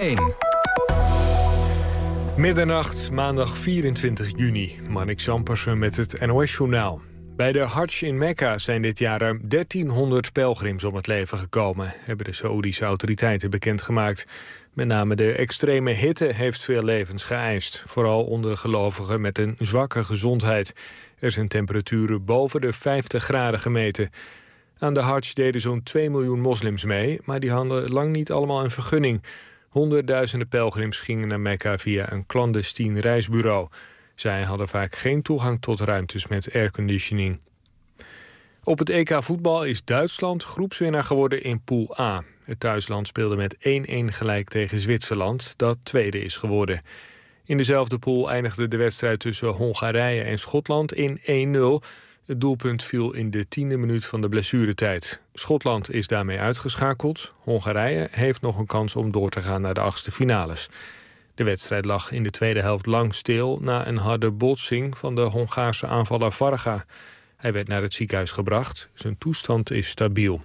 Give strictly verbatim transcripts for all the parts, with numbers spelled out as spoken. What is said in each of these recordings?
één. Middernacht, maandag vierentwintig juni. Manik Zampersen met het N O S-journaal. Bij de Hajj in Mekka zijn dit jaar ruim dertienhonderd pelgrims om het leven gekomen, hebben de Saoedische autoriteiten bekendgemaakt. Met name de extreme hitte heeft veel levens geëist, vooral onder gelovigen met een zwakke gezondheid. Er zijn temperaturen boven de vijftig graden gemeten. Aan de Hajj deden zo'n twee miljoen moslims mee, maar die hadden lang niet allemaal een vergunning. Honderdduizenden pelgrims gingen naar Mekka via een clandestien reisbureau. Zij hadden vaak geen toegang tot ruimtes met airconditioning. Op het E K voetbal is Duitsland groepswinnaar geworden in Pool A. Het thuisland speelde met één-één gelijk tegen Zwitserland, dat tweede is geworden. In dezelfde pool eindigde de wedstrijd tussen Hongarije en Schotland in één nul. Het doelpunt viel in de tiende minuut van de blessuretijd. Schotland is daarmee uitgeschakeld. Hongarije heeft nog een kans om door te gaan naar de achtste finales. De wedstrijd lag in de tweede helft lang stil na een harde botsing van de Hongaarse aanvaller Varga. Hij werd naar het ziekenhuis gebracht. Zijn toestand is stabiel.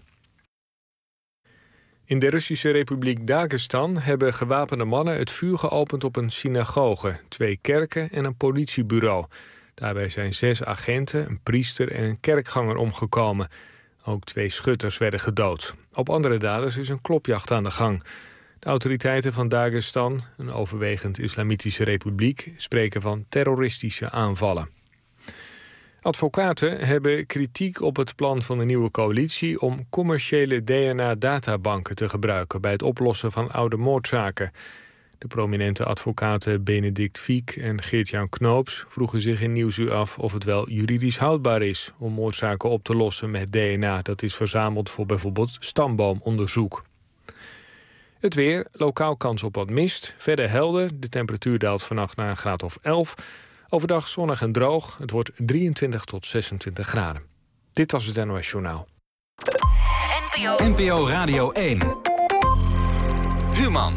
In de Russische Republiek Dagestan hebben gewapende mannen het vuur geopend op een synagoge, twee kerken en een politiebureau. Daarbij zijn zes agenten, een priester en een kerkganger omgekomen. Ook twee schutters werden gedood. Op andere daders is een klopjacht aan de gang. De autoriteiten van Dagestan, een overwegend islamitische republiek, spreken van terroristische aanvallen. Advocaten hebben kritiek op het plan van de nieuwe coalitie om commerciële D N A-databanken te gebruiken bij het oplossen van oude moordzaken. De prominente advocaten Benedict Fiek en Geert-Jan Knoops vroegen zich in Nieuwsuur af of het wel juridisch houdbaar is om moordzaken op te lossen met D N A dat is verzameld voor bijvoorbeeld stamboomonderzoek. Het weer, lokaal kans op wat mist, verder helder. De temperatuur daalt vannacht naar een graad of elf. Overdag zonnig en droog. Het wordt drieëntwintig tot zesentwintig graden. Dit was het N O S Journaal. N P O Radio één. Human.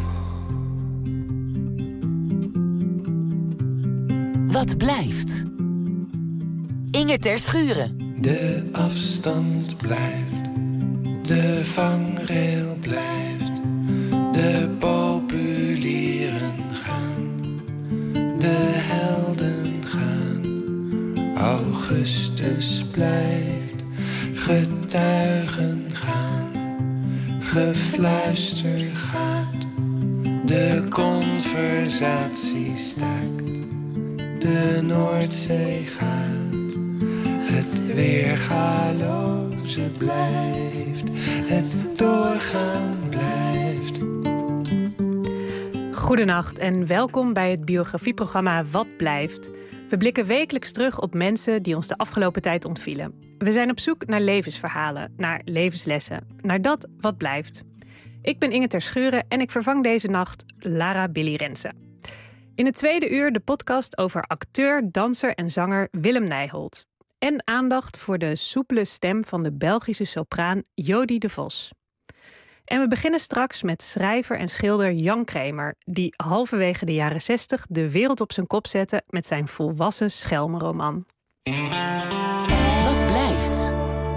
Wat blijft? Inge ter Schuren. De afstand blijft. De vangrail blijft. De populieren gaan. De helden gaan. Augustus blijft. Getuigen gaan. Gefluister gaat. De conversatie staakt. De Noordzee gaat. Het weergaloze blijft. Het doorgaan blijft. Goedenacht en welkom bij het biografieprogramma Wat Blijft. We blikken wekelijks terug op mensen die ons de afgelopen tijd ontvielen. We zijn op zoek naar levensverhalen, naar levenslessen, naar dat wat blijft. Ik ben Inge ter Schuren en ik vervang deze nacht Lara Billy Rensen. In het tweede uur de podcast over acteur, danser en zanger Willem Nijholt. En aandacht voor de soepele stem van de Belgische sopraan Jodie de Vos. En we beginnen straks met schrijver en schilder Jan Kramer, die halverwege de jaren zestig de wereld op zijn kop zette met zijn volwassen schelmenroman. Wat blijft?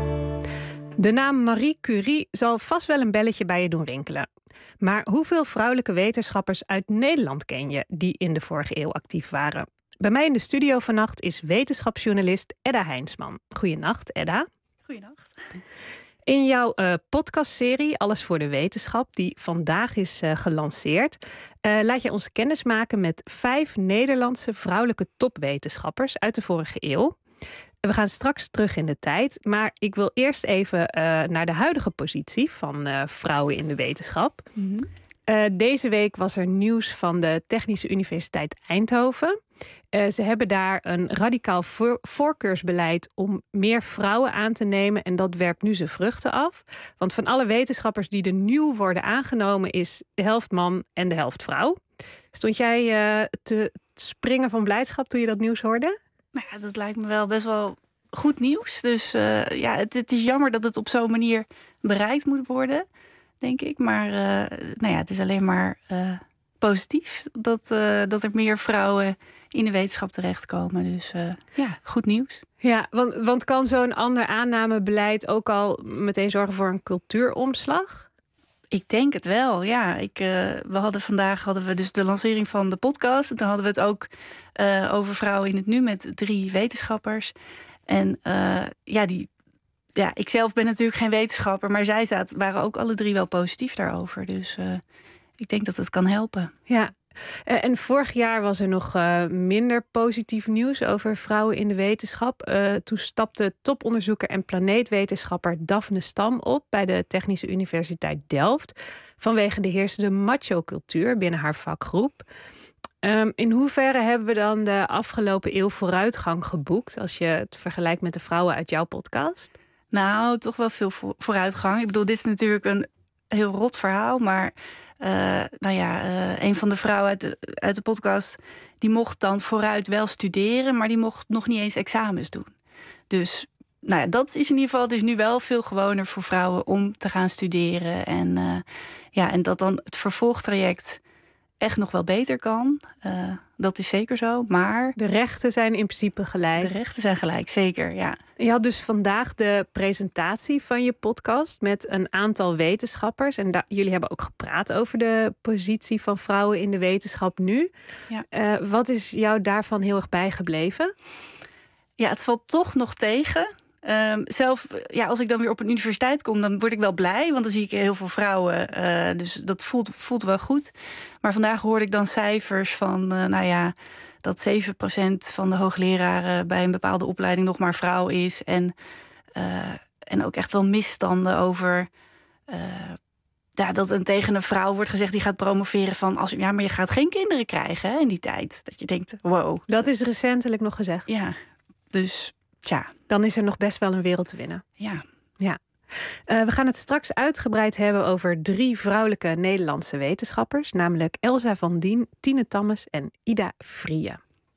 De naam Marie Curie zal vast wel een belletje bij je doen rinkelen. Maar hoeveel vrouwelijke wetenschappers uit Nederland ken je die in de vorige eeuw actief waren? Bij mij in de studio vannacht is wetenschapsjournalist Edda Heinsman. Goedenacht, Edda. Goedenacht. In jouw uh, podcastserie Alles voor de Wetenschap, die vandaag is uh, gelanceerd, uh, laat je ons kennis maken met vijf Nederlandse vrouwelijke topwetenschappers uit de vorige eeuw. We gaan straks terug in de tijd, maar ik wil eerst even uh, naar de huidige positie van uh, vrouwen in de wetenschap. Mm-hmm. Uh, deze week was er nieuws van de Technische Universiteit Eindhoven. Uh, ze hebben daar een radicaal voor- voorkeursbeleid om meer vrouwen aan te nemen en dat werpt nu zijn vruchten af. Want van alle wetenschappers die er nieuw worden aangenomen is de helft man en de helft vrouw. Stond jij uh, te springen van blijdschap toen je dat nieuws hoorde? Nou ja, dat lijkt me wel best wel goed nieuws. Dus uh, ja, het, het is jammer dat het op zo'n manier bereikt moet worden, denk ik. Maar uh, nou ja, het is alleen maar uh, positief dat, uh, dat er meer vrouwen in de wetenschap terechtkomen. Dus uh, ja, goed nieuws. Ja, want, want kan zo'n ander aannamebeleid ook al meteen zorgen voor een cultuuromslag? Ik denk het wel, ja. Ik, uh, we hadden vandaag hadden we dus de lancering van de podcast. En toen hadden we het ook uh, over vrouwen in het nu met drie wetenschappers. En uh, ja, die, ja, ik zelf ben natuurlijk geen wetenschapper, maar zij zaten, waren ook alle drie wel positief daarover. Dus uh, ik denk dat het kan helpen. Ja. En vorig jaar was er nog uh, minder positief nieuws over vrouwen in de wetenschap. Uh, toen stapte toponderzoeker en planeetwetenschapper Daphne Stam op bij de Technische Universiteit Delft vanwege de heersende macho-cultuur binnen haar vakgroep. Um, in hoeverre hebben we dan de afgelopen eeuw vooruitgang geboekt als je het vergelijkt met de vrouwen uit jouw podcast? Nou, toch wel veel vooruitgang. Ik bedoel, dit is natuurlijk een heel rot verhaal, maar Uh, nou ja, uh, een van de vrouwen uit de, uit de podcast, die mocht dan vooruit wel studeren, maar die mocht nog niet eens examens doen. Dus nou ja, dat is in ieder geval, het is nu wel veel gewoner voor vrouwen om te gaan studeren. En, uh, ja, en dat dan het vervolgtraject echt nog wel beter kan. Uh, dat is zeker zo, maar de rechten zijn in principe gelijk. De rechten zijn gelijk, zeker, ja. Je had dus vandaag de presentatie van je podcast met een aantal wetenschappers. En da- jullie hebben ook gepraat over de positie van vrouwen in de wetenschap nu. Ja. Uh, wat is jou daarvan heel erg bijgebleven? Ja, het valt toch nog tegen. Um, zelf, ja, als ik dan weer op een universiteit kom, dan word ik wel blij, want dan zie ik heel veel vrouwen. Uh, dus dat voelt, voelt wel goed. Maar vandaag hoorde ik dan cijfers van, uh, nou ja, dat zeven procent van de hoogleraren bij een bepaalde opleiding nog maar vrouw is. En, uh, en ook echt wel misstanden over Uh, ja, dat een tegen een vrouw wordt gezegd die gaat promoveren van, als, ja, maar je gaat geen kinderen krijgen, hè, in die tijd. Dat je denkt, wow. Dat is recentelijk nog gezegd. Ja, dus tja. Dan is er nog best wel een wereld te winnen. Ja. Ja. Uh, we gaan het straks uitgebreid hebben over drie vrouwelijke Nederlandse wetenschappers, namelijk Elsa van Dien, Tine Tammes en Ida Vrije.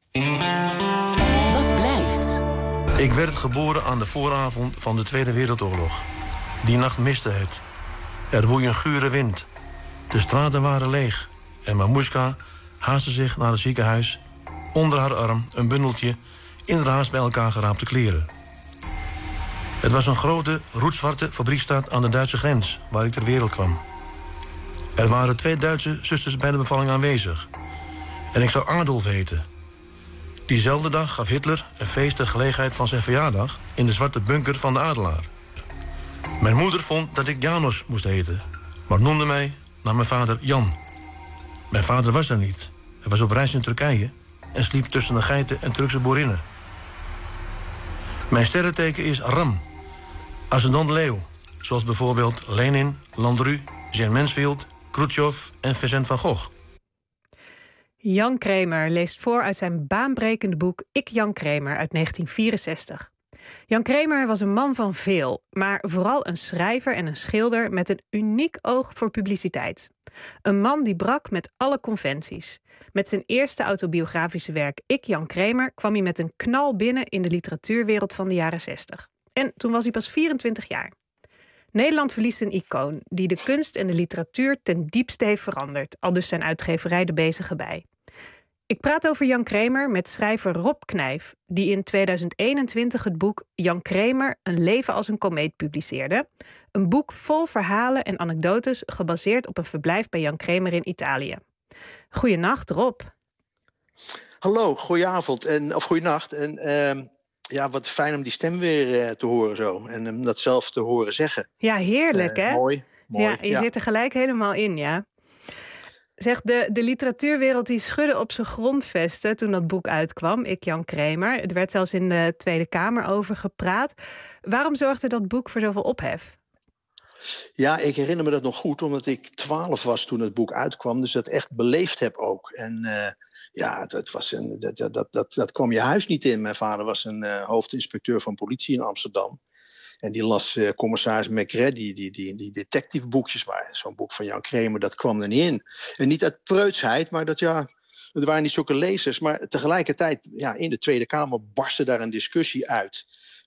Wat blijft? Ik werd geboren aan de vooravond van de Tweede Wereldoorlog. Die nacht miste het. Er woei een gure wind. De straten waren leeg. En Mamushka haastte zich naar het ziekenhuis. Onder haar arm een bundeltje in haar haast bij elkaar geraapte kleren. Het was een grote, roetzwarte fabriekstad aan de Duitse grens, waar ik ter wereld kwam. Er waren twee Duitse zusters bij de bevalling aanwezig. En ik zou Adolf heten. Diezelfde dag gaf Hitler een feest ter gelegenheid van zijn verjaardag in de zwarte bunker van de Adelaar. Mijn moeder vond dat ik Janos moest heten, maar noemde mij naar mijn vader Jan. Mijn vader was er niet. Hij was op reis in Turkije en sliep tussen de geiten en Turkse boerinnen. Mijn sterrenteken is Ram, ascendant leeuw, zoals bijvoorbeeld Lenin, Landru, Jean Mansfield, Khrushchev en Vincent van Gogh. Jan Kramer leest voor uit zijn baanbrekende boek Ik, Jan Kramer uit negentien vierenzestig. Jan Kramer was een man van veel, maar vooral een schrijver en een schilder met een uniek oog voor publiciteit. Een man die brak met alle conventies. Met zijn eerste autobiografische werk Ik, Jan Kramer kwam hij met een knal binnen in de literatuurwereld van de jaren zestig. En toen was hij pas vierentwintig jaar. Nederland verliest een icoon die de kunst en de literatuur ten diepste heeft veranderd, aldus zijn uitgeverij De Bezige Bij. Ik praat over Jan Kramer met schrijver Rob Knijf, die in tweeduizend eenentwintig het boek Jan Kramer, een leven als een komeet publiceerde. Een boek vol verhalen en anekdotes gebaseerd op een verblijf bij Jan Kramer in Italië. Goeienacht, Rob. Hallo, goedenavond en of goeienacht. En uh, ja, wat fijn om die stem weer uh, te horen zo en om um, dat zelf te horen zeggen. Ja, heerlijk, uh, hè? Mooi, mooi. Ja, je ja. zit er gelijk helemaal in, ja. Zeg, de, de literatuurwereld die schudde op zijn grondvesten toen dat boek uitkwam, Ik, Jan Kramer. Er werd zelfs in de Tweede Kamer over gepraat. Waarom zorgde dat boek voor zoveel ophef? Ja, ik herinner me dat nog goed, omdat ik twaalf was toen het boek uitkwam. Dus dat echt beleefd heb ook. En uh, ja, dat, was een, dat, dat, dat, dat kwam je huis niet in. Mijn vader was een uh, hoofdinspecteur van politie in Amsterdam. En die las uh, commissaris Maigret, die, die, die, die detective boekjes. Maar zo'n boek van Jan Kramer, dat kwam er niet in. En niet uit preutsheid, maar dat ja, er waren niet zulke lezers. Maar tegelijkertijd, ja, in de Tweede Kamer barstte daar een discussie uit.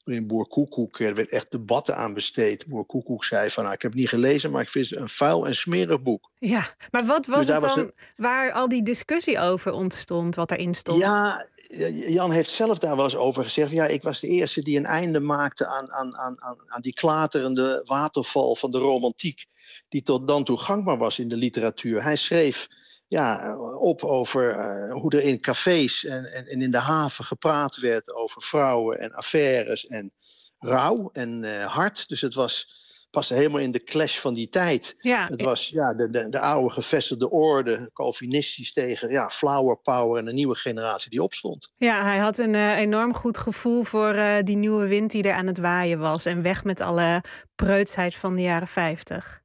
waarin Boer Koekoek, er werd echt debatten aan besteed. Boer Koekoek zei van, nou, ik heb het niet gelezen, maar ik vind het een vuil en smerig boek. Ja, maar wat was Dus het daar dan was het- waar al die discussie over ontstond, wat erin stond? Ja, Jan heeft zelf daar wel eens over gezegd. Ja, ik was de eerste die een einde maakte aan, aan, aan, aan aan die klaterende waterval van de romantiek, die tot dan toe gangbaar was in de literatuur. Hij schreef ja, op over uh, hoe er in cafés en, en, en in de haven gepraat werd over vrouwen en affaires en rouw en uh, hart. Dus het was, paste helemaal in de clash van die tijd. Ja, Het was ja, de, de, de oude gevestigde orde, Calvinistisch tegen ja, flower power en een nieuwe generatie die opstond. ja, hij had een uh, enorm goed gevoel voor uh, die nieuwe wind die er aan het waaien was. En weg met alle preutsheid van de jaren vijftig.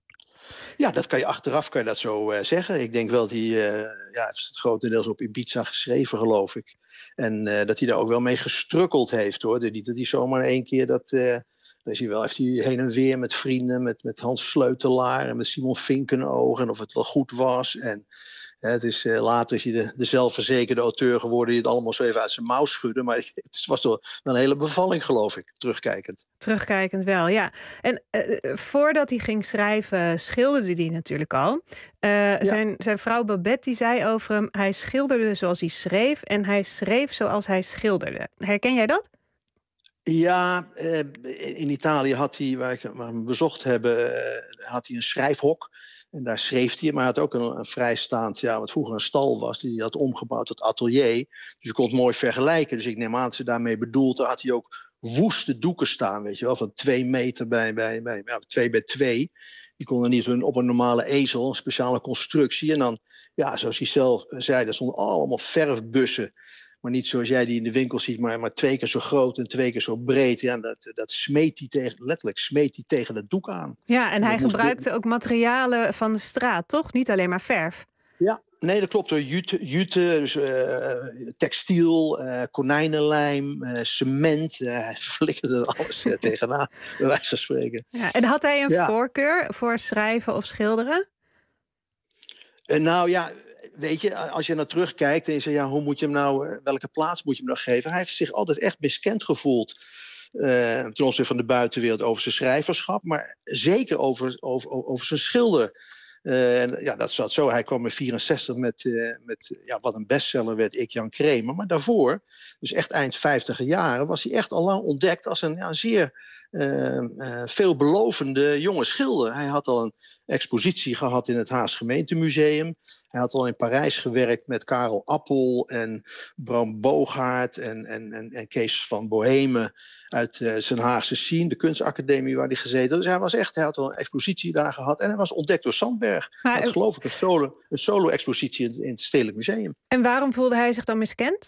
Ja, dat kan je achteraf kan je dat zo uh, zeggen. Ik denk wel dat hij, uh, ja, het is grotendeels op Ibiza geschreven, geloof ik. En uh, dat hij daar ook wel mee gestrukkeld heeft, hoor. Niet dat hij zomaar één keer dat... Uh, dan is hij wel, heeft hij heen en weer met vrienden, met, met Hans Sleutelaar en met Simon Vinkenoog, en of het wel goed was. En hè, het is, uh, later is hij de, de zelfverzekerde auteur geworden die het allemaal zo even uit zijn mouw schudde. Maar het was toch wel een hele bevalling, geloof ik, terugkijkend. Terugkijkend wel, ja. En uh, voordat hij ging schrijven, schilderde hij natuurlijk al. Uh, ja. zijn, zijn vrouw Babette die zei over hem, hij schilderde zoals hij schreef en hij schreef zoals hij schilderde. Herken jij dat? Ja, in Italië had hij, waar, ik, waar we hem bezocht hebben, had hij een schrijfhok. En daar schreef hij, maar hij had ook een, een vrijstaand, ja, wat vroeger een stal was, die hij had omgebouwd tot atelier. Dus je kon het mooi vergelijken. Dus ik neem aan dat ze daarmee bedoeld. Daar had hij ook woeste doeken staan, weet je wel, van twee meter bij, bij, bij ja, twee bij twee. Die konden niet op een normale ezel, een speciale constructie. En dan, ja, zoals hij zelf zei, er stonden allemaal verfbussen. Maar niet zoals jij die in de winkel ziet, maar, maar twee keer zo groot en twee keer zo breed. Ja, dat, dat smeet hij tegen, letterlijk smeet hij tegen het doek aan. Ja, en, en hij moest gebruikte ook materialen van de straat, toch? Niet alleen maar verf. Ja, nee, dat klopt. Jute, jute dus, uh, textiel, uh, konijnenlijm, uh, cement. Uh, hij flikkerde alles uh, tegenaan, bij wijze van spreken. Ja, en had hij een ja. voorkeur voor schrijven of schilderen? Uh, nou ja... Weet je, als je naar terugkijkt en je zegt, ja, hoe moet je hem nou, welke plaats moet je hem nou geven? Hij heeft zich altijd echt miskend gevoeld uh, ten opzichte van de buitenwereld over zijn schrijverschap, maar zeker over, over, over zijn schilder. Uh, en ja, dat zat zo. Hij kwam in vierenzestig met, uh, met ja, wat een bestseller werd, Ik Jan Kramer. Maar daarvoor, dus echt eind vijftiger jaren, was hij echt al lang ontdekt als een ja, zeer uh, uh, veelbelovende jonge schilder. Hij had al een expositie gehad in het Haagse Gemeentemuseum. Hij had al in Parijs gewerkt met Karel Appel en Bram Bogaert en, en, en, en Kees van Bohemen uit uh, zijn Haagse scene, de kunstacademie waar hij gezeten. Dus hij was echt, hij had al een expositie daar gehad en hij was ontdekt door Sandberg. Maar, hij had geloof ik een solo, een solo-expositie in, in het Stedelijk Museum. En waarom voelde hij zich dan miskend?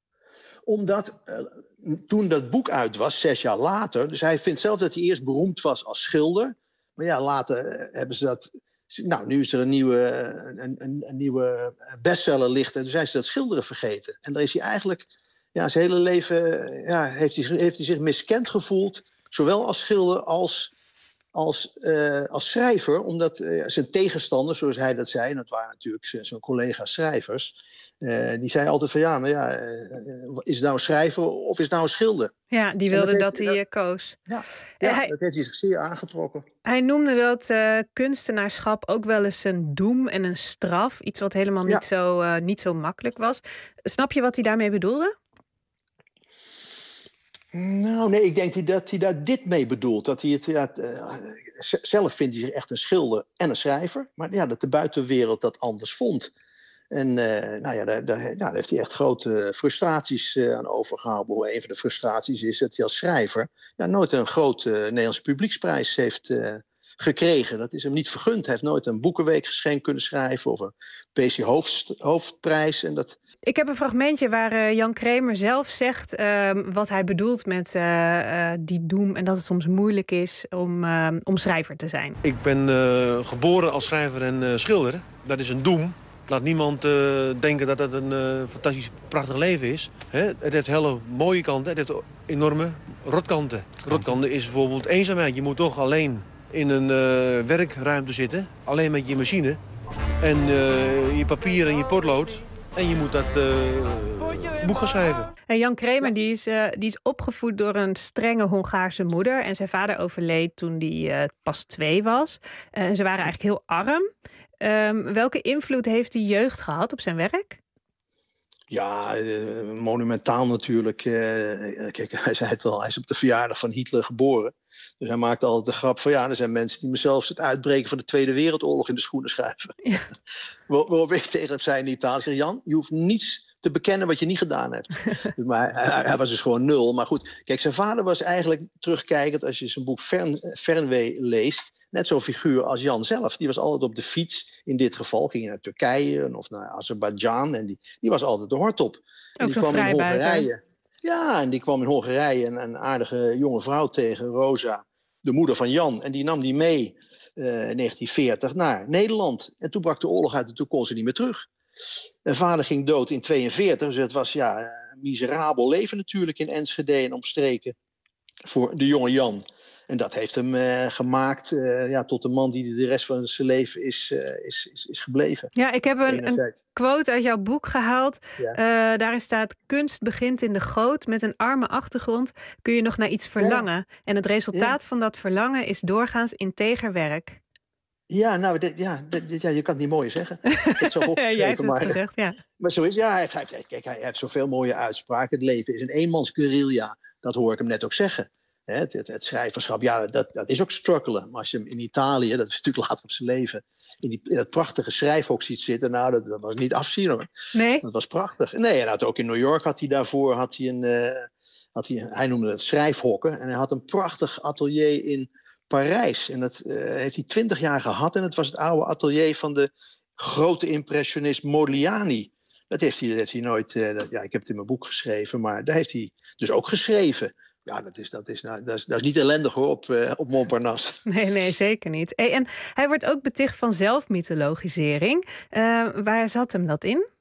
Omdat uh, toen dat boek uit was, zes jaar later, dus hij vindt zelf dat hij eerst beroemd was als schilder. Maar ja, later uh, hebben ze dat... Nou, nu is er een nieuwe, een, een, een nieuwe bestseller ligt en dus zijn ze dat schilderen vergeten. En daar is hij eigenlijk, ja, zijn hele leven ja, heeft, hij, heeft hij zich miskend gevoeld. Zowel als schilder als, als, uh, als schrijver. Omdat uh, zijn tegenstanders, zoals hij dat zei, en dat waren natuurlijk zijn, zijn collega's schrijvers. Uh, die zei altijd van ja, maar ja, uh, is het nou een schrijver of is het nou een schilder? Ja, die wilde dat, dat hij dat, uh, koos. Ja, ja hij, dat heeft hij zich zeer aangetrokken. Hij noemde dat uh, kunstenaarschap ook wel eens een doem en een straf. Iets wat helemaal ja. niet, zo, uh, niet zo makkelijk was. Snap je wat hij daarmee bedoelde? Nou, nee, ik denk dat hij daar dit mee bedoelt. Dat hij het, ja, uh, zelf vindt hij zich echt een schilder en een schrijver. Maar ja, dat de buitenwereld dat anders vond. En uh, nou ja, daar, daar, ja, daar heeft hij echt grote frustraties uh, aan overgehouden. Een van de frustraties is dat hij als schrijver ja, nooit een grote uh, Nederlandse publieksprijs heeft uh, gekregen. Dat is hem niet vergund. Hij heeft nooit een boekenweek geschenk kunnen schrijven of een P C hoofd, hoofdprijs. En dat... Ik heb een fragmentje waar uh, Jan Kramer zelf zegt uh, wat hij bedoelt met uh, uh, die doem en dat het soms moeilijk is om, uh, om schrijver te zijn. Ik ben uh, geboren als schrijver en uh, schilder. Dat is een doem. Laat niemand uh, denken dat het een uh, fantastisch prachtig leven is. Hè? Het heeft hele mooie kanten, het heeft enorme rotkanten. Rotkanten is bijvoorbeeld eenzaamheid. Je moet toch alleen in een uh, werkruimte zitten, alleen met je machine. En uh, je papier en je potlood. En je moet dat uh, boek gaan schrijven. En Jan Kramer die is, uh, die is opgevoed door een strenge Hongaarse moeder. En zijn vader overleed toen hij uh, pas twee was. Uh, en ze waren eigenlijk heel arm. Um, welke invloed heeft die jeugd gehad op zijn werk? Ja, uh, monumentaal natuurlijk. Uh, kijk, hij zei het al, hij is op de verjaardag van Hitler geboren. Dus hij maakte altijd de grap van ja, er zijn mensen die me zelfs het uitbreken van de Tweede Wereldoorlog in de schoenen schuiven. Ja. Waarop ik tegen hem zei in Italië, ik zeg, Jan, je hoeft niets te bekennen wat je niet gedaan hebt. Maar hij, hij was dus gewoon nul. Maar goed, kijk, zijn vader was eigenlijk terugkijkend, als je zijn boek Fern, Fernweh leest, net zo'n figuur als Jan zelf. Die was altijd op de fiets. In dit geval ging hij naar Turkije of naar Azerbeidzjan. En die, die was altijd de hort op. En Ook die zo kwam in Hongarije. buiten. Ja, en die kwam in Hongarije een, een aardige jonge vrouw tegen, Rosa, de moeder van Jan. En die nam die mee uh, in negentien veertig naar Nederland. En toen brak de oorlog uit en toen kon ze niet meer terug. En vader ging dood in tweeënveertig. Dus het was ja, een miserabel leven natuurlijk in Enschede en omstreken voor de jonge Jan. En dat heeft hem uh, gemaakt uh, ja, tot de man die de rest van zijn leven is, uh, is, is, is gebleven. Ja, ik heb een, een quote uit jouw boek gehaald. Ja. Uh, daarin staat: kunst begint in de goot. Met een arme achtergrond kun je nog naar iets verlangen. Ja. En het resultaat ja. van dat verlangen is doorgaans integer werk. Ja, nou, dit, ja, dit, ja, je kan het niet mooier zeggen. Het zo Jij hebt het maar, gezegd, ja. Maar zo is ja, hij, hij, kijk, hij heeft zoveel mooie uitspraken. Het leven is een eenmans guerrilla. Dat hoor ik hem net ook zeggen. Het, het, het schrijverschap, ja, dat, dat is ook struggelen. Maar als je hem in Italië, dat is natuurlijk later op zijn leven, in, die, in dat prachtige schrijfhok ziet zitten, nou, dat, dat was niet afzien hoor. Nee? Dat was prachtig. Nee, en had ook in New York had hij daarvoor, had hij een, uh, had hij, hij noemde het schrijfhokken. En hij had een prachtig atelier in Parijs. En dat uh, heeft hij twintig jaar gehad. En het was het oude atelier van de grote impressionist Modigliani. Dat heeft hij, dat heeft hij nooit, uh, dat, ja, ik heb het in mijn boek geschreven, maar daar heeft hij dus ook geschreven. Ja, dat is, dat, is, nou, dat, is, dat is niet ellendig hoor, op, uh, op Montparnasse. Nee, nee, zeker niet. Hey, en hij wordt ook beticht van zelfmythologisering. Uh, waar zat hem dat in?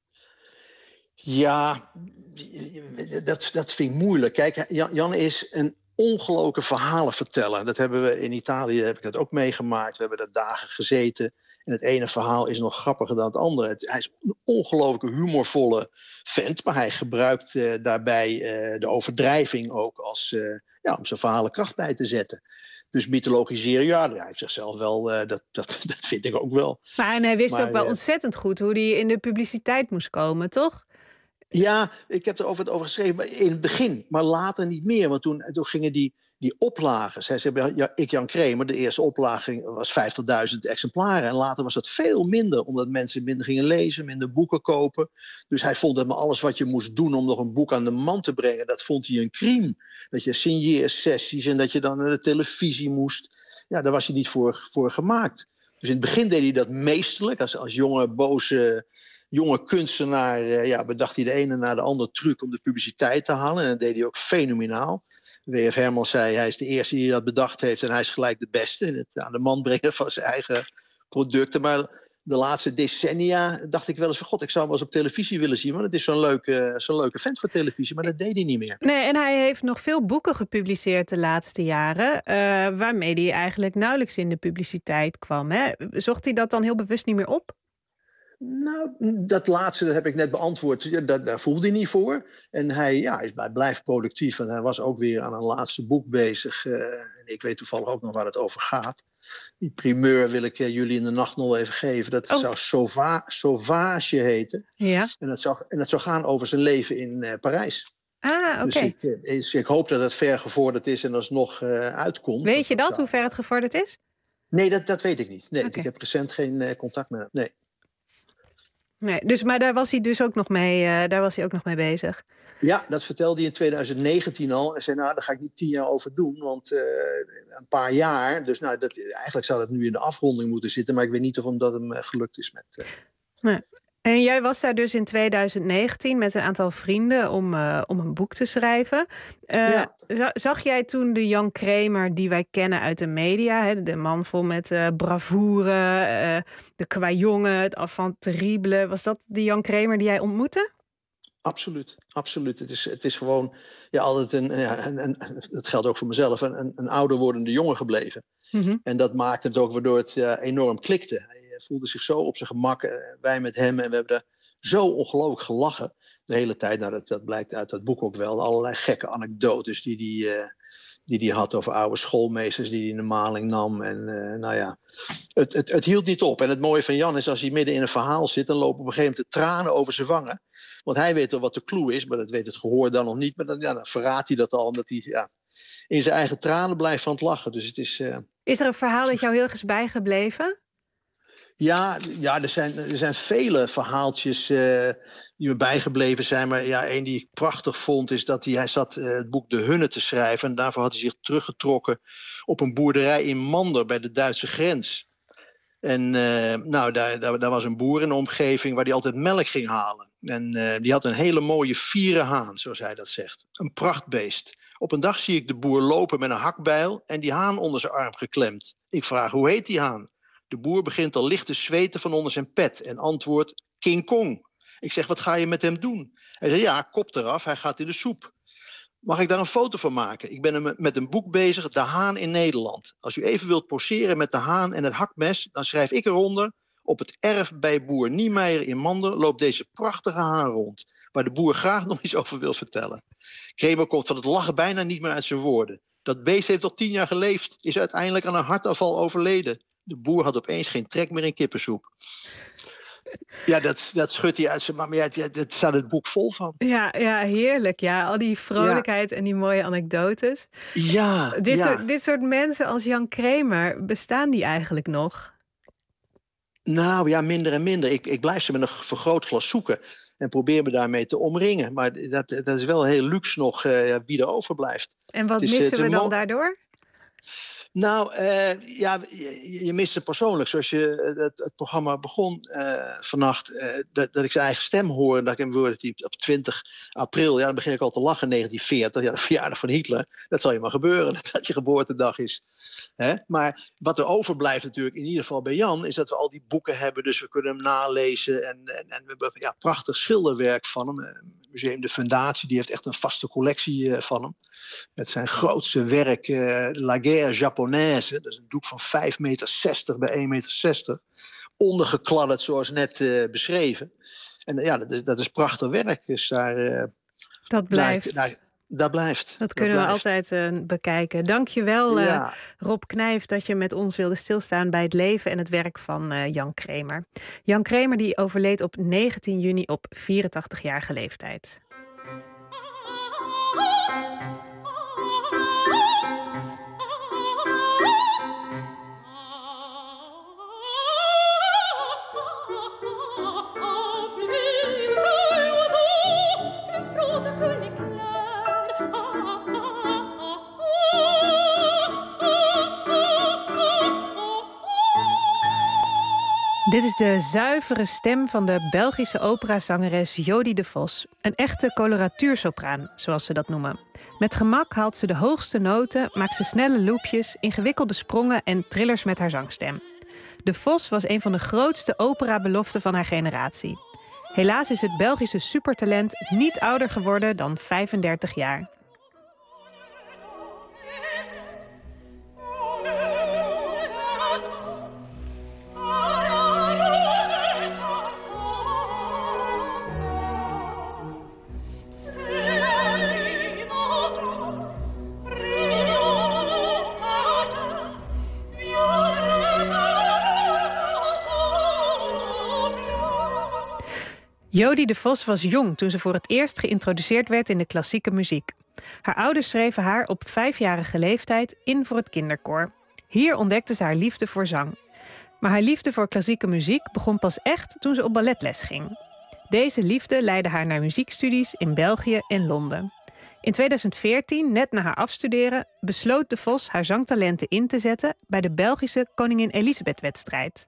Ja, dat, dat vind ik moeilijk. Kijk, Jan, Jan is een ongelooflijke verhalenverteller. Dat hebben we in Italië, heb ik dat ook meegemaakt. We hebben daar dagen gezeten. En het ene verhaal is nog grappiger dan het andere. Het, hij is een ongelooflijke humorvolle vent. Maar hij gebruikt uh, daarbij uh, de overdrijving ook als, uh, ja, om zijn verhalen kracht bij te zetten. Dus mythologiseren, ja, hij heeft zichzelf wel, uh, dat, dat, dat vind ik ook wel. Maar en hij wist maar, ook wel uh, ontzettend goed hoe hij in de publiciteit moest komen, toch? Ja, ik heb er over, over geschreven in het begin, maar later niet meer. Want toen, toen gingen die, die oplages. Hè, ze hebben, ja, ik, Jan Kramer, de eerste oplage was vijftigduizend exemplaren. En later was dat veel minder, omdat mensen minder gingen lezen, minder boeken kopen. Dus hij vond dat maar alles wat je moest doen om nog een boek aan de man te brengen, dat vond hij een crime. Dat je signeersessies en dat je dan naar de televisie moest. Ja, daar was hij niet voor, voor gemaakt. Dus in het begin deed hij dat meesterlijk, als, als jonge, boze jonge kunstenaar, ja, bedacht hij de ene na de andere truc om de publiciteit te halen. En dat deed hij ook fenomenaal. W F Hermans zei, hij is de eerste die dat bedacht heeft en hij is gelijk de beste in het aan de man brengen van zijn eigen producten. Maar de laatste decennia dacht ik wel eens van, god, ik zou hem wel eens op televisie willen zien, want het is zo'n leuke, zo'n leuke vent voor televisie. Maar dat deed hij niet meer. Nee, en hij heeft nog veel boeken gepubliceerd de laatste jaren, uh, waarmee hij eigenlijk nauwelijks in de publiciteit kwam. Hè? Zocht hij dat dan heel bewust niet meer op? Nou, dat laatste dat heb ik net beantwoord. Dat, daar voelde hij niet voor. En hij, ja, hij blijft productief. En hij was ook weer aan een laatste boek bezig. Uh, en ik weet toevallig ook nog waar het over gaat. Die primeur wil ik uh, jullie in de nacht nog even geven. Dat oh. zou Sauva, Sauvage heten. Ja. En dat zou, en dat zou gaan over zijn leven in uh, Parijs. Ah, oké. Dus ik, uh, dus ik hoop dat het ver gevorderd is en alsnog uh, uitkomt. Weet je dat, dat hoe ver het gevorderd is? Nee, dat, dat weet ik niet. Nee, okay. Ik heb recent geen uh, contact met hem. Nee. Nee, dus, maar daar was hij dus ook nog mee, uh, daar was hij ook nog mee bezig. Ja, dat vertelde hij in twintig negentien al. En zei, nou, daar ga ik niet tien jaar over doen. Want uh, een paar jaar. Dus nou, dat, eigenlijk zou dat nu in de afronding moeten zitten. Maar ik weet niet of dat hem uh, gelukt is met... Uh... Nee. En jij was daar dus in twintig negentien met een aantal vrienden om, uh, om een boek te schrijven. Uh, ja. Zag jij toen de Jan Kramer die wij kennen uit de media? Hè? De man vol met uh, bravoure, uh, de kwajongen, het enfant terrible. Was dat de Jan Kramer die jij ontmoette? Absoluut, absoluut. Het is, het is gewoon ja, altijd een, ja, een, een, dat geldt ook voor mezelf, een, een ouder wordende jongen gebleven. Mm-hmm. En dat maakte het ook waardoor het ja, enorm klikte. Hij voelde zich zo op zijn gemak, wij met hem, en we hebben er zo ongelooflijk gelachen de hele tijd. Nou, dat, dat blijkt uit dat boek ook wel. Allerlei gekke anekdotes die die, uh, die die had over oude schoolmeesters die hij in de maling nam. En uh, nou ja, het, het, het hield niet op. En het mooie van Jan is, als hij midden in een verhaal zit, dan lopen op een gegeven moment de tranen over zijn wangen. Want hij weet al wat de clue is, maar dat weet het gehoor dan nog niet. Maar dan, ja, dan verraadt hij dat al, omdat hij ja, in zijn eigen tranen blijft van het lachen. Dus het is... Uh... Is er een verhaal dat jou heel erg is bijgebleven? Ja, ja er, zijn, er zijn vele verhaaltjes uh, die me bijgebleven zijn. Maar ja, één die ik prachtig vond is dat hij, hij zat uh, het boek De Hunne te schrijven. En daarvoor had hij zich teruggetrokken op een boerderij in Mander bij de Duitse grens. En uh, nou, daar, daar, daar was een boer in de omgeving waar hij altijd melk ging halen. En uh, die had een hele mooie vierenhaan, zoals hij dat zegt. Een prachtbeest. Op een dag zie ik de boer lopen met een hakbijl en die haan onder zijn arm geklemd. Ik vraag, hoe heet die haan? De boer begint al licht te zweten van onder zijn pet en antwoordt King Kong. Ik zeg, wat ga je met hem doen? Hij zegt, ja, kop eraf, hij gaat in de soep. Mag ik daar een foto van maken? Ik ben met een boek bezig, De Haan in Nederland. Als u even wilt poseren met de haan en het hakmes, dan schrijf ik eronder: op het erf bij boer Niemeyer in Mander loopt deze prachtige haan rond, waar de boer graag nog iets over wil vertellen. Kramer komt van het lachen bijna niet meer uit zijn woorden. Dat beest heeft al tien jaar geleefd, is uiteindelijk aan een hartaanval overleden. De boer had opeens geen trek meer in kippensoep. Ja, dat, dat schudt hij uit zijn... Maar ja, dat staat het boek vol van. Ja, ja, heerlijk. Ja, al die vrolijkheid ja. en die mooie anekdotes. Ja, dit, ja. Soort, dit soort mensen als Jan Kramer, bestaan die eigenlijk nog? Nou ja, minder en minder. Ik, ik blijf ze met een vergrootglas zoeken en probeer me daarmee te omringen. Maar dat, dat is wel heel luxe nog uh, wie er overblijft. En wat is, missen we dan mo- daardoor? Nou, uh, ja, je, je mist ze persoonlijk. Zoals je het, het programma begon uh, vannacht, uh, dat, dat ik zijn eigen stem hoor. En dat ik hem hoorde die op twintig april, ja, dan begin ik al te lachen, negentien veertig, ja, de verjaardag van Hitler. Dat zal je maar gebeuren, dat dat je geboortedag is. Hè? Maar wat er overblijft natuurlijk, in ieder geval bij Jan, is dat we al die boeken hebben. Dus we kunnen hem nalezen. En, en, en we hebben ja, prachtig schilderwerk van hem. Museum de Fundatie, die heeft echt een vaste collectie uh, van hem. Met zijn grootste werk, uh, La Guerre Japonaise. Dat is een doek van vijf meter zestig bij één meter zestig. Ondergekladderd, zoals net uh, beschreven. En uh, ja, dat is, dat is prachtig werk. Dus daar, uh, dat blijft. Daar, daar, daar blijft. Dat kunnen dat we blijft. altijd uh, bekijken. Dank je wel, uh, ja. Rob Knijf, dat je met ons wilde stilstaan bij het leven en het werk van uh, Jan Kramer. Jan Kramer die overleed op negentien juni op vierentachtigjarige leeftijd. Dit is de zuivere stem van de Belgische operazangeres Jodie de Vos. Een echte coloratuursopraan, zoals ze dat noemen. Met gemak haalt ze de hoogste noten, maakt ze snelle loopjes, ingewikkelde sprongen en trillers met haar zangstem. De Vos was een van de grootste operabeloften van haar generatie. Helaas is het Belgische supertalent niet ouder geworden dan vijfendertig jaar. Jodie de Vos was jong toen ze voor het eerst geïntroduceerd werd in de klassieke muziek. Haar ouders schreven haar op vijfjarige leeftijd in voor het kinderkoor. Hier ontdekte ze haar liefde voor zang. Maar haar liefde voor klassieke muziek begon pas echt toen ze op balletles ging. Deze liefde leidde haar naar muziekstudies in België en Londen. In tweeduizend veertien, net na haar afstuderen, besloot de Vos haar zangtalenten in te zetten bij de Belgische Koningin Elisabeth-wedstrijd.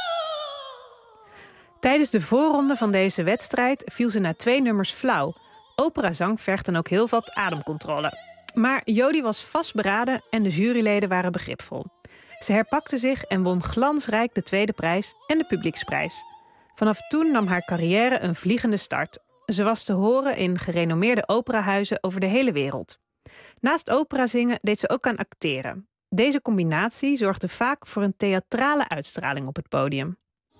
Tijdens de voorronde van deze wedstrijd viel ze na twee nummers flauw. Operazang vergt dan ook heel wat ademcontrole. Maar Jody was vastberaden en de juryleden waren begripvol. Ze herpakte zich en won glansrijk de tweede prijs en de publieksprijs. Vanaf toen nam haar carrière een vliegende start. Ze was te horen in gerenommeerde operahuizen over de hele wereld. Naast opera zingen deed ze ook aan acteren. Deze combinatie zorgde vaak voor een theatrale uitstraling op het podium.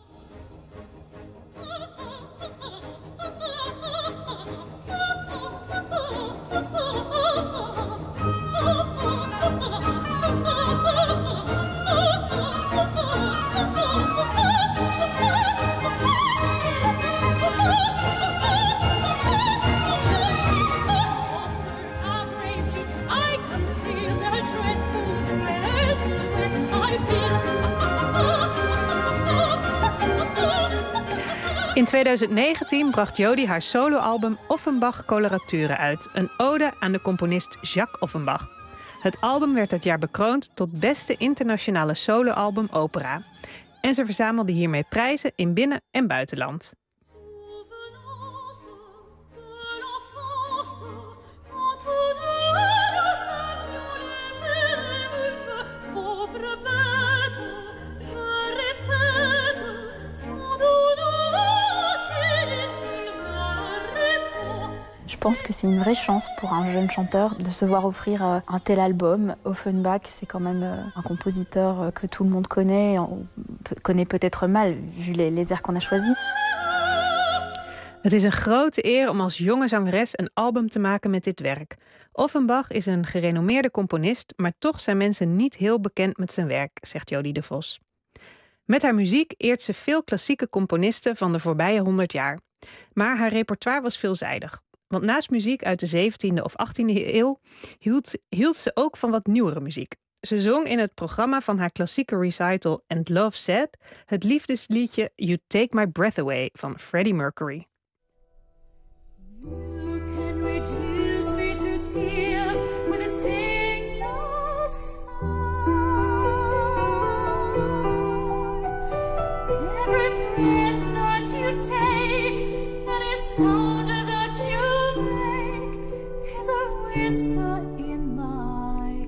In tweeduizend negentien bracht Jody haar soloalbum Offenbach Colorature uit. Een ode aan de componist Jacques Offenbach. Het album werd dat jaar bekroond tot beste internationale soloalbum opera. En ze verzamelde hiermee prijzen in binnen- en buitenland. Je pense que c'est une vraie chance pour un jeune chanteur de se voir offrir un tel album. Offenbach, c'est quand même un compositeur que tout le monde connaît, on connaît peut-être mal vu les, les airs qu'on a choisis. Het is een grote eer om als jonge zangeres een album te maken met dit werk. Offenbach is een gerenommeerde componist, maar toch zijn mensen niet heel bekend met zijn werk, zegt Jody de Vos. Met haar muziek eert ze veel klassieke componisten van de voorbije honderd jaar. Maar haar repertoire was veelzijdig. Want naast muziek uit de zeventiende of achttiende eeuw hield, hield ze ook van wat nieuwere muziek. Ze zong in het programma van haar klassieke recital And Love Said het liefdesliedje You Take My Breath Away van Freddie Mercury. You can reduce me to tears with a single sigh. Every breath that you take, any sound that you make, is a whisper in my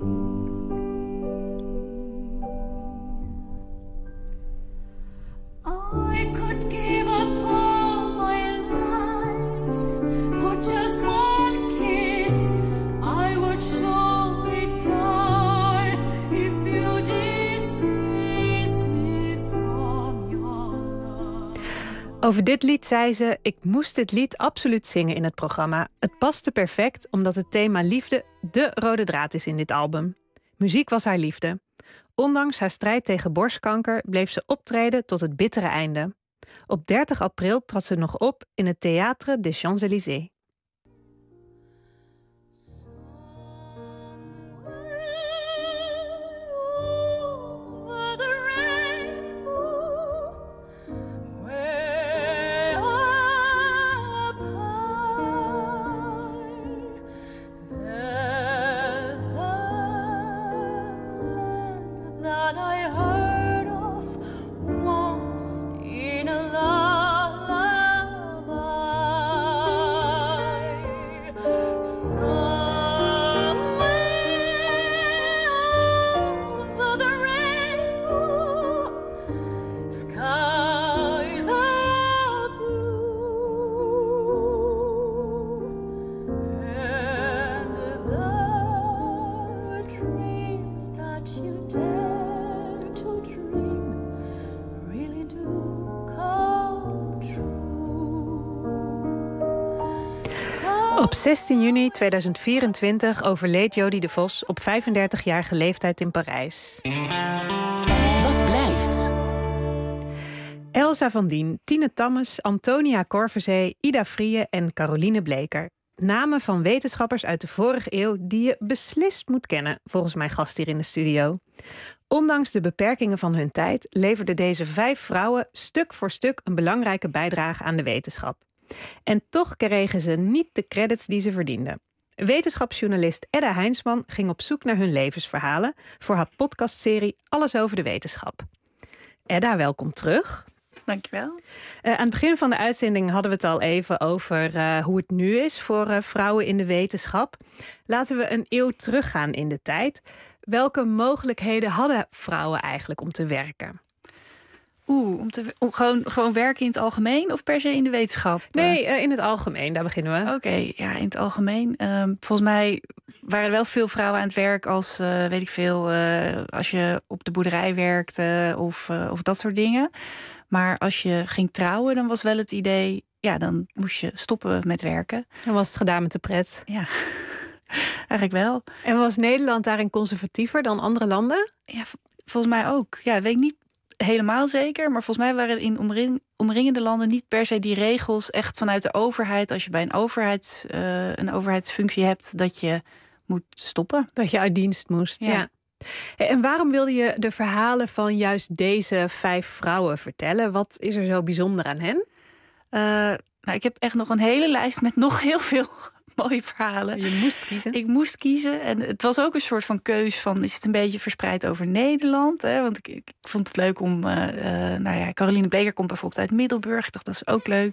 ear. I could give up all my life for just one kiss. I would surely die if you dismiss me from your love. Over dit lied zei ze: ik moest dit lied absoluut zingen in het programma. Het paste perfect omdat het thema liefde de rode draad is in dit album. Muziek was haar liefde. Ondanks haar strijd tegen borstkanker bleef ze optreden tot het bittere einde. Op dertig april trad ze nog op in het Théâtre des Champs-Élysées. Op zestien juni tweeduizend vierentwintig overleed Jody de Vos op vijfendertigjarige leeftijd in Parijs. Wat blijft? Elsa van Dien, Tine Tammes, Antonia Corvezee, Ida Frieë en Caroline Bleker. Namen van wetenschappers uit de vorige eeuw die je beslist moet kennen, volgens mijn gast hier in de studio. Ondanks de beperkingen van hun tijd leverden deze vijf vrouwen stuk voor stuk een belangrijke bijdrage aan de wetenschap. En toch kregen ze niet de credits die ze verdienden. Wetenschapsjournalist Edda Heinsman ging op zoek naar hun levensverhalen voor haar podcastserie Alles over de wetenschap. Edda, welkom terug. Dankjewel. Uh, aan het begin van de uitzending hadden we het al even over uh, hoe het nu is voor uh, vrouwen in de wetenschap. Laten we een eeuw teruggaan in de tijd. Welke mogelijkheden hadden vrouwen eigenlijk om te werken? Oeh, om te om gewoon, gewoon werken in het algemeen of per se in de wetenschap? Nee, uh, in het algemeen, daar beginnen we. Oké, okay, ja, in het algemeen. Um, volgens mij waren er wel veel vrouwen aan het werk als, uh, weet ik veel, uh, als je op de boerderij werkte of, uh, of dat soort dingen. Maar als je ging trouwen, dan was wel het idee, ja, dan moest je stoppen met werken. Dan was het gedaan met de pret. Ja, eigenlijk wel. En was Nederland daarin conservatiever dan andere landen? Ja, volgens mij ook. Ja, weet ik niet helemaal zeker, maar volgens mij waren er in omring, omringende landen niet per se die regels echt vanuit de overheid. Als je bij een, overheids, uh, een overheidsfunctie hebt, dat je moet stoppen. Dat je uit dienst moest, ja. ja. En waarom wilde je de verhalen van juist deze vijf vrouwen vertellen? Wat is er zo bijzonder aan hen? Uh, nou, ik heb echt nog een hele lijst met nog heel veel mooie verhalen. Je moest kiezen? Ik moest kiezen. En het was ook een soort van keus van, is het een beetje verspreid over Nederland? Hè? Want ik, ik vond het leuk om, uh, uh, nou ja, Caroline Bleeker komt bijvoorbeeld uit Middelburg. Ik dacht, dat is ook leuk.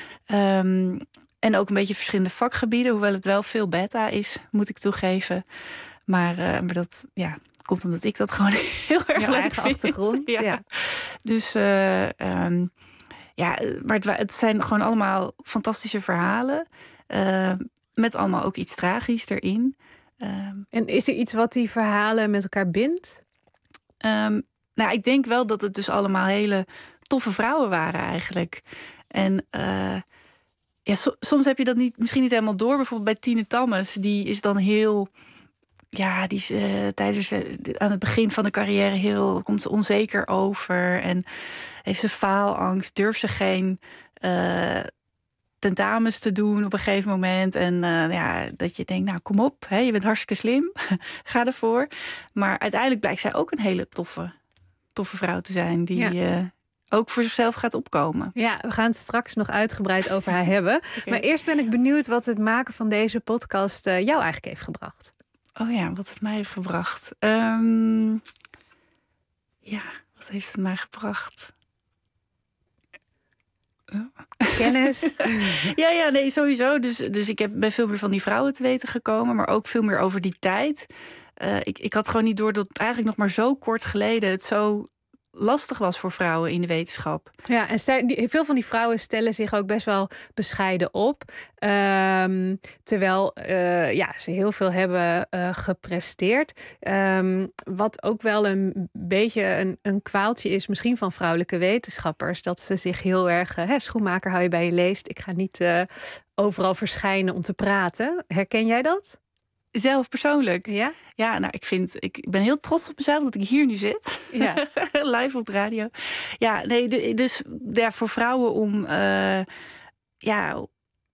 Um, en ook een beetje verschillende vakgebieden, hoewel het wel veel beta is, moet ik toegeven. Maar, uh, maar dat, ja, komt omdat ik dat gewoon heel erg Jouw leuk eigen vind. achtergrond. Ja. Ja. Dus uh, um, ja, maar het, het zijn gewoon allemaal fantastische verhalen. Uh, met allemaal ook iets tragisch erin. Um, en is er iets wat die verhalen met elkaar bindt? Um, nou, ik denk wel dat het dus allemaal hele toffe vrouwen waren eigenlijk. En uh, ja, so, soms heb je dat niet, misschien niet helemaal door. Bijvoorbeeld bij Tine Tammes, die is dan heel, ja, die is uh, tijdens uh, aan het begin van de carrière heel, komt ze onzeker over en heeft ze faalangst, durft ze geen uh, tentamens te doen op een gegeven moment. En uh, ja, dat je denkt, nou kom op, hè, je bent hartstikke slim, ga ervoor. Maar uiteindelijk blijkt zij ook een hele toffe, toffe vrouw te zijn die ja. uh, ook voor zichzelf gaat opkomen. Ja, we gaan het straks nog uitgebreid over haar hebben. Okay. Maar eerst ben ik benieuwd wat het maken van deze podcast uh, jou eigenlijk heeft gebracht. Oh ja, wat het mij heeft gebracht. Um, ja, wat heeft het mij gebracht? Kennis. ja, ja, nee, sowieso. Dus, dus ik heb, ben veel meer van die vrouwen te weten gekomen, maar ook veel meer over die tijd. Uh, ik, ik had gewoon niet door dat eigenlijk nog maar zo kort geleden het zo lastig was voor vrouwen in de wetenschap. Ja, en zij, die, veel van die vrouwen stellen zich ook best wel bescheiden op. Um, terwijl uh, ja, ze heel veel hebben uh, gepresteerd. Um, wat ook wel een beetje een, een kwaaltje is, misschien van vrouwelijke wetenschappers, dat ze zich heel erg, uh, hè, schoenmaker hou je bij je leest. Ik ga niet uh, overal verschijnen om te praten. Herken jij dat? Zelf persoonlijk? Ja? Ja, nou, ik vind, ik ben heel trots op mezelf dat ik hier nu zit. Ja. Live op de radio. Ja, nee, de, dus ja, voor vrouwen om, uh, ja,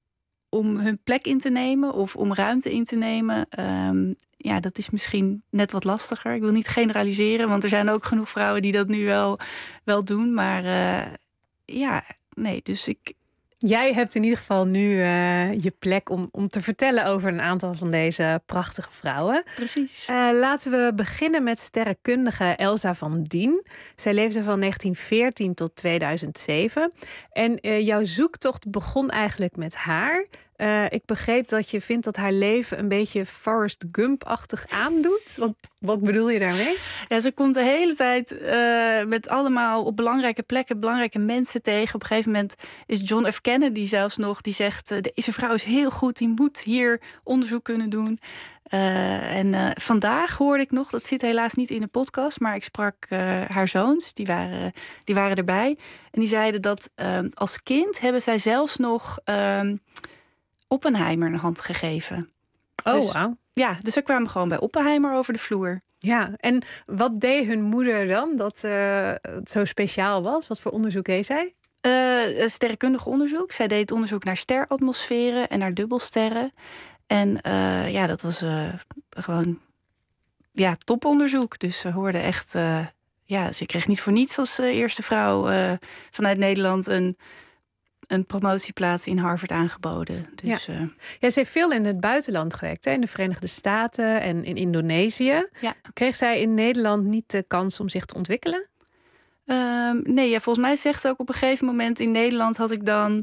om hun plek in te nemen of om ruimte in te nemen. Um, ja, dat is misschien net wat lastiger. Ik wil niet generaliseren, want er zijn ook genoeg vrouwen die dat nu wel, wel doen. Maar uh, ja, nee, dus ik... Jij hebt in ieder geval nu uh, je plek om, om te vertellen over een aantal van deze prachtige vrouwen. Precies. Uh, laten we beginnen met sterrenkundige Elsa van Dien. Zij leefde van negentien veertien tot tweeduizend zeven. En uh, jouw zoektocht begon eigenlijk met haar. Uh, ik begreep dat je vindt dat haar leven een beetje Forrest Gump-achtig aandoet. Wat, wat bedoel je daarmee? Ja, ze komt de hele tijd uh, met allemaal op belangrijke plekken belangrijke mensen tegen. Op een gegeven moment is John F. Kennedy zelfs nog, die zegt, uh, deze vrouw is heel goed, die moet hier onderzoek kunnen doen. Uh, en uh, vandaag hoorde ik nog, dat zit helaas niet in de podcast, maar ik sprak uh, haar zoons, die waren, die waren erbij. En die zeiden dat uh, als kind hebben zij zelfs nog Uh, Oppenheimer een hand gegeven. Oh, dus, wauw. Ja, dus we kwamen gewoon bij Oppenheimer over de vloer. Ja, en wat deed hun moeder dan dat uh, het zo speciaal was? Wat voor onderzoek deed zij? Uh, sterrenkundig onderzoek. Zij deed onderzoek naar steratmosferen en naar dubbelsterren. En uh, ja, dat was uh, gewoon ja, toponderzoek. Dus ze hoorden echt... Uh, ja, ze kreeg niet voor niets als uh, eerste vrouw uh, vanuit Nederland een... een promotieplaats in Harvard aangeboden. Dus, ja. Uh... ja, ze heeft veel in het buitenland gewerkt, hè? In de Verenigde Staten en in Indonesië. Ja. Kreeg zij in Nederland niet de kans om zich te ontwikkelen? Um, nee, ja, volgens mij zegt ze ook op een gegeven moment... in Nederland had ik dan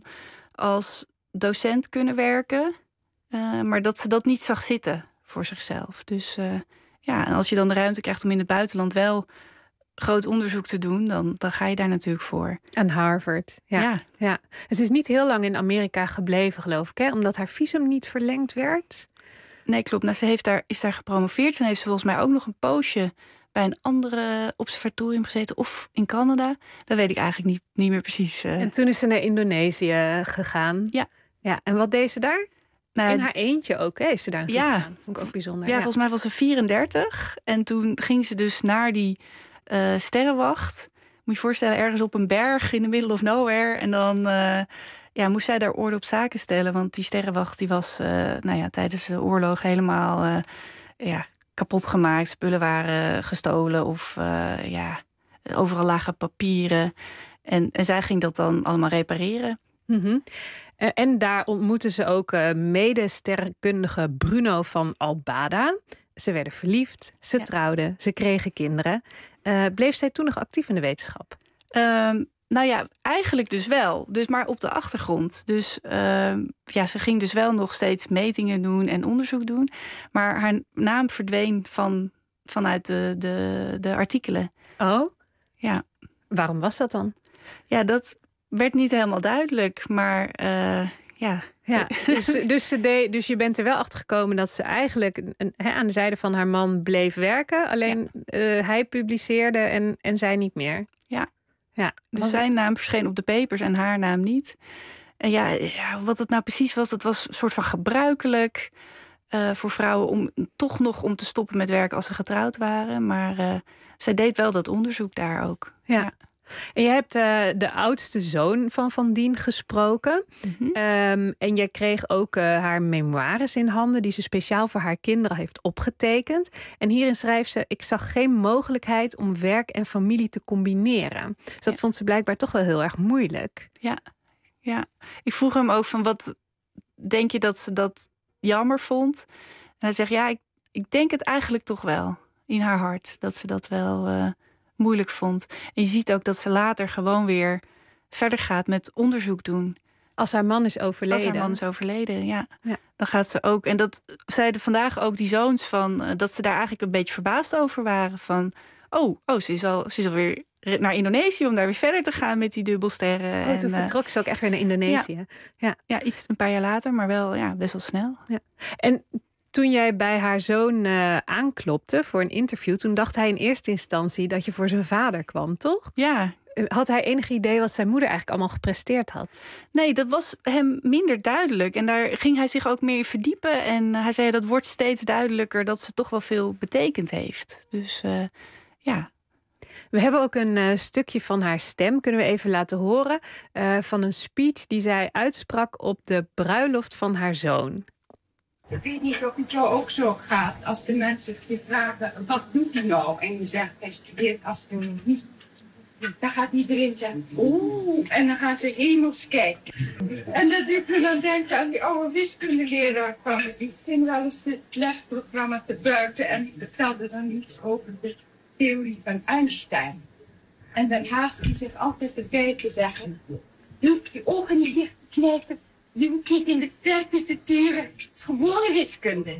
als docent kunnen werken... Uh, maar dat ze dat niet zag zitten voor zichzelf. Dus uh, ja, en als je dan de ruimte krijgt om in het buitenland... wel groot onderzoek te doen, dan, dan ga je daar natuurlijk voor. Aan Harvard, ja. Ja. ja. Ze is niet heel lang in Amerika gebleven, geloof ik, hè? Omdat haar visum niet verlengd werd. Nee, klopt. Nou, ze heeft daar, is daar gepromoveerd. En heeft ze volgens mij ook nog een poosje... bij een andere observatorium gezeten. Of in Canada. Dat weet ik eigenlijk niet, niet meer precies. Uh... En toen is ze naar Indonesië gegaan. Ja. ja. En wat deed ze daar? Nou, in haar eentje ook, hè? Is ze daar naartoe ja. gegaan? Vond ik ook bijzonder. Ja, ja, volgens mij was ze vierendertig. En toen ging ze dus naar die uh, sterrenwacht. Moet je je voorstellen, ergens op een berg in the middle of nowhere. En dan uh, ja, moest zij daar orde op zaken stellen. Want die sterrenwacht die was uh, nou ja, tijdens de oorlog helemaal uh, ja, kapot gemaakt. Spullen waren gestolen of uh, ja, overal lagen papieren. En, en zij ging dat dan allemaal repareren. Mm-hmm. Uh, en daar ontmoetten ze ook uh, mede-sterrenkundige Bruno van Albada. Ze werden verliefd, ze ja. trouwden, ze kregen kinderen. Uh, bleef zij toen nog actief in de wetenschap? Um, nou ja, eigenlijk dus wel. Dus maar op de achtergrond. Dus uh, ja, ze ging dus wel nog steeds metingen doen en onderzoek doen. Maar haar naam verdween van, vanuit de, de, de artikelen. Oh? Ja. Waarom was dat dan? Ja, dat werd niet helemaal duidelijk. Maar uh, ja... Ja, dus, dus, ze deed, dus je bent er wel achter gekomen dat ze eigenlijk een, he, aan de zijde van haar man bleef werken. Alleen ja. uh, hij publiceerde en, en zij niet meer. Ja, ja. Dus zijn naam verscheen op de papers en haar naam niet. En ja, ja, wat het nou precies was, dat was een soort van gebruikelijk uh, voor vrouwen om toch nog om te stoppen met werken als ze getrouwd waren. Maar uh, zij deed wel dat onderzoek daar ook. Ja. ja. En je hebt uh, de oudste zoon van Van Dien gesproken. Mm-hmm. Um, en je kreeg ook uh, haar memoires in handen... die ze speciaal voor haar kinderen heeft opgetekend. En hierin schrijft ze... ik zag geen mogelijkheid om werk en familie te combineren. Dus dat ja. vond ze blijkbaar toch wel heel erg moeilijk. Ja, ja. Ik vroeg hem ook van... wat denk je dat ze dat jammer vond? En hij zegt, ja, ik, ik denk het eigenlijk toch wel. In haar hart, dat ze dat wel... Uh, moeilijk vond. En je ziet ook dat ze later gewoon weer verder gaat met onderzoek doen. Als haar man is overleden. Als haar man is overleden, ja. ja. Dan gaat ze ook... En dat zeiden vandaag ook die zoons van... Uh, dat ze daar eigenlijk een beetje verbaasd over waren. Van, oh, oh ze is al ze is alweer naar Indonesië... om daar weer verder te gaan met die dubbelsterren. Oh, toen en, vertrok ze ook echt weer naar Indonesië. Ja, ja. ja iets een paar jaar later, maar wel ja, best wel snel. Ja. En toen jij bij haar zoon uh, aanklopte voor een interview... toen dacht hij in eerste instantie dat je voor zijn vader kwam, toch? Ja. Had hij enig idee wat zijn moeder eigenlijk allemaal gepresteerd had? Nee, dat was hem minder duidelijk. En daar ging hij zich ook meer in verdiepen. En hij zei dat wordt steeds duidelijker... dat ze toch wel veel betekend heeft. Dus uh, ja... We hebben ook een uh, stukje van haar stem, kunnen we even laten horen... Uh, van een speech die zij uitsprak op de bruiloft van haar zoon. Ik weet niet of het jou ook zo gaat als de mensen je vragen, wat doet hij nou? En je zegt, hij studeert astronomie. Dan gaat iedereen zeggen, oeh, en dan gaan ze hemels kijken. En dat doet me dan denken aan die oude wiskundeleraar van me. Die ging wel eens het lesprogramma te buiten en die vertelde dan iets over de theorie van Einstein. En dan haast hij zich altijd erbij te zeggen, je hoeft je ogen niet dicht te knijpen. Je moet niet in de tijd te turen. Het is gewone wiskunde.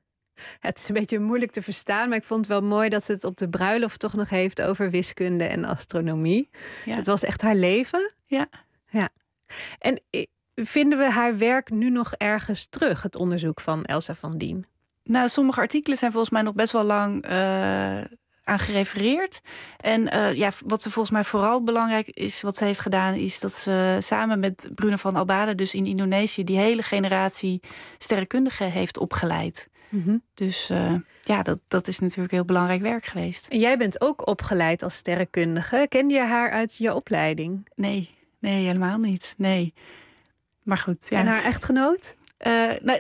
Het is een beetje moeilijk te verstaan, maar ik vond het wel mooi dat ze het op de bruiloft toch nog heeft over wiskunde en astronomie. Ja. Het was echt haar leven. Ja. ja. En vinden we haar werk nu nog ergens terug, het onderzoek van Elsa Van Dien? Nou, sommige artikelen zijn volgens mij nog best wel lang uh, aan gerefereerd. En uh, ja, wat ze volgens mij vooral belangrijk is, wat ze heeft gedaan, is dat ze samen met Bruno van Albada, dus in Indonesië, die hele generatie sterrenkundigen heeft opgeleid. Mm-hmm. Dus uh, ja, dat, dat is natuurlijk heel belangrijk werk geweest. En jij bent ook opgeleid als sterrenkundige. Kende je haar uit je opleiding? Nee, nee, helemaal niet. Nee. Maar goed. Ja. En haar echtgenoot? Uh, nou,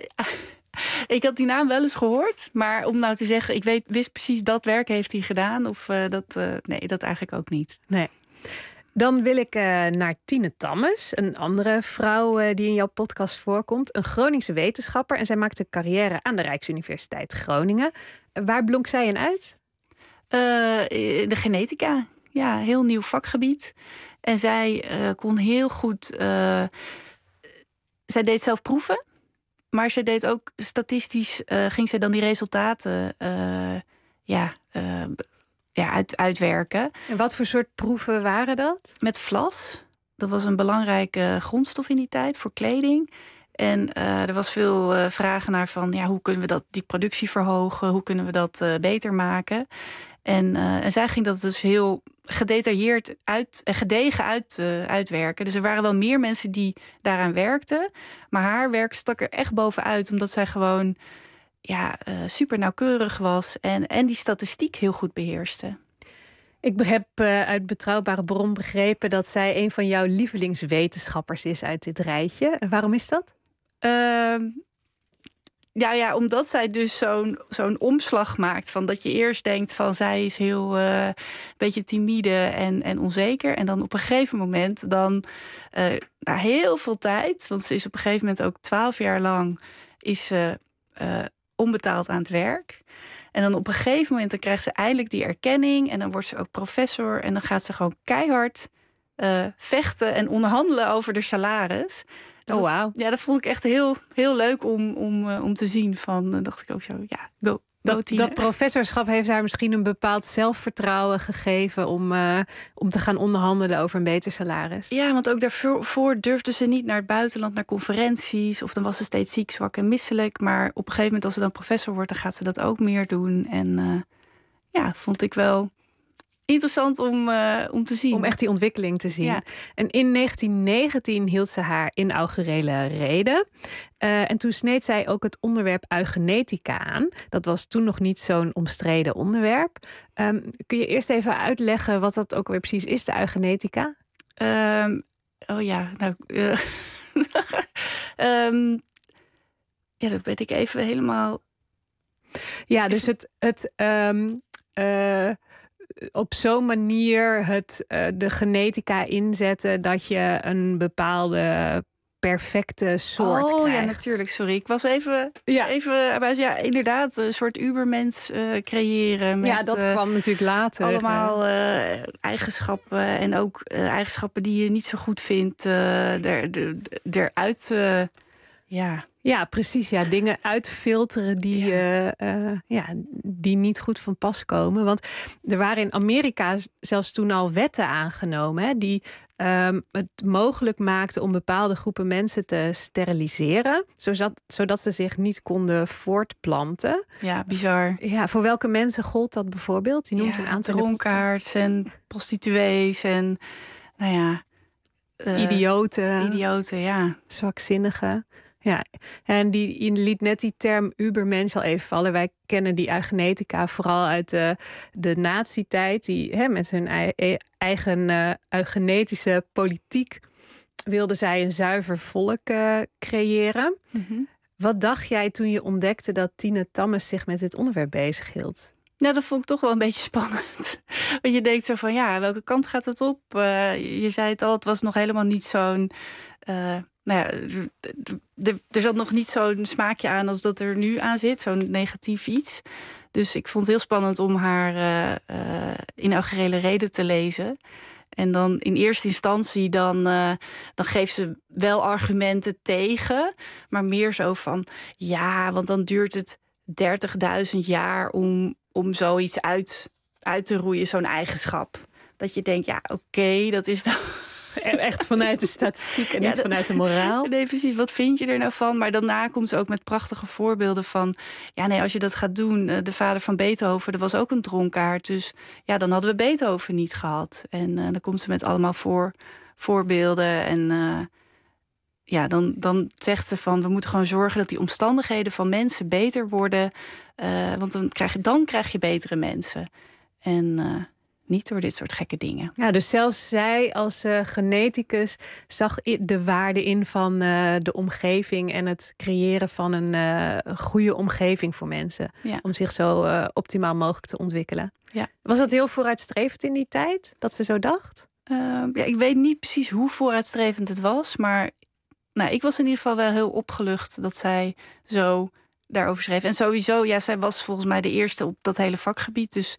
ik had die naam wel eens gehoord. Maar om nou te zeggen, ik weet, wist precies dat werk heeft hij gedaan. Of uh, dat, uh, nee, dat eigenlijk ook niet. Nee. Dan wil ik uh, naar Tine Tammes, een andere vrouw uh, die in jouw podcast voorkomt. Een Groningse wetenschapper en zij maakte carrière aan de Rijksuniversiteit Groningen. Uh, waar blonk zij in uit? Uh, de genetica, Ja, heel nieuw vakgebied. En zij uh, kon heel goed... Uh, zij deed zelf proeven. Maar ze deed ook statistisch... Uh, ging ze dan die resultaten uh, ja, uh, ja, uit, uitwerken. En wat voor soort proeven waren dat? Met vlas. Dat was een belangrijke grondstof in die tijd voor kleding. En uh, er was veel uh, vragen naar van... ja, hoe kunnen we dat, die productie verhogen? Hoe kunnen we dat uh, beter maken? En, uh, en zij ging dat dus heel gedetailleerd uit, uh, gedegen uit, uh, uitwerken. Dus er waren wel meer mensen die daaraan werkten. Maar haar werk stak er echt bovenuit. Omdat zij gewoon ja, uh, super nauwkeurig was. En, en die statistiek heel goed beheerste. Ik heb uh, uit Betrouwbare Bron begrepen dat zij een van jouw lievelingswetenschappers is uit dit rijtje. Waarom is dat? Uh, ja, ja, omdat zij dus zo'n zo'n omslag maakt. Van dat je eerst denkt van zij is heel uh, beetje timide en, en onzeker. En dan op een gegeven moment dan uh, na heel veel tijd. Want ze is op een gegeven moment ook twaalf jaar lang is ze uh, onbetaald aan het werk. En dan op een gegeven moment dan krijgt ze eindelijk die erkenning. En dan wordt ze ook professor. En dan gaat ze gewoon keihard uh, vechten en onderhandelen over de salaris. Dus oh, wauw. Ja, dat vond ik echt heel, heel leuk om, om, uh, om te zien. Van, dan dacht ik ook zo, ja, go. Dat, dat professorschap heeft haar misschien een bepaald zelfvertrouwen gegeven... om, uh, om te gaan onderhandelen over een beter salaris. Ja, want ook daarvoor durfde ze niet naar het buitenland, naar conferenties... of dan was ze steeds ziek, zwak en misselijk. Maar op een gegeven moment als ze dan professor wordt... dan gaat ze dat ook meer doen. En uh, ja, vond ik wel interessant om, uh, om te zien. Om echt die ontwikkeling te zien. Ja. En in negentien negentien hield ze haar inaugurele rede. Uh, en toen sneed zij ook het onderwerp eugenetica aan. Dat was toen nog niet zo'n omstreden onderwerp. Um, kun je eerst even uitleggen wat dat ook weer precies is, de eugenetica? Um, oh ja, nou... Uh, um, ja, dat weet ik even helemaal... Ja, dus het... het um, uh, op zo'n manier het, uh, de genetica inzetten... dat je een bepaalde perfecte soort oh, krijgt. Ja, natuurlijk. Sorry, ik was even... Ja, even, maar ja, inderdaad, een soort ubermens uh, creëren. Met, ja, dat uh, kwam natuurlijk later. Allemaal uh, eigenschappen en ook uh, eigenschappen die je niet zo goed vindt... Uh, er, de, de, eruit... Uh, ja... Ja, precies. Ja, dingen uitfilteren die, ja. Uh, uh, ja, die niet goed van pas komen. Want er waren in Amerika zelfs toen al wetten aangenomen... Hè, die um, het mogelijk maakten om bepaalde groepen mensen te steriliseren... zodat, zodat ze zich niet konden voortplanten. Ja, bizar. Ja, voor welke mensen gold dat bijvoorbeeld? Je noemt ja, een aantal dronkaards en prostituees en nou ja... Uh, idioten. Idioten, ja. Zwakzinnigen. Ja, en die, je liet net die term ubermensch al even vallen. Wij kennen die eugenetica vooral uit de, de nazi-tijd. Die hè, met hun ei, eigen uh, eugenetische politiek wilden zij een zuiver volk uh, creëren. Mm-hmm. Wat dacht jij toen je ontdekte dat Tine Tammes zich met dit onderwerp bezighield? Nou, dat vond ik toch wel een beetje spannend. Want je denkt zo van, ja, welke kant gaat het op? Uh, je zei het al, het was nog helemaal niet zo'n... Uh, nou ja, er zat nog niet zo'n smaakje aan als dat er nu aan zit. Zo'n negatief iets. Dus ik vond het heel spannend om haar uh, uh, inaugurele reden te lezen. En dan in eerste instantie dan, uh, dan geeft ze wel argumenten tegen. Maar meer zo van, ja, want dan duurt het dertigduizend jaar om, om zoiets uit, uit te roeien, zo'n eigenschap. Dat je denkt, ja, oké, okay, dat is wel... Echt vanuit de statistiek en ja, niet vanuit de moraal. Nee, precies. Wat vind je er nou van? Maar daarna komt ze ook met prachtige voorbeelden van... ja, nee, als je dat gaat doen... de vader van Beethoven, dat was ook een dronkaard. Dus ja, dan hadden we Beethoven niet gehad. En uh, dan komt ze met allemaal voor, voorbeelden. En uh, ja, dan, dan zegt ze van... we moeten gewoon zorgen dat die omstandigheden van mensen beter worden. Uh, want dan krijg, je, dan krijg je betere mensen. En... Uh, Niet door dit soort gekke dingen. Ja, dus zelfs zij als uh, geneticus zag de waarde in van uh, de omgeving... en het creëren van een uh, goede omgeving voor mensen. Ja. Om zich zo uh, optimaal mogelijk te ontwikkelen. Ja. Was dat heel vooruitstrevend in die tijd, dat ze zo dacht? Uh, ja, ik weet niet precies hoe vooruitstrevend het was. Maar nou, ik was in ieder geval wel heel opgelucht dat zij zo daarover schreef. En sowieso, ja, zij was volgens mij de eerste op dat hele vakgebied. Dus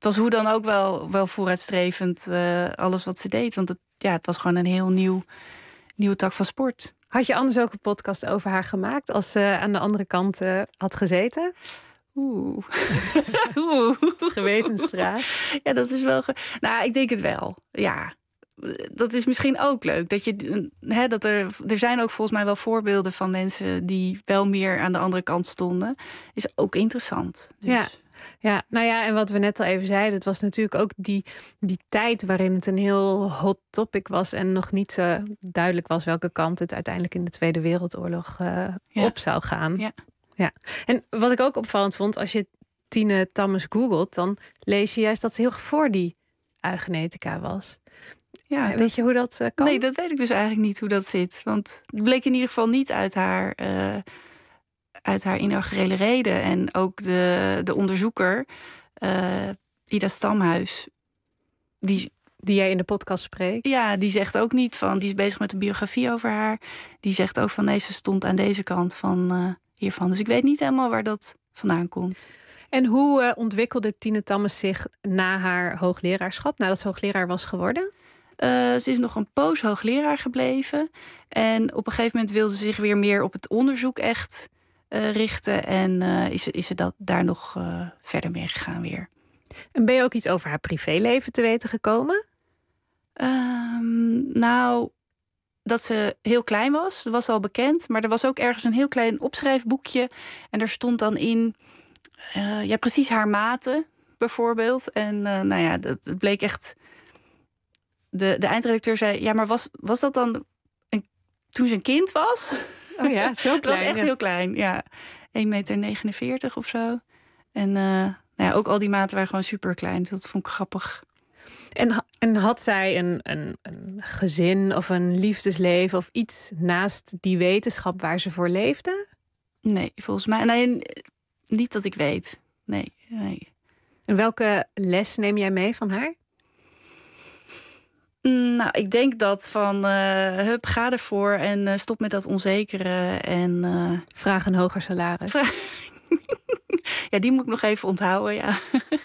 het was hoe dan ook wel, wel vooruitstrevend uh, alles wat ze deed. Want het, ja, het was gewoon een heel nieuw, nieuwe tak van sport. Had je anders ook een podcast over haar gemaakt als ze aan de andere kant uh, had gezeten? Oeh. Oeh. Gewetensvraag. Ja, dat is wel... Ge... Nou, ik denk het wel. Ja. Dat is misschien ook leuk. Dat je, hè, dat er, er zijn ook volgens mij wel voorbeelden van mensen die wel meer aan de andere kant stonden. Is ook interessant. Dus. Ja. Ja, nou ja, en wat we net al even zeiden, het was natuurlijk ook die, die tijd waarin het een heel hot topic was en nog niet zo duidelijk was welke kant het uiteindelijk in de Tweede Wereldoorlog uh, ja. op zou gaan. Ja. Ja. En wat ik ook opvallend vond, als je Tine Tammes googelt, dan lees je juist dat ze heel voor die eugenetica was. Ja, weet dat, je hoe dat uh, kan? Nee, dat weet ik dus eigenlijk niet hoe dat zit. Want het bleek in ieder geval niet uit haar, uh, uit haar inaugurele reden. En ook de, de onderzoeker, uh, Ida Stamhuis, die... Die jij in de podcast spreekt? Ja, die zegt ook niet van... Die is bezig met een biografie over haar. Die zegt ook van nee, ze stond aan deze kant van uh, hiervan. Dus ik weet niet helemaal waar dat vandaan komt. En hoe uh, ontwikkelde Tine Tammes zich na haar hoogleraarschap? Nadat ze hoogleraar was geworden? Uh, ze is nog een poos hoogleraar gebleven. En op een gegeven moment wilde ze zich weer meer op het onderzoek echt uh, richten. En uh, is, is ze dat, daar nog uh, verder mee gegaan weer. En ben je ook iets over haar privéleven te weten gekomen? Um, nou, dat ze heel klein was, dat was al bekend. Maar er was ook ergens een heel klein opschrijfboekje. En daar stond dan in, uh, ja, precies haar maten bijvoorbeeld. En uh, nou ja, dat, dat bleek echt... De, de eindredacteur zei, ja, maar was, was dat dan een, toen ze een kind was? Oh ja, zo klein. Dat was echt ja. heel klein, ja. één meter negenenveertig of zo. En uh, nou ja, ook al die maten waren gewoon super klein. Dat vond ik grappig. En, en had zij een, een, een gezin of een liefdesleven of iets naast die wetenschap waar ze voor leefde? Nee, volgens mij nee, niet dat ik weet. Nee, nee. En welke les neem jij mee van haar? Nou, ik denk dat van uh, hup, ga ervoor en uh, stop met dat onzekere. En uh... vraag een hoger salaris. Vraag... ja, die moet ik nog even onthouden, ja.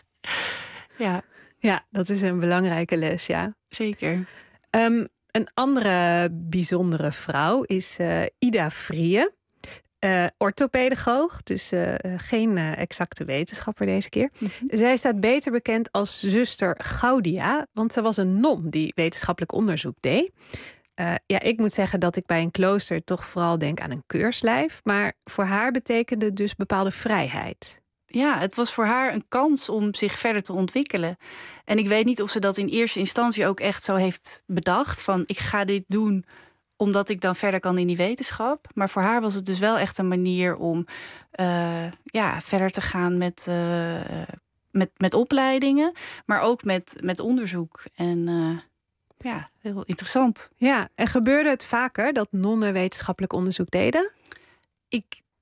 ja. Ja, dat is een belangrijke les, ja. Zeker. Um, een andere bijzondere vrouw is uh, Ida Vrije. Uh, orthopedagoog, dus uh, geen uh, exacte wetenschapper deze keer. Mm-hmm. Zij staat beter bekend als zuster Gaudia, want ze was een non die wetenschappelijk onderzoek deed. Uh, ja, ik moet zeggen dat ik bij een klooster toch vooral denk aan een keurslijf, maar voor haar betekende het dus bepaalde vrijheid. Ja, het was voor haar een kans om zich verder te ontwikkelen. En ik weet niet of ze dat in eerste instantie ook echt zo heeft bedacht, van ik ga dit doen omdat ik dan verder kan in die wetenschap. Maar voor haar was het dus wel echt een manier om uh, ja, verder te gaan met, uh, met, met opleidingen. Maar ook met, met onderzoek. En uh, ja, heel interessant. Ja, en gebeurde het vaker dat nonnen wetenschappelijk onderzoek deden? Ik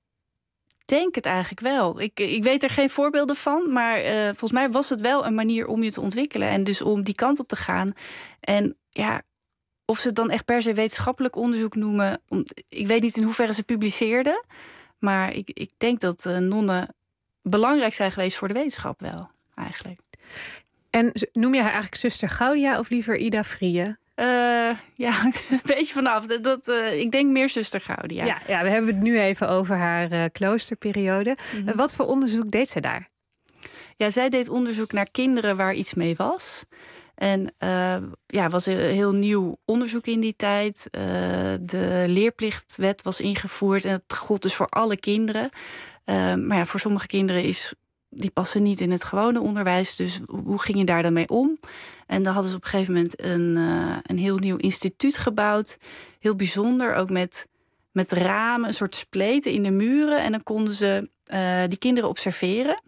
denk het eigenlijk wel. Ik, ik weet er geen voorbeelden van. Maar uh, volgens mij was het wel een manier om je te ontwikkelen. En dus om die kant op te gaan. En ja, of ze het dan echt per se wetenschappelijk onderzoek noemen, om, ik weet niet in hoeverre ze publiceerden. Maar ik, ik denk dat uh, nonnen belangrijk zijn geweest voor de wetenschap wel, eigenlijk. En noem je haar eigenlijk zuster Gaudia of liever Ida Vrije? Uh, ja, een beetje vanaf. Dat, dat, uh, ik denk meer zuster Gaudia. Ja, ja, we hebben het nu even over haar uh, kloosterperiode. Mm-hmm. Uh, wat voor onderzoek deed zij daar? Ja, zij deed onderzoek naar kinderen waar iets mee was. En uh, ja, was een heel nieuw onderzoek in die tijd. Uh, de leerplichtwet was ingevoerd en het gold dus voor alle kinderen. Uh, maar ja, voor sommige kinderen is die passen niet in het gewone onderwijs. Dus hoe ging je daar dan mee om? En dan hadden ze op een gegeven moment een, uh, een heel nieuw instituut gebouwd. Heel bijzonder, ook met, met ramen, een soort spleten in de muren. En dan konden ze uh, die kinderen observeren.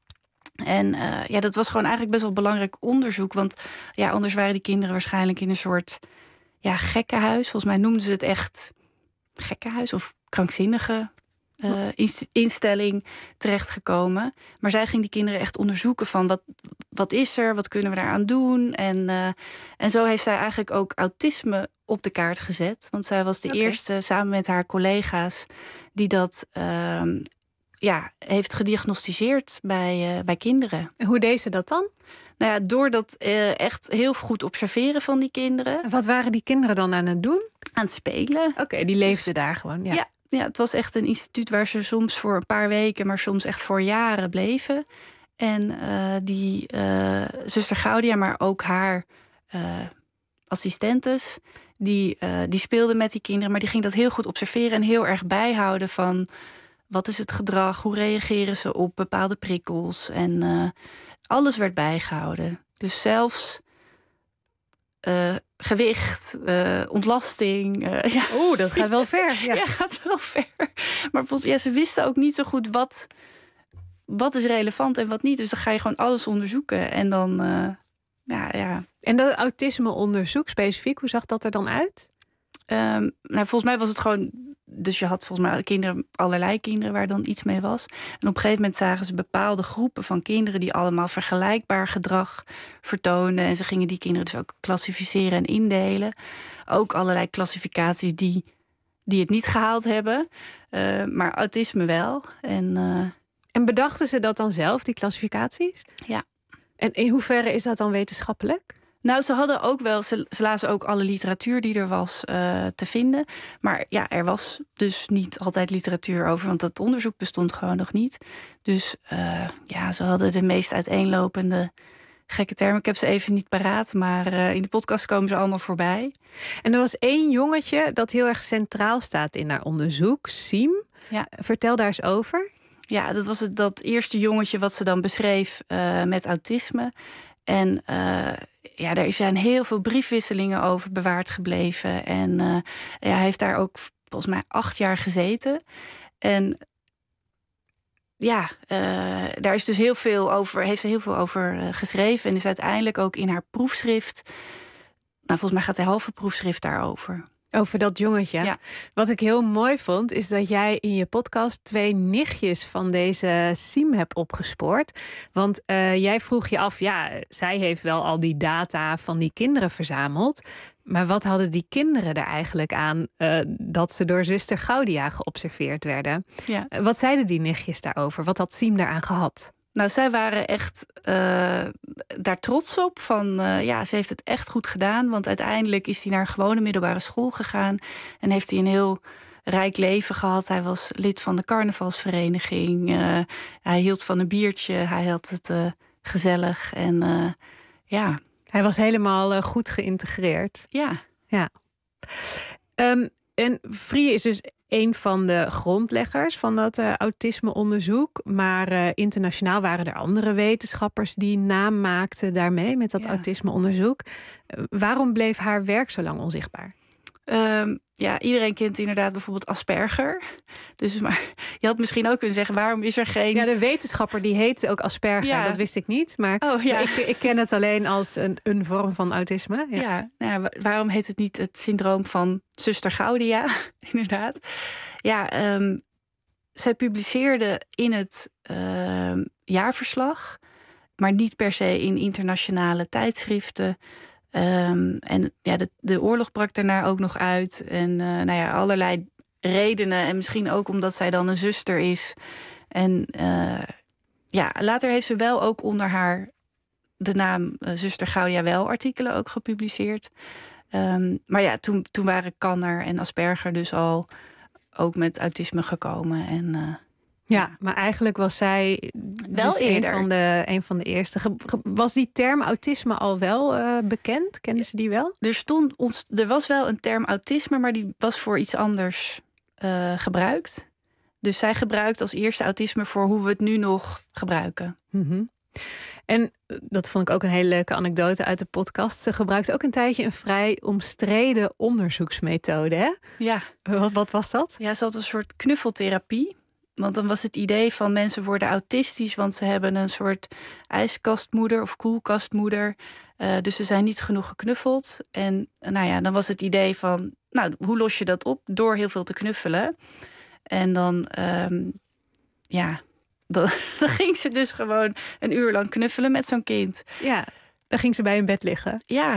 En uh, ja, dat was gewoon eigenlijk best wel belangrijk onderzoek. Want ja, anders waren die kinderen waarschijnlijk in een soort ja, gekkenhuis. Volgens mij noemden ze het echt gekkenhuis of krankzinnige uh, instelling terechtgekomen. Maar zij ging die kinderen echt onderzoeken van wat, wat is er, wat kunnen we daaraan doen. En, uh, en zo heeft zij eigenlijk ook autisme op de kaart gezet. Want zij was de okay. eerste, samen met haar collega's, die dat Uh, ja, heeft gediagnosticeerd bij, uh, bij kinderen. En hoe deed ze dat dan? Nou ja, door dat uh, echt heel goed observeren van die kinderen. En wat waren die kinderen dan aan het doen? Aan het spelen. Oké, okay, die leefden dus, daar gewoon. Ja. Ja, ja, het was echt een instituut waar ze soms voor een paar weken, maar soms echt voor jaren bleven. En uh, die uh, zuster Gaudia, maar ook haar uh, assistentes, die, uh, die speelden met die kinderen, maar die ging dat heel goed observeren en heel erg bijhouden van wat is het gedrag, hoe reageren ze op bepaalde prikkels. En uh, alles werd bijgehouden. Dus zelfs uh, gewicht, uh, ontlasting. Uh, ja. Oeh, dat gaat wel ver. Ja, ja gaat wel ver. Maar volgens, ja, ze wisten ook niet zo goed wat, wat is relevant en wat niet. Dus dan ga je gewoon alles onderzoeken. En dan, uh, ja, ja. En dat autismeonderzoek specifiek, hoe zag dat er dan uit? Um, nou, volgens mij was het gewoon. Dus je had volgens mij kinderen, allerlei kinderen waar dan iets mee was. En op een gegeven moment zagen ze bepaalde groepen van kinderen die allemaal vergelijkbaar gedrag vertoonden. En ze gingen die kinderen dus ook klassificeren en indelen. Ook allerlei klassificaties die, die het niet gehaald hebben. Uh, maar autisme wel. En, uh... en bedachten ze dat dan zelf, die klassificaties? Ja. En in hoeverre is dat dan wetenschappelijk? Nou, ze hadden ook wel, ze, ze lazen ook alle literatuur die er was uh, te vinden. Maar ja, er was dus niet altijd literatuur over, want dat onderzoek bestond gewoon nog niet. Dus uh, ja, ze hadden de meest uiteenlopende gekke termen. Ik heb ze even niet paraat, maar uh, in de podcast komen ze allemaal voorbij. En er was één jongetje dat heel erg centraal staat in haar onderzoek, Siem. Ja. Vertel daar eens over. Ja, dat was het, dat eerste jongetje wat ze dan beschreef uh, met autisme. En uh, ja, er zijn heel veel briefwisselingen over bewaard gebleven. En uh, ja, hij heeft daar ook volgens mij acht jaar gezeten. En ja, uh, daar is dus heel veel over, heeft ze heel veel over uh, geschreven. En is uiteindelijk ook in haar proefschrift. Nou, volgens mij gaat de halve proefschrift daarover. Over dat jongetje. Ja. Wat ik heel mooi vond, is dat jij in je podcast twee nichtjes van deze Siem hebt opgespoord. Want uh, jij vroeg je af, ja, zij heeft wel al die data van die kinderen verzameld. Maar wat hadden die kinderen er eigenlijk aan uh, dat ze door zuster Gaudia geobserveerd werden? Ja. Uh, wat zeiden die nichtjes daarover? Wat had Siem daaraan gehad? Nou, zij waren echt uh, daar trots op. Van uh, ja, ze heeft het echt goed gedaan. Want uiteindelijk is hij naar een gewone middelbare school gegaan. En heeft hij een heel rijk leven gehad. Hij was lid van de carnavalsvereniging. Uh, hij hield van een biertje. Hij had het uh, gezellig. En uh, ja. Hij was helemaal uh, goed geïntegreerd. Ja. Ja. Um, en Frie is dus een van de grondleggers van dat uh, autismeonderzoek. Maar uh, internationaal waren er andere wetenschappers die naam maakten daarmee met dat ja. autismeonderzoek. Uh, waarom bleef haar werk zo lang onzichtbaar? Um, ja, iedereen kent inderdaad bijvoorbeeld Asperger. Dus maar je had misschien ook kunnen zeggen, waarom is er geen... Ja, de wetenschapper die heet ook Asperger, ja. Dat wist ik niet. Maar oh, ja. ik, ik ken het alleen als een, een vorm van autisme. Ja. Ja, nou ja, waarom heet het niet het syndroom van zuster Gaudia? Inderdaad. Ja, um, zij publiceerde in het uh, jaarverslag, maar niet per se in internationale tijdschriften. Um, en ja, de, de oorlog brak daarna ook nog uit. En uh, nou ja, allerlei redenen. En misschien ook omdat zij dan een zuster is. En uh, ja, later heeft ze wel ook onder haar de naam uh, zuster Gaudia wel artikelen ook gepubliceerd. Um, maar ja, toen, toen waren Kanner en Asperger dus al ook met autisme gekomen. En uh, ja, maar eigenlijk was zij wel dus eerder. Een van de, een van de eerste. Was die term autisme al wel uh, bekend? Kenden ze die wel? Er, stond ons, er was wel een term autisme, maar die was voor iets anders uh, gebruikt. Dus zij gebruikt als eerste autisme voor hoe we het nu nog gebruiken. Mm-hmm. En dat vond ik ook een hele leuke anekdote uit de podcast. Ze gebruikte ook een tijdje een vrij omstreden onderzoeksmethode. Hè? Ja. Wat, wat was dat? Ja, ze had een soort knuffeltherapie. Want dan was het idee van mensen worden autistisch, want ze hebben een soort ijskastmoeder of koelkastmoeder. Uh, dus ze zijn niet genoeg geknuffeld. En nou ja, dan was het idee van, nou, hoe los je dat op? Door heel veel te knuffelen. En dan, um, ja, dan, dan ging ze dus gewoon een uur lang knuffelen met zo'n kind. Ja, dan ging ze bij in bed liggen. Ja.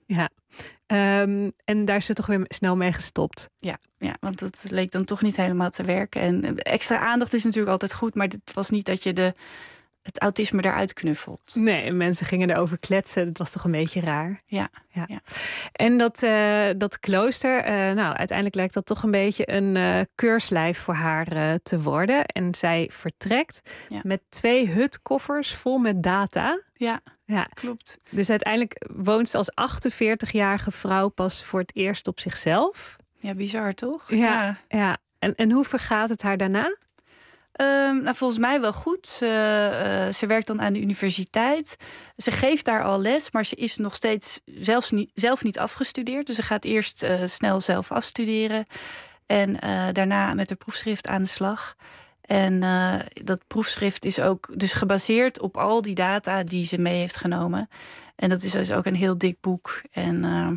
Ja. Um, en daar is ze toch weer snel mee gestopt. Ja, ja, want het leek dan toch niet helemaal te werken. En extra aandacht is natuurlijk altijd goed, maar het was niet dat je de, het autisme eruit knuffelt. Nee, mensen gingen erover kletsen. Dat was toch een beetje raar. Ja. ja. ja. En dat, uh, dat klooster, uh, nou, uiteindelijk lijkt dat toch een beetje een uh, keurslijf voor haar uh, te worden. En zij vertrekt ja. met twee hutkoffers vol met data. Ja. Ja, klopt. Dus uiteindelijk woont ze als achtenveertigjarige vrouw pas voor het eerst op zichzelf. Ja, bizar toch? Ja, ja. ja. En, en hoe vergaat het haar daarna? Um, nou, volgens mij wel goed. Ze, uh, ze werkt dan aan de universiteit. Ze geeft daar al les, maar ze is nog steeds zelfs niet, zelf niet afgestudeerd. Dus ze gaat eerst uh, snel zelf afstuderen. En uh, daarna met haar proefschrift aan de slag. En uh, dat proefschrift is ook dus gebaseerd op al die data die ze mee heeft genomen. En dat is dus ook een heel dik boek. En uh,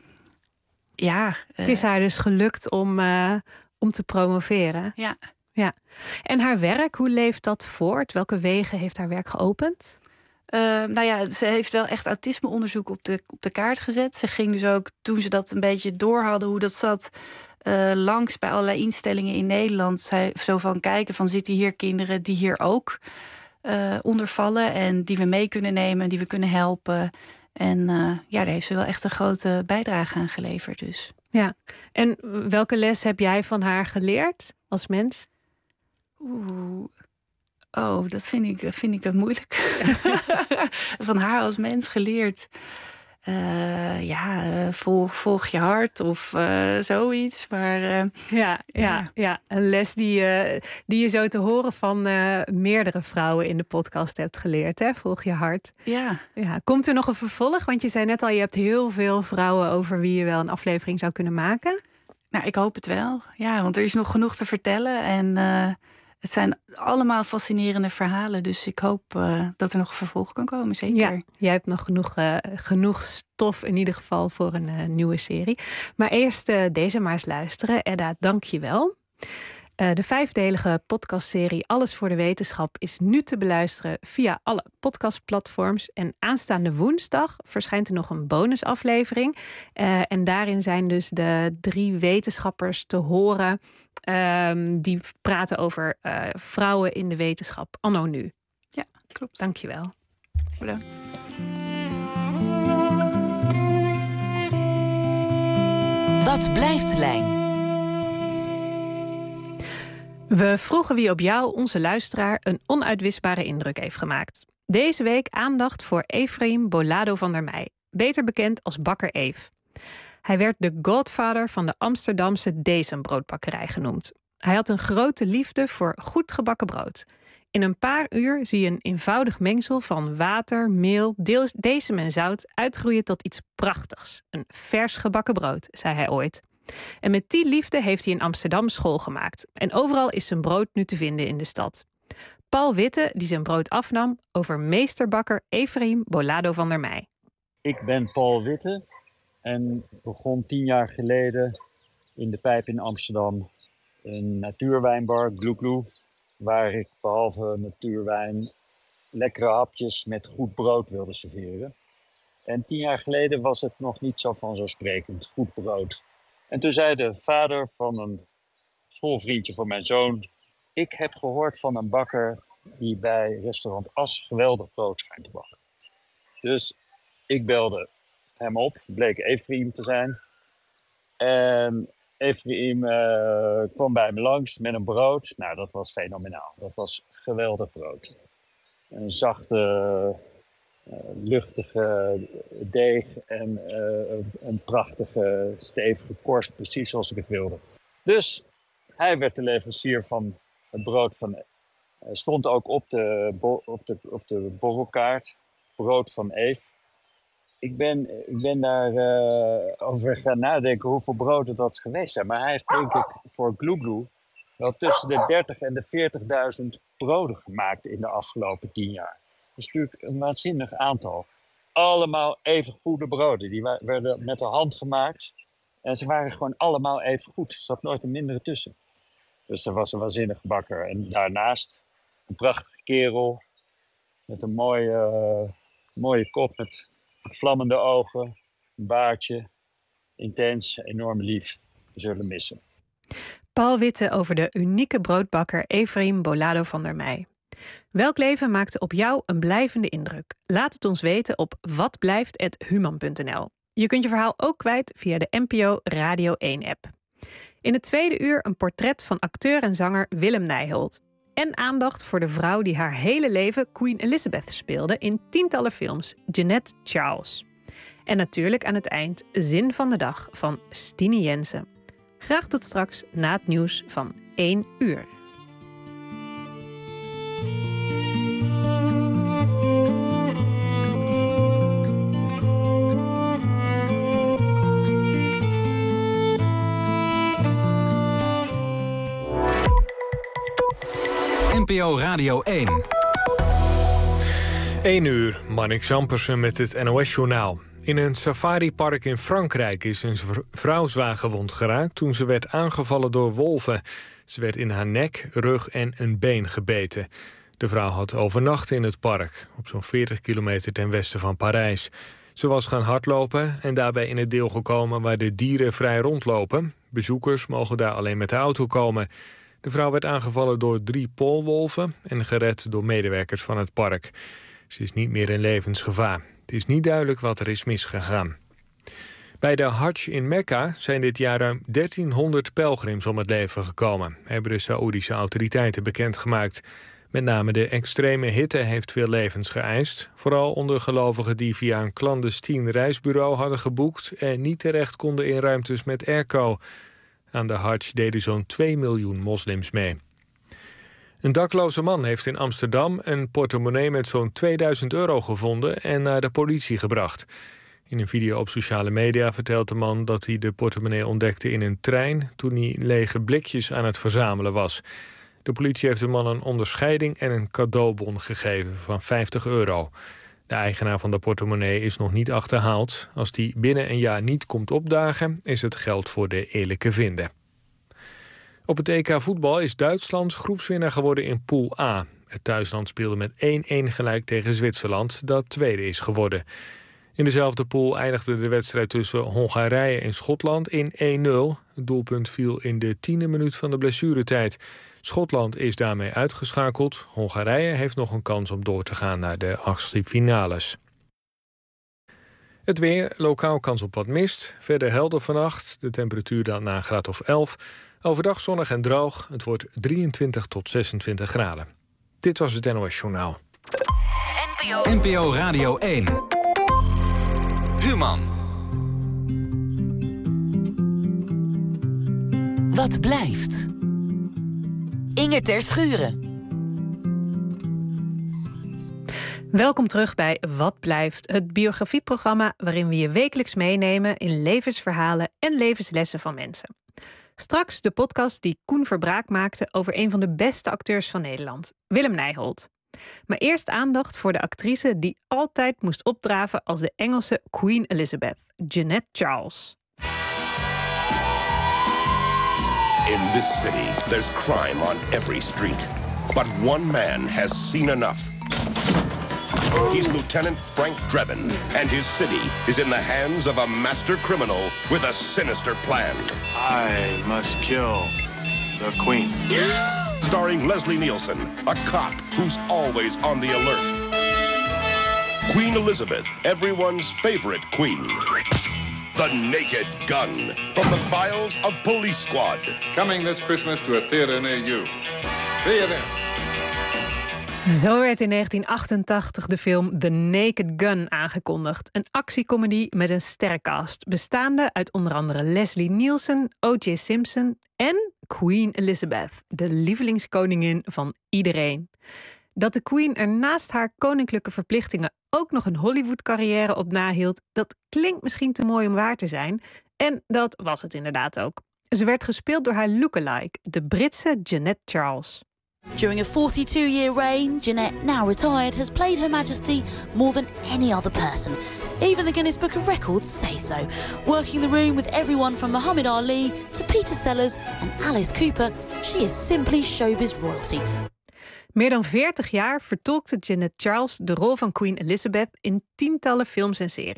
ja. Uh, het is haar dus gelukt om, uh, om te promoveren. Ja. ja. En haar werk, hoe leeft dat voort? Welke wegen heeft haar werk geopend? Uh, nou ja, ze heeft wel echt autismeonderzoek op de, op de kaart gezet. Ze ging dus ook, toen ze dat een beetje door hadden hoe dat zat, Uh, langs bij allerlei instellingen in Nederland. Zij, zo van kijken van zitten hier kinderen die hier ook uh, onder vallen en die we mee kunnen nemen, die we kunnen helpen. En uh, ja, daar heeft ze wel echt een grote bijdrage aan geleverd. Dus. Ja, en welke les heb jij van haar geleerd als mens? Oeh, oh, dat vind ik, vind ik het moeilijk. Van haar als mens geleerd. Uh, ja, uh, volg, volg je hart of uh, zoiets. Maar uh, ja, ja, ja, ja, een les die, uh, die je zo te horen van uh, meerdere vrouwen in de podcast hebt geleerd. Hè? Volg je hart. Ja. ja. Komt er nog een vervolg? Want je zei net al, je hebt heel veel vrouwen over wie je wel een aflevering zou kunnen maken. Nou, ik hoop het wel. Ja, want er is nog genoeg te vertellen. En uh, het zijn allemaal fascinerende verhalen. Dus ik hoop uh, dat er nog een vervolg kan komen, zeker. Ja, jij hebt nog genoeg, uh, genoeg stof in ieder geval voor een uh, nieuwe serie. Maar eerst uh, deze maar eens luisteren. Edda, dank je wel. Uh, de vijfdelige podcastserie Alles voor de Wetenschap is nu te beluisteren via alle podcastplatforms. En aanstaande woensdag verschijnt er nog een bonusaflevering. Uh, en daarin zijn dus de drie wetenschappers te horen um, die praten over uh, vrouwen in de wetenschap anno nu. Ja, klopt. Dank je wel. Bedankt. Wat blijft Lijn? We vroegen wie op jou, onze luisteraar, een onuitwisbare indruk heeft gemaakt. Deze week aandacht voor Efraïm Bolado van der Meij, beter bekend als Bakker Eve. Hij werd de godfather van de Amsterdamse Desembroodbakkerij genoemd. Hij had een grote liefde voor goed gebakken brood. In een paar uur zie je een eenvoudig mengsel van water, meel, desem en zout uitgroeien tot iets prachtigs. Een vers gebakken brood, zei hij ooit. En met die liefde heeft hij in Amsterdam school gemaakt. En overal is zijn brood nu te vinden in de stad. Paul Witte, die zijn brood afnam, over meesterbakker Efraïm Bolado van der Meij. Ik ben Paul Witte en begon tien jaar geleden in de Pijp in Amsterdam. Een natuurwijnbar, Gloe Gloe, waar ik behalve natuurwijn lekkere hapjes met goed brood wilde serveren. En tien jaar geleden was het nog niet zo vanzelfsprekend, goed brood. En toen zei de vader van een schoolvriendje van mijn zoon: ik heb gehoord van een bakker die bij restaurant As geweldig brood schijnt te bakken. Dus ik belde hem op, bleek Efraïm te zijn. En Efraïm uh, kwam bij me langs met een brood. Nou, dat was fenomenaal. Dat was geweldig brood. Een zachte, uh, luchtige deeg en uh, een prachtige, stevige korst, precies zoals ik het wilde. Dus hij werd de leverancier van het brood van... Uh, stond ook op de, bo- op, de, op de borrelkaart, brood van Eve. Ik ben, ik ben daar uh, over gaan nadenken hoeveel broden dat geweest zijn. Maar hij heeft denk ik voor Gloe Gloe wel tussen de dertig en de veertigduizend broden gemaakt in de afgelopen tien jaar. Dat is natuurlijk een waanzinnig aantal. Allemaal even goede broden. Die werden met de hand gemaakt. En ze waren gewoon allemaal even goed. Er zat nooit een mindere tussen. Dus er was een waanzinnig bakker. En daarnaast een prachtige kerel. Met een mooie, uh, mooie kop met vlammende ogen. een baardje, intens, enorm lief, zullen missen. Paul Witte over de unieke broodbakker Efraim Bolado van der Meij. Welk leven maakte op jou een blijvende indruk? Laat het ons weten op watblijft apenstaartje human punt n l. Je kunt je verhaal ook kwijt via de N P O Radio één app. In het tweede uur een portret van acteur en zanger Willem Nijholt. En aandacht voor de vrouw die haar hele leven Queen Elizabeth speelde in tientallen films, Jeanette Charles. En natuurlijk aan het eind Zin van de Dag van Stine Jensen. Graag tot straks na het nieuws van één uur. N P O Radio één. één uur, Marnix Ampersen met het N O S-journaal. In een safaripark in Frankrijk is een vrouw zwaar gewond geraakt toen ze werd aangevallen door wolven. Ze werd in haar nek, rug en een been gebeten. De vrouw had overnacht in het park, op zo'n veertig kilometer ten westen van Parijs. Ze was gaan hardlopen en daarbij in het deel gekomen waar de dieren vrij rondlopen. Bezoekers mogen daar alleen met de auto komen. De vrouw werd aangevallen door drie poolwolven en gered door medewerkers van het park. Ze is niet meer in levensgevaar. Het is niet duidelijk wat er is misgegaan. Bij de Hajj in Mekka zijn dit jaar ruim dertienhonderd pelgrims om het leven gekomen, hebben de Saoedische autoriteiten bekendgemaakt. Met name de extreme hitte heeft veel levens geëist. Vooral onder gelovigen die via een clandestien reisbureau hadden geboekt en niet terecht konden in ruimtes met airco. Aan de Hajj deden zo'n twee miljoen moslims mee. Een dakloze man heeft in Amsterdam een portemonnee met zo'n tweeduizend euro gevonden en naar de politie gebracht. In een video op sociale media vertelt de man dat hij de portemonnee ontdekte in een trein toen hij lege blikjes aan het verzamelen was. De politie heeft de man een onderscheiding en een cadeaubon gegeven van vijftig euro. De eigenaar van de portemonnee is nog niet achterhaald. Als die binnen een jaar niet komt opdagen, is het geld voor de eerlijke vinder. Op het E K voetbal is Duitsland groepswinnaar geworden in Pool A. Het thuisland speelde met één-één gelijk tegen Zwitserland, dat tweede is geworden. In dezelfde pool eindigde de wedstrijd tussen Hongarije en Schotland in één nul. Het doelpunt viel in de tiende minuut van de blessuretijd. Schotland is daarmee uitgeschakeld. Hongarije heeft nog een kans om door te gaan naar de achtste finales. Het weer, lokaal kans op wat mist. Verder helder vannacht. De temperatuur dan naar een graad of elf. Overdag zonnig en droog. Het wordt drieëntwintig tot zesentwintig graden. Dit was het N O S-journaal. N P O Radio één. Human. Wat blijft? Inge ter Schuren. Welkom terug bij Wat Blijft, het biografieprogramma waarin we je wekelijks meenemen in levensverhalen en levenslessen van mensen. Straks de podcast die Koen Verbraak maakte over een van de beste acteurs van Nederland, Willem Nijholt. Maar eerst aandacht voor de actrice die altijd moest opdraven als de Engelse Queen Elizabeth, Jeanette Charles. In this city, there's crime on every street. But one man has seen enough. He's Lieutenant Frank Drebin, and his city is in the hands of a master criminal with a sinister plan. I must kill the Queen. Starring Leslie Nielsen, a cop who's always on the alert. Queen Elizabeth, everyone's favorite queen. The Naked Gun, from the files of Police Squad. Coming this Christmas to a theater near you. See you there. Zo werd in negentien achtentachtig de film The Naked Gun aangekondigd. Een actiecomedy met een sterrencast, bestaande uit onder andere Leslie Nielsen, O J Simpson en Queen Elizabeth, de lievelingskoningin van iedereen. Dat de Queen er naast haar koninklijke verplichtingen ook nog een Hollywood-carrière op nahield, dat klinkt misschien te mooi om waar te zijn. En dat was het inderdaad ook. Ze werd gespeeld door haar lookalike, de Britse Jeanette Charles. During a forty-two-year reign, Jeanette, now retired, has played Her Majesty more than any other person. Even the Guinness Book of Records say so. Working the room with everyone from Muhammad Ali to Peter Sellers and Alice Cooper, she is simply showbiz royalty. Meer dan veertig jaar vertolkte Jeanette Charles de rol van Queen Elizabeth in tientallen films en series.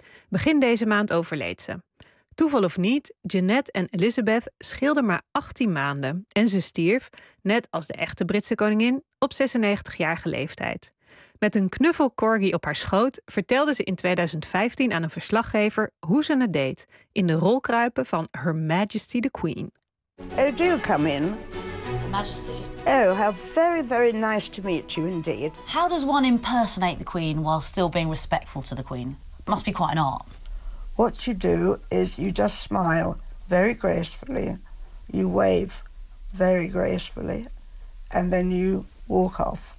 Begin deze maand overleed ze. Toeval of niet, Jeanette en Elizabeth scheelden maar achttien maanden en ze stierf, net als de echte Britse koningin, op zesennegentigjarige leeftijd. Met een knuffelcorgi op haar schoot vertelde ze in tweeduizend vijftien aan een verslaggever hoe ze het deed, in de rol kruipen van Her Majesty the Queen. Oh, do come in. Majesty. Oh, how very, very nice to meet you indeed. How does one impersonate the Queen while still being respectful to the Queen? Must be quite an art. What you do is you just smile very gracefully, you wave very gracefully, and then you walk off.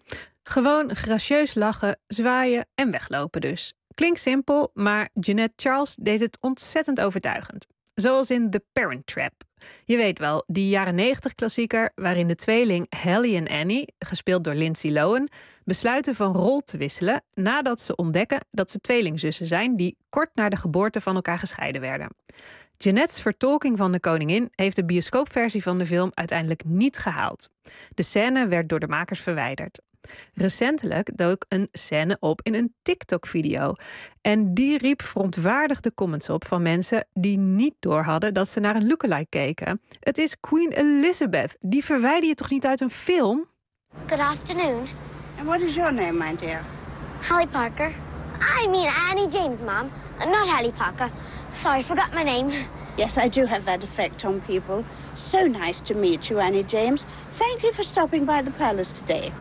Gewoon gracieus lachen, zwaaien en weglopen dus. Klinkt simpel, maar Jeanette Charles deed het ontzettend overtuigend. Zoals in The Parent Trap. Je weet wel, die jaren negentig klassieker waarin de tweeling Hallie en Annie, gespeeld door Lindsay Lohan, besluiten van rol te wisselen nadat ze ontdekken dat ze tweelingzussen zijn die kort na de geboorte van elkaar gescheiden werden. Jeanette's vertolking van de koningin heeft de bioscoopversie van de film uiteindelijk niet gehaald. De scène werd door de makers verwijderd. Recentelijk dook een scène op in een TikTok-video. En die riep verontwaardigde comments op van mensen die niet doorhadden dat ze naar een lookalike keken. Het is Queen Elizabeth. Die verwijder je toch niet uit een film? Good afternoon. And what is your name, my dear? Hallie Parker. I mean Annie James, Mom. Not Hallie Parker. Sorry, forgot my name. Yes, I do have that effect on people. So nice to meet you, Annie James. Thank you for stopping by the palace today.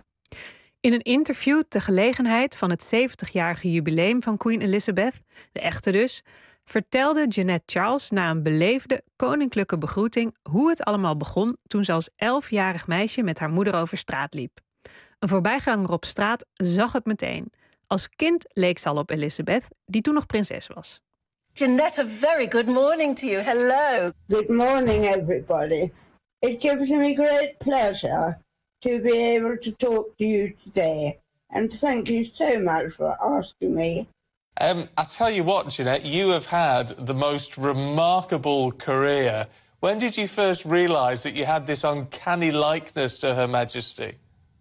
In een interview ter gelegenheid van het zeventigjarige jubileum van Queen Elizabeth, de echte dus, vertelde Jeanette Charles na een beleefde koninklijke begroeting hoe het allemaal begon toen ze als elfjarig meisje met haar moeder over straat liep. Een voorbijganger op straat zag het meteen. Als kind leek ze al op Elizabeth, die toen nog prinses was. Jeanette, a very good morning to you. Hello. Good morning, everybody. It gives me great pleasure to be able to talk to you today. And thank you so much for asking me. Um, I tell you what, Jeanette, you have had the most remarkable career. When did you first realise that you had this uncanny likeness to Her Majesty?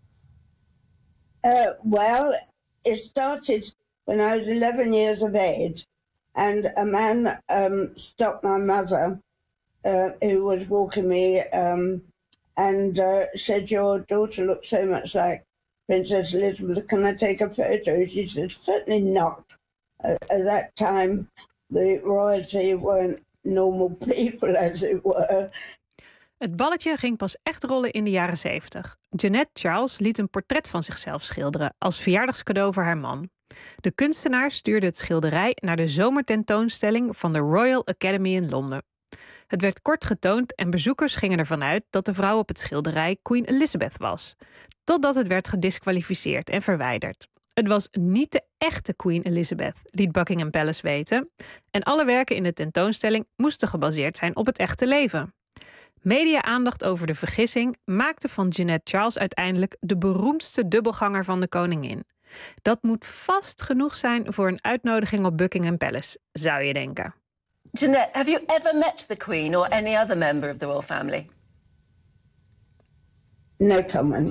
Uh, well, it started when I was eleven years of age, and a man um, stopped my mother, uh, who was walking me, um, and uh, said, "Your daughter looks so much like Princess Elizabeth. Can I take a photo?" She said, "Certainly not." Uh, at that time, the royalty weren't normal people, as it were. Het balletje ging pas echt rollen in de jaren zeventig. Jeanette Charles liet een portret van zichzelf schilderen als verjaardagscadeau voor haar man. De kunstenaar stuurde het schilderij naar de zomertentoonstelling van de Royal Academy in Londen. Het werd kort getoond en bezoekers gingen ervan uit dat de vrouw op het schilderij Queen Elizabeth was. Totdat het werd gediskwalificeerd en verwijderd. Het was niet de echte Queen Elizabeth, liet Buckingham Palace weten. En alle werken in de tentoonstelling moesten gebaseerd zijn op het echte leven. Media-aandacht over de vergissing maakte van Jeanette Charles uiteindelijk de beroemdste dubbelganger van de koningin. Dat moet vast genoeg zijn voor een uitnodiging op Buckingham Palace, zou je denken. Jeanette, have you ever met the Queen or any other member of the royal family? No comment.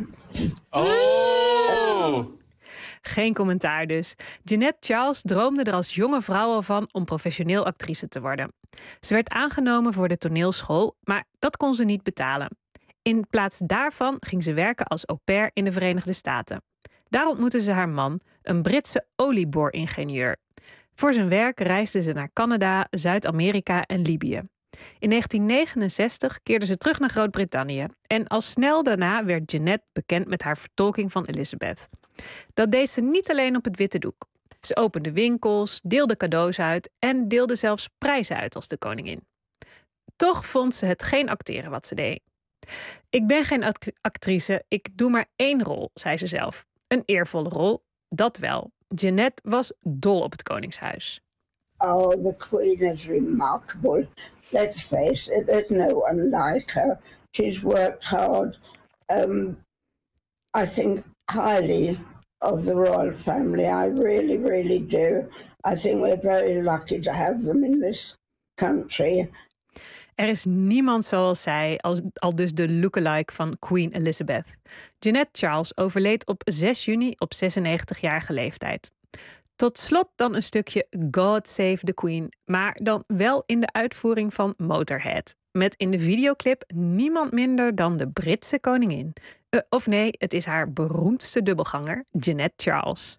Oh! Geen commentaar dus. Jeanette Charles droomde er als jonge vrouw al van om professioneel actrice te worden. Ze werd aangenomen voor de toneelschool, maar dat kon ze niet betalen. In plaats daarvan ging ze werken als au pair in de Verenigde Staten. Daar ontmoette ze haar man, een Britse olieboor-ingenieur. Voor zijn werk reisde ze naar Canada, Zuid-Amerika en Libië. In negentien negenenzestig keerde ze terug naar Groot-Brittannië. En al snel daarna werd Jeanette bekend met haar vertolking van Elizabeth. Dat deed ze niet alleen op het witte doek. Ze opende winkels, deelde cadeaus uit en deelde zelfs prijzen uit als de koningin. Toch vond ze het geen acteren wat ze deed. Ik ben geen act- actrice, ik doe maar één rol, zei ze zelf. Een eervolle rol, dat wel. Jeanette was dol op het koningshuis. Oh, the Queen is remarkable. Let's face it, there's no one like her. She's worked hard. Um, I think highly of the royal family. I really, really do. I think we're very lucky to have them in this country. Er is niemand zoals zij, als, al dus de lookalike van Queen Elizabeth. Jeanette Charles overleed op zes juni op zesennegentigjarige leeftijd. Tot slot dan een stukje God Save the Queen, maar dan wel in de uitvoering van Motorhead. Met in de videoclip niemand minder dan de Britse koningin. Uh, of nee, het is haar beroemdste dubbelganger, Jeanette Charles.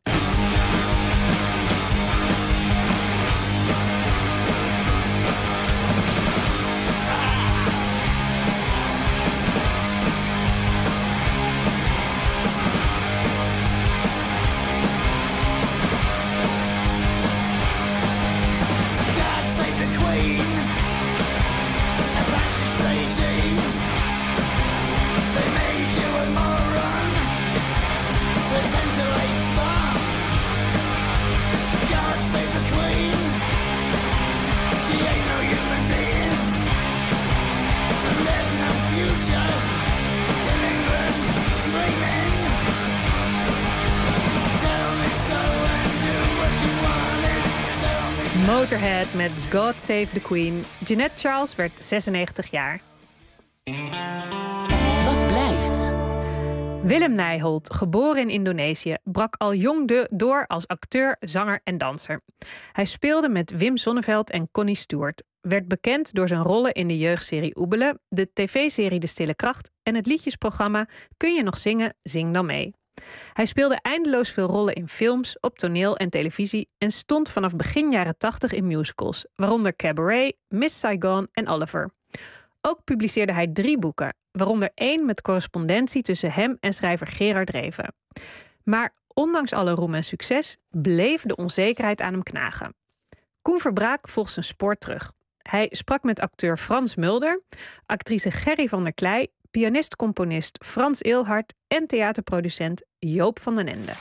Motorhead met God Save the Queen. Jeanette Charles werd zesennegentig jaar. Wat blijft? Willem Nijholt, geboren in Indonesië, brak al jong de door als acteur, zanger en danser. Hij speelde met Wim Sonneveld en Connie Stewart. Werd bekend door zijn rollen in de jeugdserie Oebelen, de tv-serie De Stille Kracht en het liedjesprogramma Kun je nog zingen, zing dan mee. Hij speelde eindeloos veel rollen in films, op toneel en televisie en stond vanaf begin jaren tachtig in musicals, waaronder Cabaret, Miss Saigon en Oliver. Ook publiceerde hij drie boeken, waaronder één met correspondentie tussen hem en schrijver Gerard Reven. Maar ondanks alle roem en succes bleef de onzekerheid aan hem knagen. Koen Verbraak volgt zijn spoor terug. Hij sprak met acteur Frans Mulder, actrice Gerry van der Klei, pianist-componist Frans Eelhart en theaterproducent Joop van den Ende.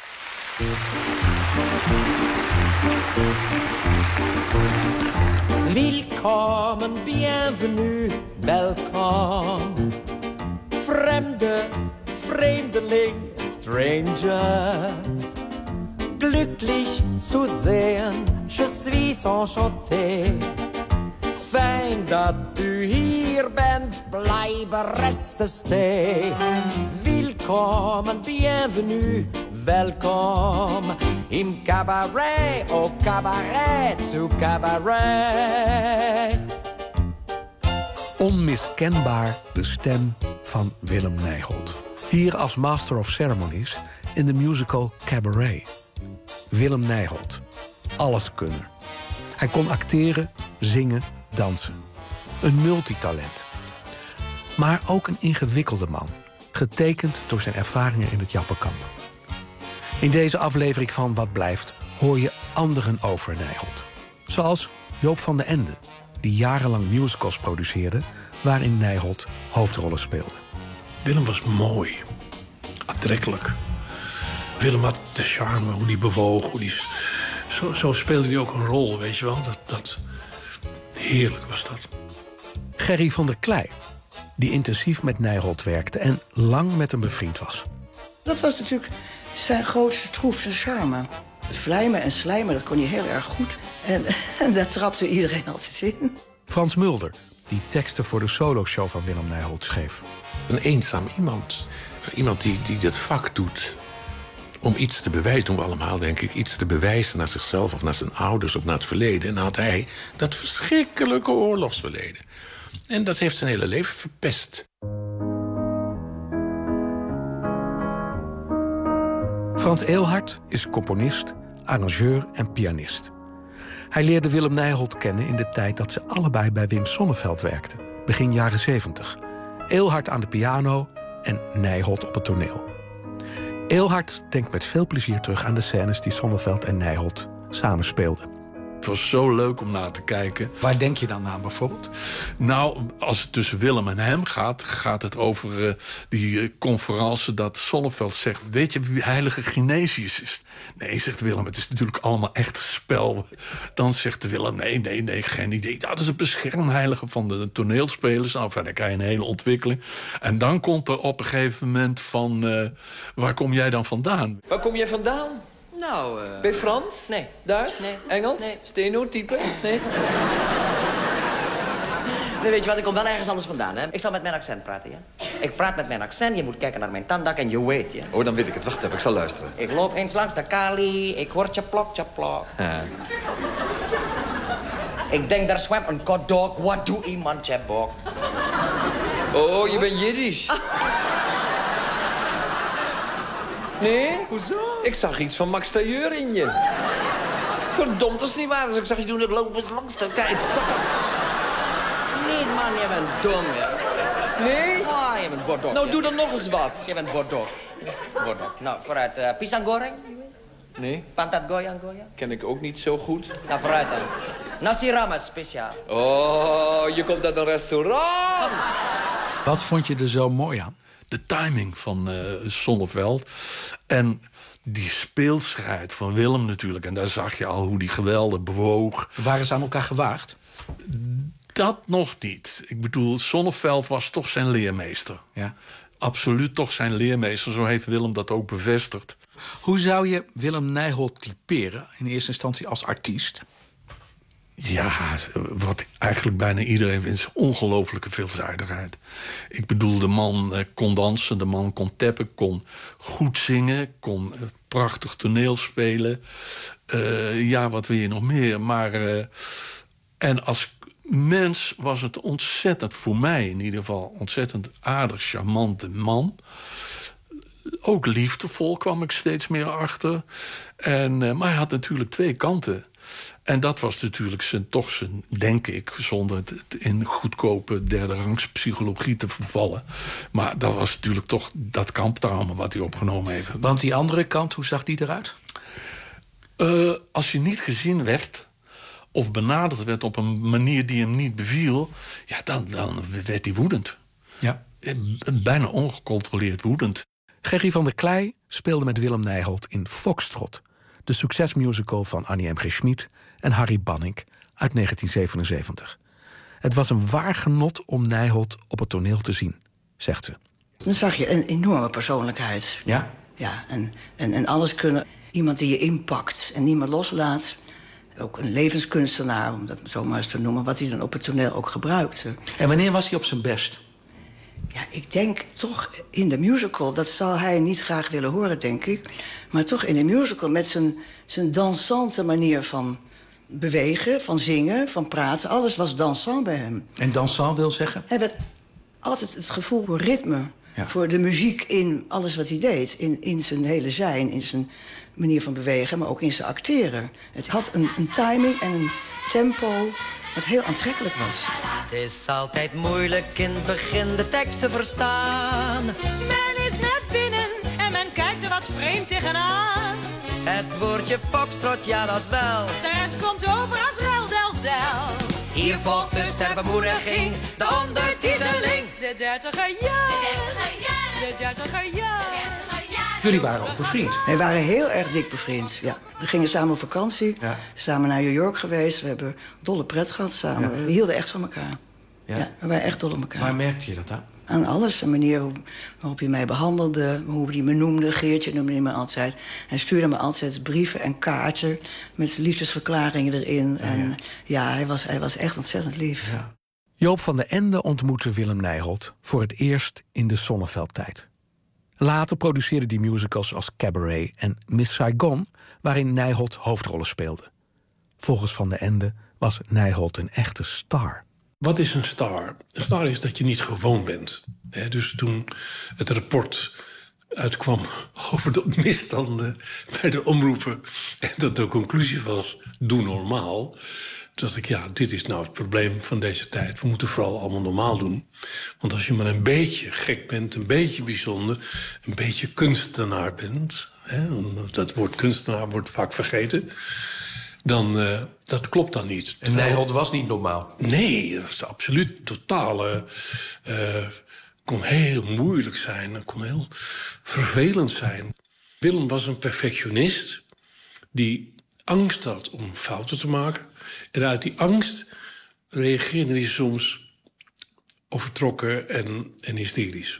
Willkommen, bienvenue, welkom. Fremde, vreemdeling, stranger. Glücklich zu sehen, je suis enchanté. Fijn dat u hier bent, blijven resten stay. Willkommen, bienvenue, welkom. Im cabaret, au cabaret, to cabaret. Onmiskenbaar de stem van Willem Nijholt. Hier als Master of Ceremonies in de musical Cabaret. Willem Nijholt, alleskunner. Hij kon acteren, zingen, dansen. Een multitalent. Maar ook een ingewikkelde man. Getekend door zijn ervaringen in het Jappenkamp. In deze aflevering van Wat Blijft hoor je anderen over Nijholt. Zoals Joop van den Ende, die jarenlang musicals produceerde waarin Nijholt hoofdrollen speelde. Willem was mooi. Aantrekkelijk. Willem had de charme, hoe die bewoog. Hoe die, zo, zo speelde hij ook een rol, weet je wel. Dat, dat, heerlijk was dat. Gerry van der Klei, die intensief met Nijholt werkte en lang met hem bevriend was. Dat was natuurlijk zijn grootste troef, zijn charme. Vlijmen en slijmen, dat kon hij heel erg goed. En, en dat trapte iedereen altijd in. Frans Mulder, die teksten voor de soloshow van Willem Nijholt schreef. Een eenzaam iemand. Iemand die, die dat vak doet om iets te bewijzen, doen we allemaal, denk ik, iets te bewijzen naar zichzelf of naar zijn ouders of naar het verleden. En dan had hij dat verschrikkelijke oorlogsverleden. En dat heeft zijn hele leven verpest. Frans Eelhart is componist, arrangeur en pianist. Hij leerde Willem Nijholt kennen in de tijd dat ze allebei bij Wim Sonneveld werkten, begin jaren zeventig. Eelhart aan de piano en Nijholt op het toneel. Eelhart denkt met veel plezier terug aan de scènes die Sonneveld en Nijholt samen speelden. Het was zo leuk om naar te kijken. Waar denk je dan aan bijvoorbeeld? Nou, als het tussen Willem en hem gaat, gaat het over uh, die uh, conferentie dat Sonneveld zegt, weet je wie heilige Genesius is? Nee, zegt Willem, het is natuurlijk allemaal echt spel. Dan zegt Willem, nee, nee, nee, geen idee. Dat is het beschermheilige van de toneelspelers. Nou, verder krijg je een hele ontwikkeling. En dan komt er op een gegeven moment van, uh, waar kom jij dan vandaan? Waar kom jij vandaan? Nou, uh... ben je Frans? Nee. Duits? Nee. Engels? Nee. Stenotype? Nee. Nee, weet je wat, ik kom wel ergens anders vandaan, hè? Ik zal met mijn accent praten, ja? Ik praat met mijn accent, je moet kijken naar mijn tandak en je weet, ja. Oh, dan weet ik het. Wacht even, ik zal luisteren. Ik loop eens langs de Kali, ik hoor tjeplok, tjeplok. Ja. Ik denk, daar zwemt een kodok, wat doet iemand, tjebok? Oh, je bent Jiddisch. Nee? Hoezo? Ik zag iets van Max Tailleur in je. Verdomd, dat is niet waar. Als ik zag je doen, ik loop eens langs de... Kijk, ik zag het. Nee, man, je bent dom, ja. Nee? Ah, je bent bordok. Nou, ja. doe dan nog eens wat. Je bent bordok. Bordok. Nou, vooruit. Uh, pisang goreng? Nee. Pantat goyang goyang? Ken ik ook niet zo goed. Nou, vooruit dan. Nasi rames, speciaal. Oh, je komt uit een restaurant. Wat vond je er zo mooi aan? De timing van uh, Sonneveld. En die speelsheid van Willem natuurlijk. En daar zag je al hoe die geweldig bewoog. Waren ze aan elkaar gewaagd? Dat nog niet. Ik bedoel, Sonneveld was toch zijn leermeester. Ja. Absoluut toch zijn leermeester. Zo heeft Willem dat ook bevestigd. Hoe zou je Willem Nijholt typeren in eerste instantie als artiest? Ja, wat eigenlijk bijna iedereen vindt, is ongelofelijke veelzijdigheid. Ik bedoel, de man eh, kon dansen, de man kon tappen, kon goed zingen, kon eh, prachtig toneel spelen. Uh, ja, wat wil je nog meer? Maar, uh, en als mens was het ontzettend, voor mij in ieder geval, ontzettend aardig, charmante man. Ook liefdevol kwam ik steeds meer achter. En, uh, maar hij had natuurlijk twee kanten. En dat was natuurlijk zijn, toch zijn, denk ik, zonder het in goedkope derde rangs psychologie te vervallen. Maar dat was natuurlijk toch dat kamptrauma wat hij opgenomen heeft. Want die andere kant, hoe zag die eruit? Uh, als je niet gezien werd of benaderd werd op een manier die hem niet beviel, ja, dan, dan werd hij woedend. Ja. Bijna ongecontroleerd woedend. Gerry van der Klei speelde met Willem Nijholt in Foxtrot, de succesmusical van Annie M G Schmid en Harry Bannink uit negentien zevenenzeventig. Het was een waar genot om Nijholt op het toneel te zien, zegt ze. Dan zag je een enorme persoonlijkheid. Ja? Ja, en, en, en alles kunnen. Iemand die je inpakt en niet meer loslaat. Ook een levenskunstenaar, om dat zo maar eens te noemen, wat hij dan op het toneel ook gebruikte. En wanneer was hij op zijn best? Ja, ik denk toch in de musical, dat zal hij niet graag willen horen, denk ik. Maar toch in de musical met zijn, zijn dansante manier van bewegen, van zingen, van praten. Alles was dansant bij hem. En dansant wil zeggen? Hij had altijd het gevoel voor ritme. Ja. Voor de muziek in alles wat hij deed. In, in zijn hele zijn, in zijn manier van bewegen, maar ook in zijn acteren. Het had een, een timing en een tempo wat heel aantrekkelijk was. Het is altijd moeilijk in het begin de tekst te verstaan. Men is net binnen en men kijkt er wat vreemd tegenaan. Het woordje foxtrot, ja dat wel. De rest komt over als rel, del, del. Hier volgt dus ter bemoediging de ondertiteling. De dertiger jaren, de dertiger jaren. Jullie waren ook bevriend. Wij waren heel erg dik bevriend, ja. We gingen samen op vakantie, ja. Samen naar New York geweest. We hebben dolle pret gehad samen. Ja. We hielden echt van elkaar. Ja. Ja, we waren echt dol op elkaar. Waar merkte je dat aan? Aan alles. De manier hoe, waarop hij mij behandelde, hoe hij me noemde. Geertje noemde hij me altijd. Hij stuurde me altijd brieven en kaarten met liefdesverklaringen erin. Ja, en ja, ja hij, was, hij was echt ontzettend lief. Ja. Joop van den Ende ontmoette Willem Nijholt voor het eerst in de Sonneveldtijd. Later produceerde hij musicals als Cabaret en Miss Saigon, waarin Nijholt hoofdrollen speelde. Volgens Van den Ende was Nijholt een echte star. Wat is een star? Een star is dat je niet gewoon bent. He, dus toen het rapport uitkwam over de misstanden bij de omroepen en dat de conclusie was, doe normaal. Toen dacht ik, ja, dit is nou het probleem van deze tijd. We moeten vooral allemaal normaal doen. Want als je maar een beetje gek bent, een beetje bijzonder, een beetje kunstenaar bent, hè, dat woord kunstenaar wordt vaak vergeten, dan uh, dat klopt dan niet. En Nijholt was niet normaal? Nee, dat was absoluut totaal. Uh, uh, kon heel moeilijk zijn, het kon heel vervelend zijn. Willem was een perfectionist die angst had om fouten te maken. En uit die angst reageerde hij soms overtrokken en, en hysterisch.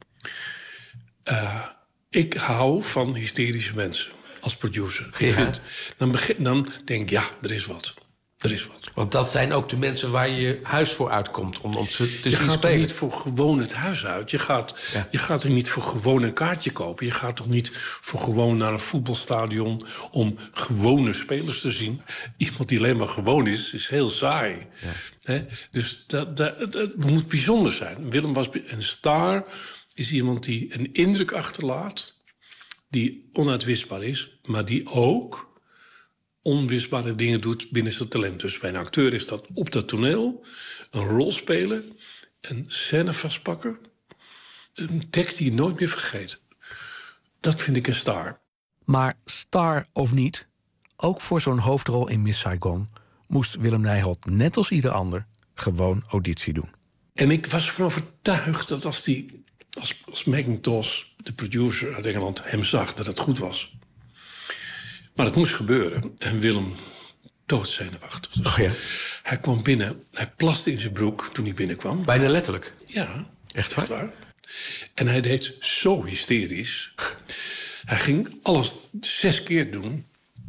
Uh, ik hou van hysterische mensen als producer. Ja. Ik vind, dan, begin, dan denk ik, ja, er is wat. Er is wat. Want dat zijn ook de mensen waar je huis voor uitkomt om, om ze te je zien gaat spelen. er niet voor gewoon het huis uit. Je gaat, ja. je gaat er niet voor gewoon een kaartje kopen. Je gaat toch niet voor gewoon naar een voetbalstadion om gewone spelers te zien. Iemand die alleen maar gewoon is, is heel saai. Ja. He? Dus dat, dat, dat moet bijzonder zijn. Willem was een star, is iemand die een indruk achterlaat, die onuitwisbaar is, maar die ook onwisbare dingen doet binnen zijn talent. Dus bij een acteur is dat op dat toneel een rol spelen, een scène vastpakken, een tekst die je nooit meer vergeet. Dat vind ik een star. Maar star of niet, ook voor zo'n hoofdrol in Miss Saigon moest Willem Nijholt, net als ieder ander, gewoon auditie doen. En ik was ervan overtuigd dat als, die, als, als Mackintosh, de producer uit Engeland, hem zag, dat het goed was. Maar het moest gebeuren. En Willem doodzenuwachtig. Dus oh ja. Hij kwam binnen, hij plaste in zijn broek toen hij binnenkwam. Bijna letterlijk? Ja. Echt waar? Echt waar. En hij deed zo hysterisch. Hij ging alles zes keer doen.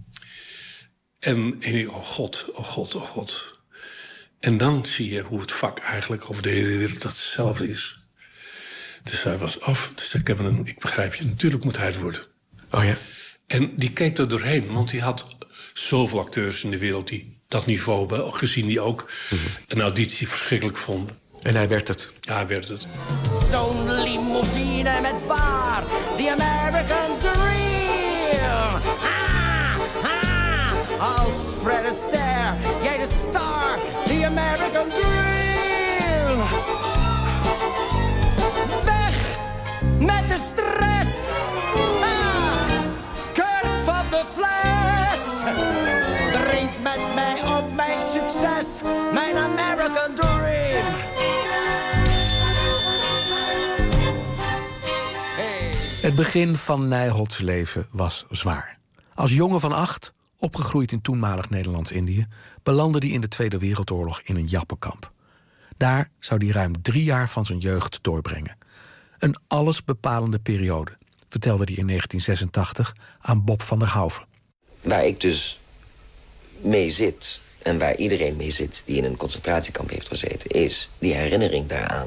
En ik dacht, oh god, oh god, oh god. En dan zie je hoe het vak eigenlijk over de hele wereld hetzelfde is. Dus hij was af. Dus ik, heb een, ik begrijp je, natuurlijk moet hij het worden. Oh ja. En die keek er doorheen, want hij had zoveel acteurs in de wereld die dat niveau hebben, gezien die ook mm-hmm. een auditie verschrikkelijk vonden. En hij werd het. Ja, hij werd het. Zo'n limousine met bar, the American dream. Ha, ha, als Fred Astaire, jij de star, the American dream. Weg met de stress. De fles. Drink met mij op mijn succes, mijn American dream. Hey. Het begin van Nijholts leven was zwaar. Als jongen van acht, opgegroeid in toenmalig Nederlands-Indië, belandde hij in de Tweede Wereldoorlog in een jappenkamp. Daar zou hij ruim drie jaar van zijn jeugd doorbrengen. Een allesbepalende periode, vertelde hij in negentien zesentachtig aan Bob van der Houven. Waar ik dus mee zit, en waar iedereen mee zit die in een concentratiekamp heeft gezeten, is die herinnering daaraan.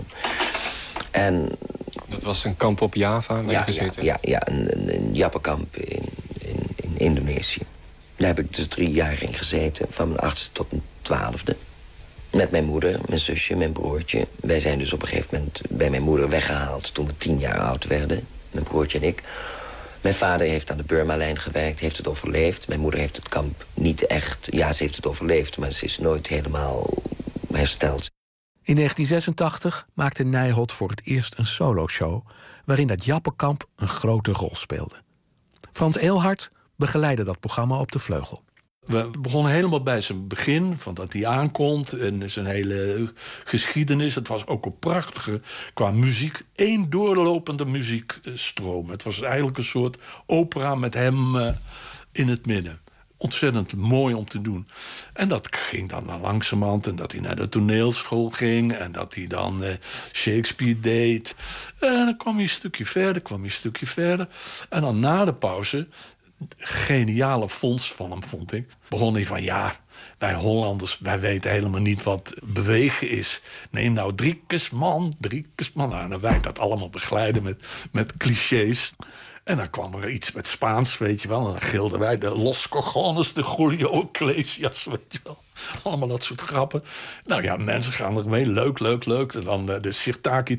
En dat was een kamp op Java waar ja, je gezeten? Ja, ja, ja een, een, een jappenkamp in, in, in Indonesië. Daar heb ik dus drie jaar in gezeten, van mijn achtste tot mijn twaalfde. Met mijn moeder, mijn zusje, mijn broertje. Wij zijn dus op een gegeven moment bij mijn moeder weggehaald toen we tien jaar oud werden. Mijn broertje en ik. Mijn vader heeft aan de Burma-lijn gewerkt, heeft het overleefd. Mijn moeder heeft het kamp niet echt... Ja, ze heeft het overleefd, maar ze is nooit helemaal hersteld. In negentien zesentachtig maakte Nijholt voor het eerst een soloshow, waarin dat jappenkamp een grote rol speelde. Frans Eelhart begeleidde dat programma op de vleugel. We begonnen helemaal bij zijn begin, van dat hij aankomt en zijn hele geschiedenis. Het was ook een prachtige, qua muziek, één doorlopende muziekstroom. Het was eigenlijk een soort opera met hem uh, in het midden. Ontzettend mooi om te doen. En dat ging dan langzamerhand. En dat hij naar de toneelschool ging. En dat hij dan uh, Shakespeare deed. En dan kwam hij een stukje verder, kwam hij een stukje verder. En dan na de pauze, geniale fonds van hem, vond ik. Begon hij van, ja, wij Hollanders, wij weten helemaal niet wat bewegen is. Neem nou driekes man, driekes man. Nou, en dan wij dat allemaal begeleiden met, met clichés. En dan kwam er iets met Spaans, weet je wel. En dan gilden wij de Los Cojones, de Julio Iglesias, weet je wel. Allemaal dat soort grappen. Nou ja, mensen gaan er mee. Leuk, leuk, leuk. En dan de Sirtaki.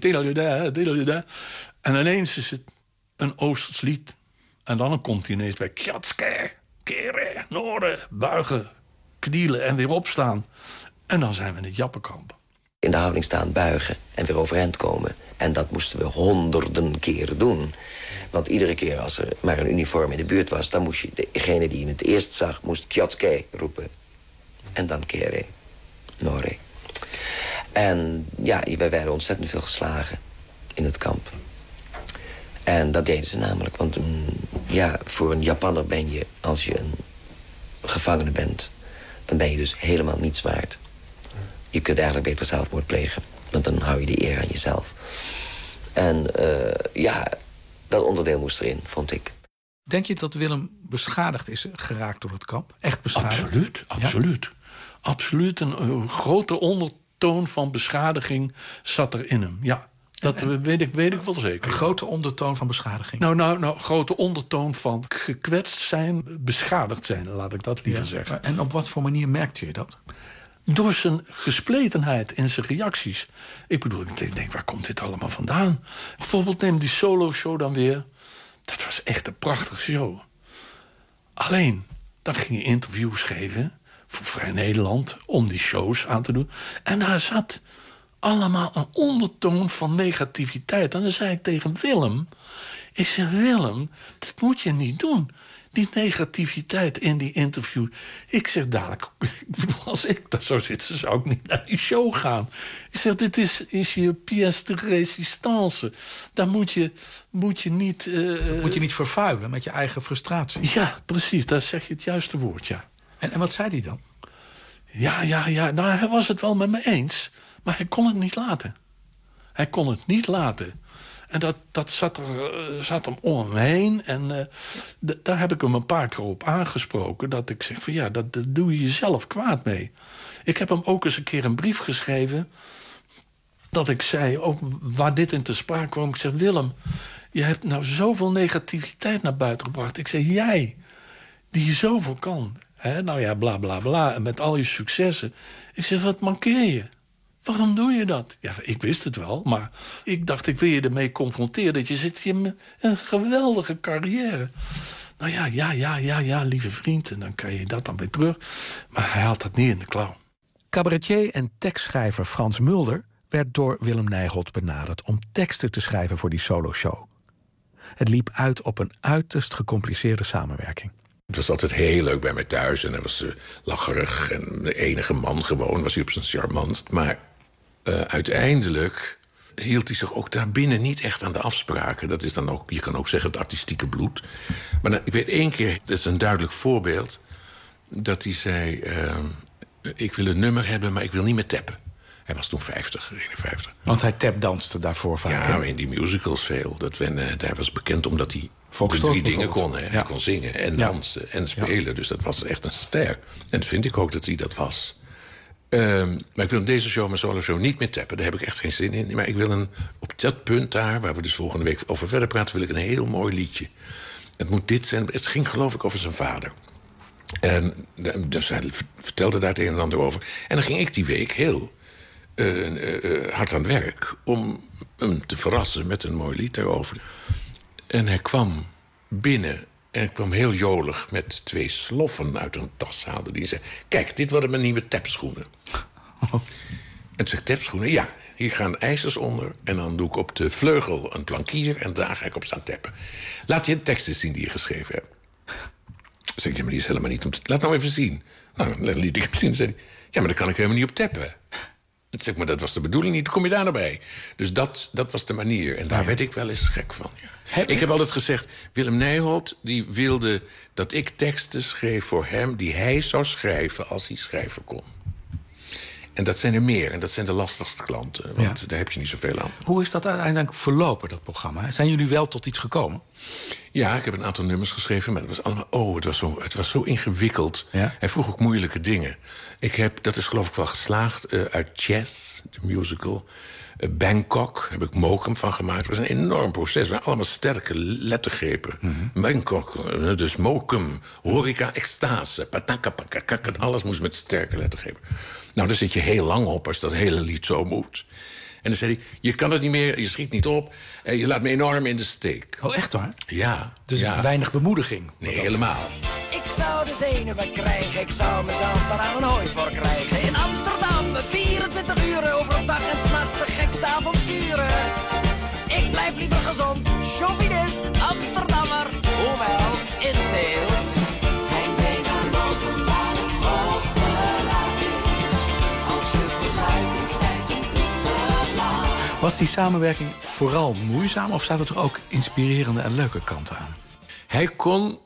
En ineens is het een Oosters lied. En dan komt hij ineens bij Kjatske, keren, noorden, buigen, knielen en weer opstaan. En dan zijn we in het jappenkamp. In de houding staan, buigen en weer overeind komen. En dat moesten we honderden keren doen. Want iedere keer als er maar een uniform in de buurt was, dan moest je degene die je het eerst zag, moest Kjatske roepen. En dan kere, nore. En ja, wij werden ontzettend veel geslagen in het kamp. En dat deden ze namelijk. Want um, ja, voor een Japanner ben je, als je een gevangene bent, dan ben je dus helemaal niets waard. Je kunt eigenlijk beter zelfmoord plegen. Want dan hou je de eer aan jezelf. En uh, ja, dat onderdeel moest erin, vond ik. Denk je dat Willem beschadigd is geraakt door het kamp? Echt beschadigd? Absoluut, absoluut. Ja? absoluut een, een grote ondertoon van beschadiging zat er in hem. Ja, dat en, en, weet, ik, weet ik wel zeker. Een grote ondertoon van beschadiging? Nou, nou, nou, grote ondertoon van gekwetst zijn, beschadigd zijn, laat ik dat liever ja, zeggen. En op wat voor manier merkte je dat? Door zijn gespletenheid in zijn reacties. Ik bedoel, ik denk, waar komt dit allemaal vandaan? Bijvoorbeeld neem die solo-show dan weer. Dat was echt een prachtige show. Alleen, dan ging je interviews geven voor Vrij Nederland om die shows aan te doen. En daar zat allemaal een ondertoon van negativiteit. En dan zei ik tegen Willem... Ik zeg, Willem, dat moet je niet doen. Die negativiteit in die interview. Ik zeg dadelijk, als ik daar zou zitten, zou ik niet naar die show gaan. Ik zeg, dit is, is je pièce de résistance. Daar moet je, moet je niet... Uh, moet je niet vervuilen met je eigen frustratie. Ja, precies, daar zeg je het juiste woord, ja. En, en wat zei hij dan? Ja, ja, ja, nou, hij was het wel met me eens. Maar hij kon het niet laten. Hij kon het niet laten. En dat, dat zat, er, uh, zat hem om hem heen. En uh, d- daar heb ik hem een paar keer op aangesproken. Dat ik zeg van ja, dat, dat doe je jezelf kwaad mee. Ik heb hem ook eens een keer een brief geschreven. Dat ik zei, ook waar dit in te sprake kwam. Ik zeg, Willem, je hebt nou zoveel negativiteit naar buiten gebracht. Ik zeg, jij, die zoveel kan. Hè? Nou ja, bla bla bla. En met al je successen. Ik zeg, wat mankeer je? Waarom doe je dat? Ja, ik wist het wel, maar ik dacht, ik wil je ermee confronteren. Dat je zit hier met een geweldige carrière. Nou ja, ja, ja, ja, ja, lieve vriend. En dan kan je dat dan weer terug. Maar hij had dat niet in de klauw. Cabaretier en tekstschrijver Frans Mulder werd door Willem Nijholt benaderd om teksten te schrijven voor die soloshow. Het liep uit op een uiterst gecompliceerde samenwerking. Het was altijd heel leuk bij mij thuis en hij was uh, lacherig en de enige man gewoon, was hij op zijn charmantst. Maar uh, uiteindelijk hield hij zich ook daarbinnen niet echt aan de afspraken. Dat is dan ook, je kan ook zeggen, het artistieke bloed. Maar dan, ik weet één keer, dat is een duidelijk voorbeeld, dat hij zei, uh, ik wil een nummer hebben, maar ik wil niet meer tappen. Hij was toen vijftig, eenenvijftig. Want hij tapdanste daarvoor vaak. Ja, in die musicals veel. Dat when, uh, hij was bekend omdat hij de drie dingen kon. Hè. Ja. Hij kon zingen en dansen ja. en spelen. Ja. Dus dat was echt een ster. En dat vind ik ook dat hij dat was. Um, maar ik wil deze show, mijn solo show, niet meer tappen. Daar heb ik echt geen zin in. Maar ik wil een, op dat punt daar, waar we dus volgende week over verder praten, wil ik een heel mooi liedje. Het moet dit zijn. Het ging geloof ik over zijn vader. En dus hij vertelde daar het een en ander over. En dan ging ik die week heel uh, uh, uh, hard aan het werk om hem te verrassen met een mooi lied daarover. En hij kwam binnen en hij kwam heel jolig met twee sloffen uit een tas haalde. Die zei, kijk, dit worden mijn nieuwe tapschoenen. Oh. En toen zei ik, tapschoenen? Ja, hier gaan ijzers onder. En dan doe ik op de vleugel een plankier en daar ga ik op staan tappen. Laat je de tekst eens zien die je geschreven hebt. Toen zei ik, ja, maar die is helemaal niet om te... Laat nou even zien. Nou, dan liet ik hem zien. Zei hij, ja, maar daar kan ik helemaal niet op tappen. Toen zei ik, maar dat was de bedoeling niet, dan kom je daar naar bij. Dus dat, dat was de manier. En daar ja. werd ik wel eens gek van. Ja. Heb ik heb altijd gezegd, Willem Nijholt die wilde dat ik teksten schreef voor hem die hij zou schrijven als hij schrijven kon. En dat zijn er meer. En dat zijn de lastigste klanten. Want ja. daar heb je niet zoveel aan. Hoe is dat uiteindelijk verlopen, dat programma? Zijn jullie wel tot iets gekomen? Ja, ik heb een aantal nummers geschreven. Maar het was allemaal, oh, het was zo, het was zo ingewikkeld. Ja? Hij vroeg ook moeilijke dingen. Ik heb, dat is geloof ik wel geslaagd, uh, uit Chess, de musical. Uh, Bangkok, heb ik Mokum van gemaakt. Het was een enorm proces. Het waren allemaal sterke lettergrepen. Mm-hmm. Bangkok, uh, dus Mokum, horeca, extase, pataka, pakakak. En alles moest met sterke lettergrepen. Nou, daar zit je heel lang op als dat hele lied zo moet. En dan zei hij, je kan het niet meer, je schiet niet op... en je laat me enorm in de steek. Oh, echt waar? Ja. Dus ja. weinig bemoediging? Nee, helemaal. Ik zou de zenuwen krijgen, ik zou mezelf daar aan een hooi voor krijgen. In Amsterdam, vierentwintig uur overdag en 's nachts de gekste avonturen. Ik blijf liever gezond, chauvinist, Amsterdammer. Hoewel, in teelt. Heimwee naar Mokum, waar het hoog verlaat is. Als je verzuipt, stijgt een verlaat. Was die samenwerking vooral moeizaam of zaten er ook inspirerende en leuke kanten aan? Hij kon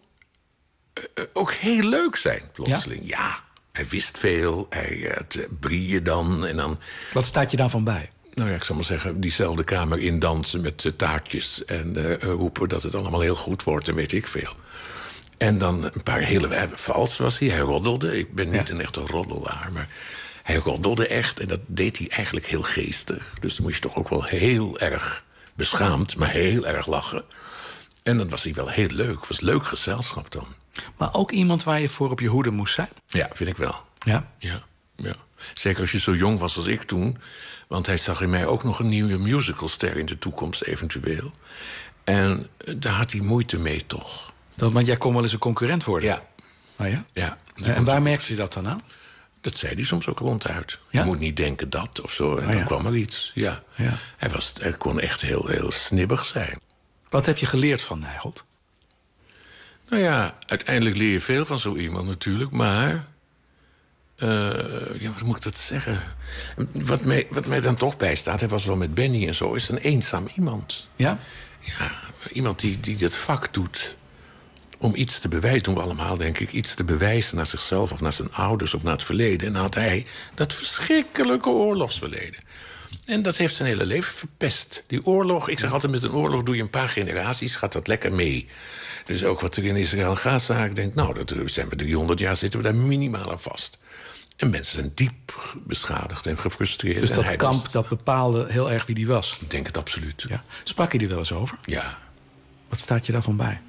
uh, ook heel leuk zijn, plotseling. Ja, ja hij wist veel. Hij had uh, brieën dan en dan... Wat staat je daarvan bij? Nou ja, ik zal maar zeggen, diezelfde kamer indansen met uh, taartjes... en uh, roepen dat het allemaal heel goed wordt en weet ik veel. En dan een paar hele vals was hij. Hij roddelde. Ik ben niet ja. een echte roddelaar, maar hij roddelde echt. En dat deed hij eigenlijk heel geestig. Dus dan moest je toch ook wel heel erg beschaamd, maar heel erg lachen. En dan was hij wel heel leuk. Het was leuk gezelschap dan. Maar ook iemand waar je voor op je hoede moest zijn? Ja, vind ik wel. Ja? Ja, ja. Zeker als je zo jong was als ik toen. Want hij zag in mij ook nog een nieuwe musicalster in de toekomst, eventueel. En daar had hij moeite mee, toch. Dat, want jij kon wel eens een concurrent worden? Ja. Oh ja? Ja. En, en waar merkte je dat dan aan? Dat zei hij soms ook ronduit. Ja? Je moet niet denken dat of zo. En oh, dan ja. kwam er iets. Ja. Ja. Hij, was, hij kon echt heel, heel snibbig zijn. Wat heb je geleerd van Nijholt? Nou ja, uiteindelijk leer je veel van zo iemand natuurlijk. Maar, uh, ja, wat moet ik dat zeggen? Wat mij, wat mij dan toch bijstaat, hij was wel met Benny en zo, is een eenzaam iemand. Ja? Ja, iemand die, die dit vak doet om iets te bewijzen, doen we allemaal, denk ik, iets te bewijzen naar zichzelf of naar zijn ouders of naar het verleden. En dan had hij dat verschrikkelijke oorlogsverleden. En dat heeft zijn hele leven verpest. Die oorlog, ik zeg altijd, met een oorlog doe je een paar generaties, gaat dat lekker mee. Dus ook wat er in Israël en Gaza, ik denk, nou, dat zijn we driehonderd jaar, zitten we daar minimaal aan vast. En mensen zijn diep beschadigd en gefrustreerd. Dus en dat hij kamp, was... dat bepaalde heel erg wie die was? Ik denk het absoluut. Ja. Sprak je er wel eens over? Ja. Wat staat je daarvan bij?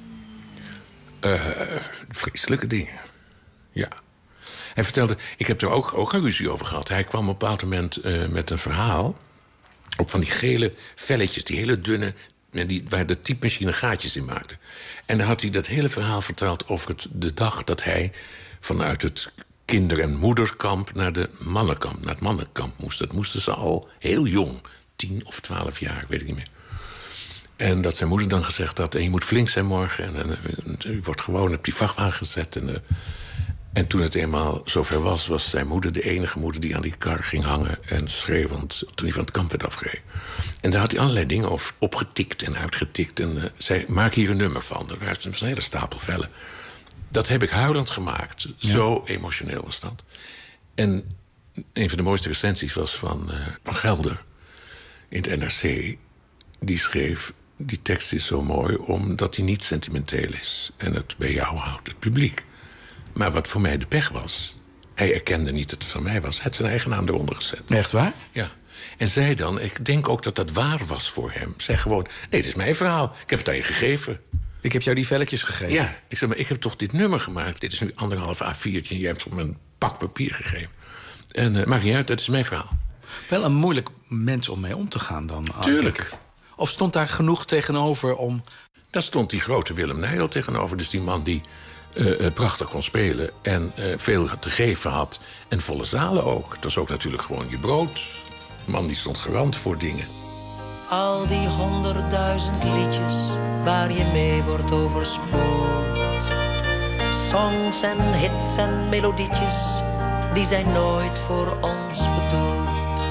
Uh, vreselijke dingen. Ja. Hij vertelde, ik heb er ook, ook een ruzie over gehad. Hij kwam op een bepaald moment uh, met een verhaal op van die gele velletjes, die hele dunne, die, waar de typemachine gaatjes in maakte. En dan had hij dat hele verhaal verteld over het, de dag dat hij vanuit het kinder- en moederkamp naar de mannenkamp, naar het mannenkamp moest. Dat moesten ze al heel jong, tien of twaalf jaar, weet ik niet meer. En dat zijn moeder dan gezegd had, en je moet flink zijn morgen. En, en, en je wordt gewoon op die vrachtwagen gezet. En, uh, en toen het eenmaal zover was, was zijn moeder de enige moeder die aan die kar ging hangen en schreeuwend toen hij van het kamp werd afgereden. En daar had hij allerlei dingen over opgetikt en uitgetikt. En uh, zei, maak hier een nummer van. Dat was een hele stapel vellen. Dat heb ik huilend gemaakt. Ja. Zo emotioneel was dat. En een van de mooiste recensies was van, uh, van Gelder in het N R C. Die schreef, die tekst is zo mooi omdat hij niet sentimenteel is. En het bij jou houdt, het publiek. Maar wat voor mij de pech was, hij erkende niet dat het van mij was. Hij had zijn eigen naam eronder gezet. Echt waar? Ja. En zei dan, ik denk ook dat dat waar was voor hem. Zeg gewoon, nee, het is mijn verhaal. Ik heb het aan je gegeven. Ik heb jou die velletjes gegeven? Ja. Ik zeg maar, ik heb toch dit nummer gemaakt. Dit is nu anderhalf A viertje en jij hebt me een pak papier gegeven. En uh, maakt niet uit, dat is mijn verhaal. Wel een moeilijk mens om mee om te gaan dan. Tuurlijk. Of stond daar genoeg tegenover om... Daar stond die grote Willem Nijholt tegenover. Dus die man die uh, prachtig kon spelen en uh, veel te geven had. En volle zalen ook. Het was ook natuurlijk gewoon je brood. De man die stond garant voor dingen. Al die honderdduizend liedjes waar je mee wordt overspoeld. Songs en hits en melodietjes, die zijn nooit voor ons bedoeld.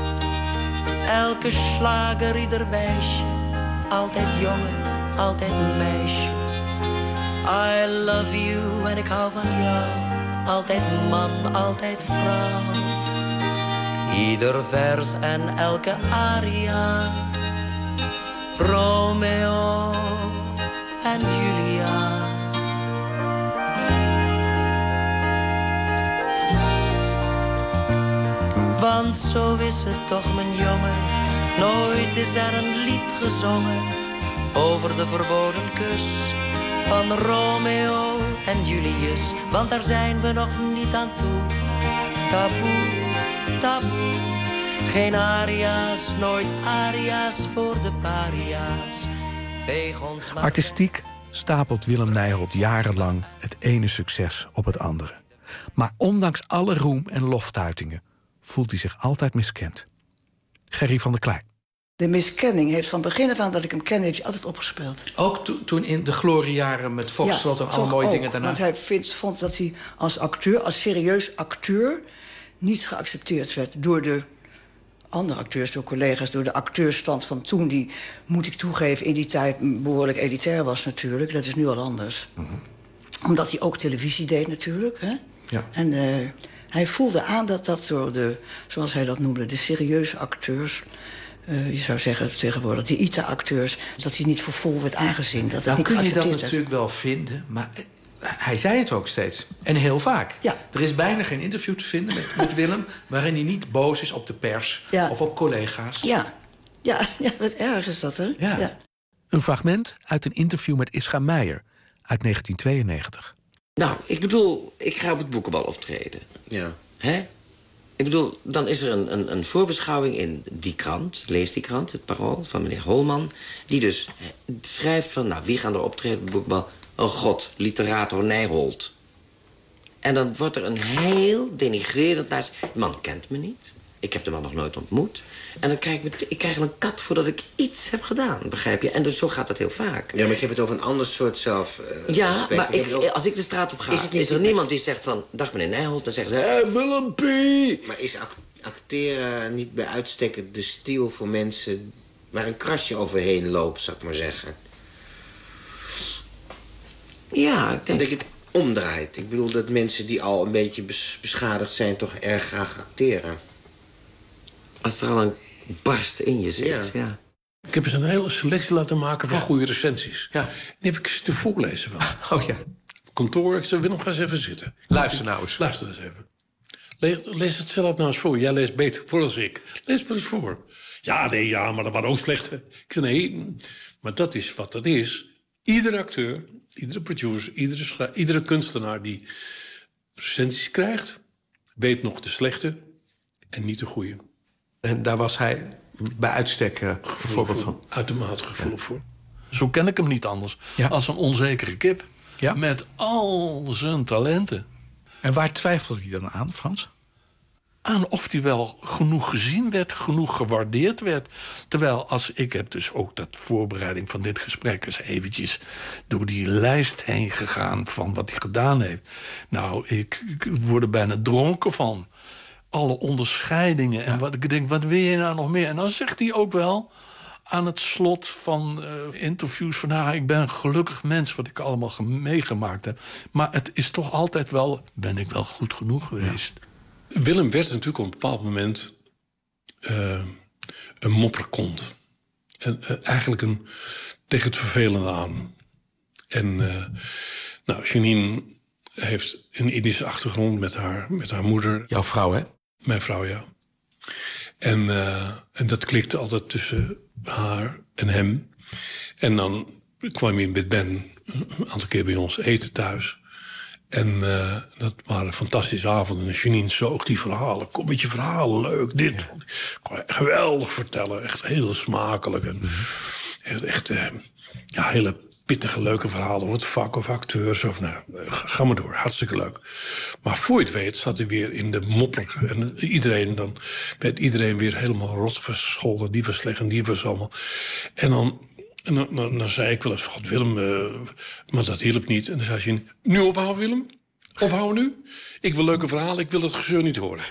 Elke slager, ieder wijsje, altijd jongen, altijd meisje. I love you en ik hou van jou, altijd man, altijd vrouw. Ieder vers en elke aria, Romeo en Julia. Want zo is het toch, mijn jongen, nooit is er een lied gezongen over de verboden kus van Romeo en Julius. Want daar zijn we nog niet aan toe. Taboe, taboe. Geen aria's, nooit aria's voor de paria's. Veeg ons maar... Artistiek stapelt Willem Nijholt jarenlang het ene succes op het andere. Maar ondanks alle roem en loftuitingen voelt hij zich altijd miskend. Gerry van der Klei. De miskenning heeft van begin af aan dat ik hem ken, heeft hij altijd opgespeeld. Ook to, toen in de gloriejaren met Foxtrot ja, en alle mooie ook, dingen daarna? Want hij vindt, vond dat hij als acteur, als serieus acteur, niet geaccepteerd werd door de andere acteurs, door collega's, door de acteurstand van toen, die, moet ik toegeven, in die tijd behoorlijk elitair was natuurlijk. Dat is nu al anders. Mm-hmm. Omdat hij ook televisie deed natuurlijk. Hè? Ja. En uh, hij voelde aan dat dat door de, zoals hij dat noemde, de serieuze acteurs, Uh, je zou zeggen tegenwoordig, die I T A-acteurs, dat hij niet voor vol werd aangezien. Dat nou niet kun je dat werd. natuurlijk wel vinden, maar hij zei het ook steeds. En heel vaak. Ja. Er is bijna geen interview te vinden met, met Willem... waarin hij niet boos is op de pers ja. of op collega's. Ja. Ja, ja, wat erg is dat, hè? Ja. Ja. Een fragment uit een interview met Ischa Meijer uit negentien tweeënnegentig. Nou, ik bedoel, ik ga op het boekenbal optreden. Ja. Hè? Ik bedoel, dan is er een, een, een voorbeschouwing in die krant. Lees die krant, het Parool, van meneer Holman. Die dus schrijft van, nou, wie gaan er optreden op het boekenbal? Oh god, literator Nijholt. En dan wordt er een heel denigrerend naar... De man kent me niet. Ik heb de man nog nooit ontmoet. En dan krijg ik, ik krijg een kat voordat ik iets heb gedaan, begrijp je? En dus zo gaat dat heel vaak. Ja, maar je hebt het over een ander soort zelf. Uh, ja, aspect. maar ik, over... als ik de straat op ga, is, is er niemand die zegt van... Dag meneer Nijholt, dan zeggen ze... Hé, Willem P. Maar is acteren niet bij uitstek de stijl voor mensen... waar een krasje overheen loopt, zou ik maar zeggen? Ja, ik denk... Dat je het omdraait. Ik bedoel dat mensen die al een beetje beschadigd zijn... toch erg graag acteren. Als er al een barst in je zit, ja. ja. Ik heb eens een hele selectie laten maken van ja. goede recensies. Ja. Die heb ik eens te voorlezen wel. Oh ja. Kantoor, ik zei, Willem, ga eens even zitten. Luister nou eens. Luister eens even. Lees, lees het zelf nou eens voor. Jij leest beter voor als ik. Lees maar eens voor. Ja, nee, ja, maar dat waren ook slechte. Ik zei, nee, maar dat is wat dat is. Iedere acteur, iedere producer, iedere, schrijver, iedere kunstenaar die recensies krijgt... weet nog de slechte en niet de goede. En daar was hij bij uitstek uh, voorbeeld van. Uitermate gevoelig ja. voor. Zo ken ik hem niet anders. Ja. Als een onzekere kip. Ja. Met al zijn talenten. En waar twijfelde hij dan aan, Frans? Aan of hij wel genoeg gezien werd, genoeg gewaardeerd werd. Terwijl als ik heb dus ook dat voorbereiding van dit gesprek... eens eventjes door die lijst heen gegaan van wat hij gedaan heeft. Nou, ik, ik word er bijna dronken van. Alle onderscheidingen. En wat ik denk, wat wil je nou nog meer? En dan zegt hij ook wel aan het slot van uh, interviews... van nou, ik ben een gelukkig mens wat ik allemaal meegemaakt heb. Maar het is toch altijd wel, ben ik wel goed genoeg geweest? Ja. Willem werd natuurlijk op een bepaald moment uh, een mopperkont. En, uh, eigenlijk een tegen het vervelende aan. En uh, nou, Janine heeft een Indische achtergrond met haar, met haar moeder. Jouw vrouw, hè? Mijn vrouw, ja. En, uh, en dat klikte altijd tussen haar en hem. En dan kwam je met Ben een aantal keer bij ons eten thuis. En uh, dat waren fantastische avonden. En Janine zoog die verhalen. Kom met je verhalen, leuk, dit. Ja. Kon je geweldig vertellen, echt heel smakelijk. En mm-hmm. echt uh, ja, hele pittige, leuke verhalen over het vak of acteurs. Of, nou, ga maar door, hartstikke leuk. Maar voor je het weet zat hij weer in de mopper. En iedereen dan werd iedereen weer helemaal rot verscholden. Die was slecht en die was allemaal. En dan, en dan, dan, dan zei ik wel eens, God Willem, uh, maar dat hielp niet. En dan zei hij, nu ophouden Willem? Ophouden nu? Ik wil leuke verhalen, ik wil het gezeur niet horen.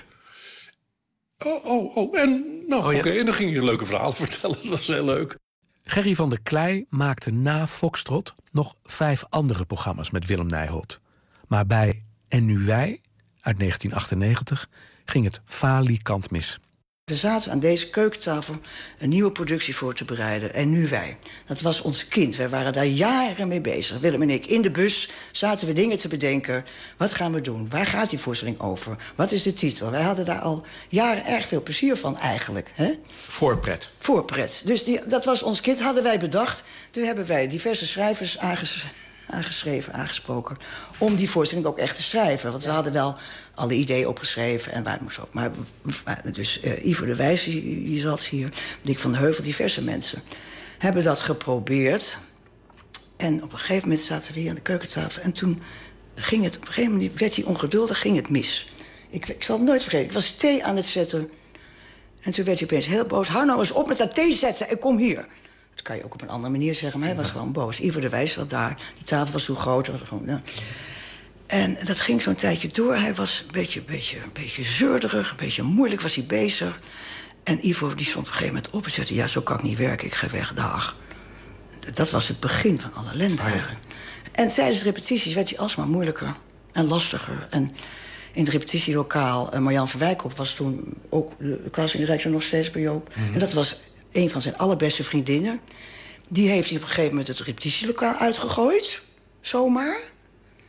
Oh, oh, oh. En nou, oh, ja. oké. Okay. En dan ging je leuke verhalen vertellen. Dat was heel leuk. Gerry van der Klei maakte na Foxtrot nog vijf andere programma's met Willem Nijholt. Maar bij En Nu Wij, uit negentien achtennegentig, ging het falikant mis. We zaten aan deze keukentafel een nieuwe productie voor te bereiden. En Nu Wij. Dat was ons kind. Wij waren daar jaren mee bezig. Willem en ik. In de bus zaten we dingen te bedenken. Wat gaan we doen? Waar gaat die voorstelling over? Wat is de titel? Wij hadden daar al jaren erg veel plezier van eigenlijk. Hè? Voorpret. Voorpret. Dus die, dat was ons kind, hadden wij bedacht. Toen hebben wij diverse schrijvers aanges, aangeschreven, aangesproken... om die voorstelling ook echt te schrijven. Want we hadden wel alle ideeën opgeschreven en waar het moest ook. Maar dus uh, Ivo de Wijs, die, die zat hier, Dick van de Heuvel, diverse mensen... hebben dat geprobeerd. En op een gegeven moment zaten we hier aan de keukentafel... en toen ging het, op een gegeven moment werd hij ongeduldig, ging het mis. Ik, ik zal het nooit vergeten, ik was thee aan het zetten... en toen werd hij opeens heel boos. Hou nou eens op met dat thee zetten en kom hier. Dat kan je ook op een andere manier zeggen, maar hij was gewoon boos. Ivo de Wijs zat daar, die tafel was zo groot. Was gewoon, ja. En dat ging zo'n tijdje door. Hij was een beetje, beetje, een beetje zeurderig, een beetje moeilijk was hij bezig. En Ivo die stond op een gegeven moment op en zei... ja, zo kan ik niet werken, ik ga weg, dag. Dat was het begin van alle ellende eigenlijk. En tijdens de repetities werd hij alsmaar moeilijker en lastiger. En in het repetitielokaal, uh, Marjan van Wijkop was toen ook de castingdirecteur nog steeds bij Joop. Mm-hmm. En dat was een van zijn allerbeste vriendinnen. Die heeft hij op een gegeven moment het repetitielokaal uitgegooid. Zomaar.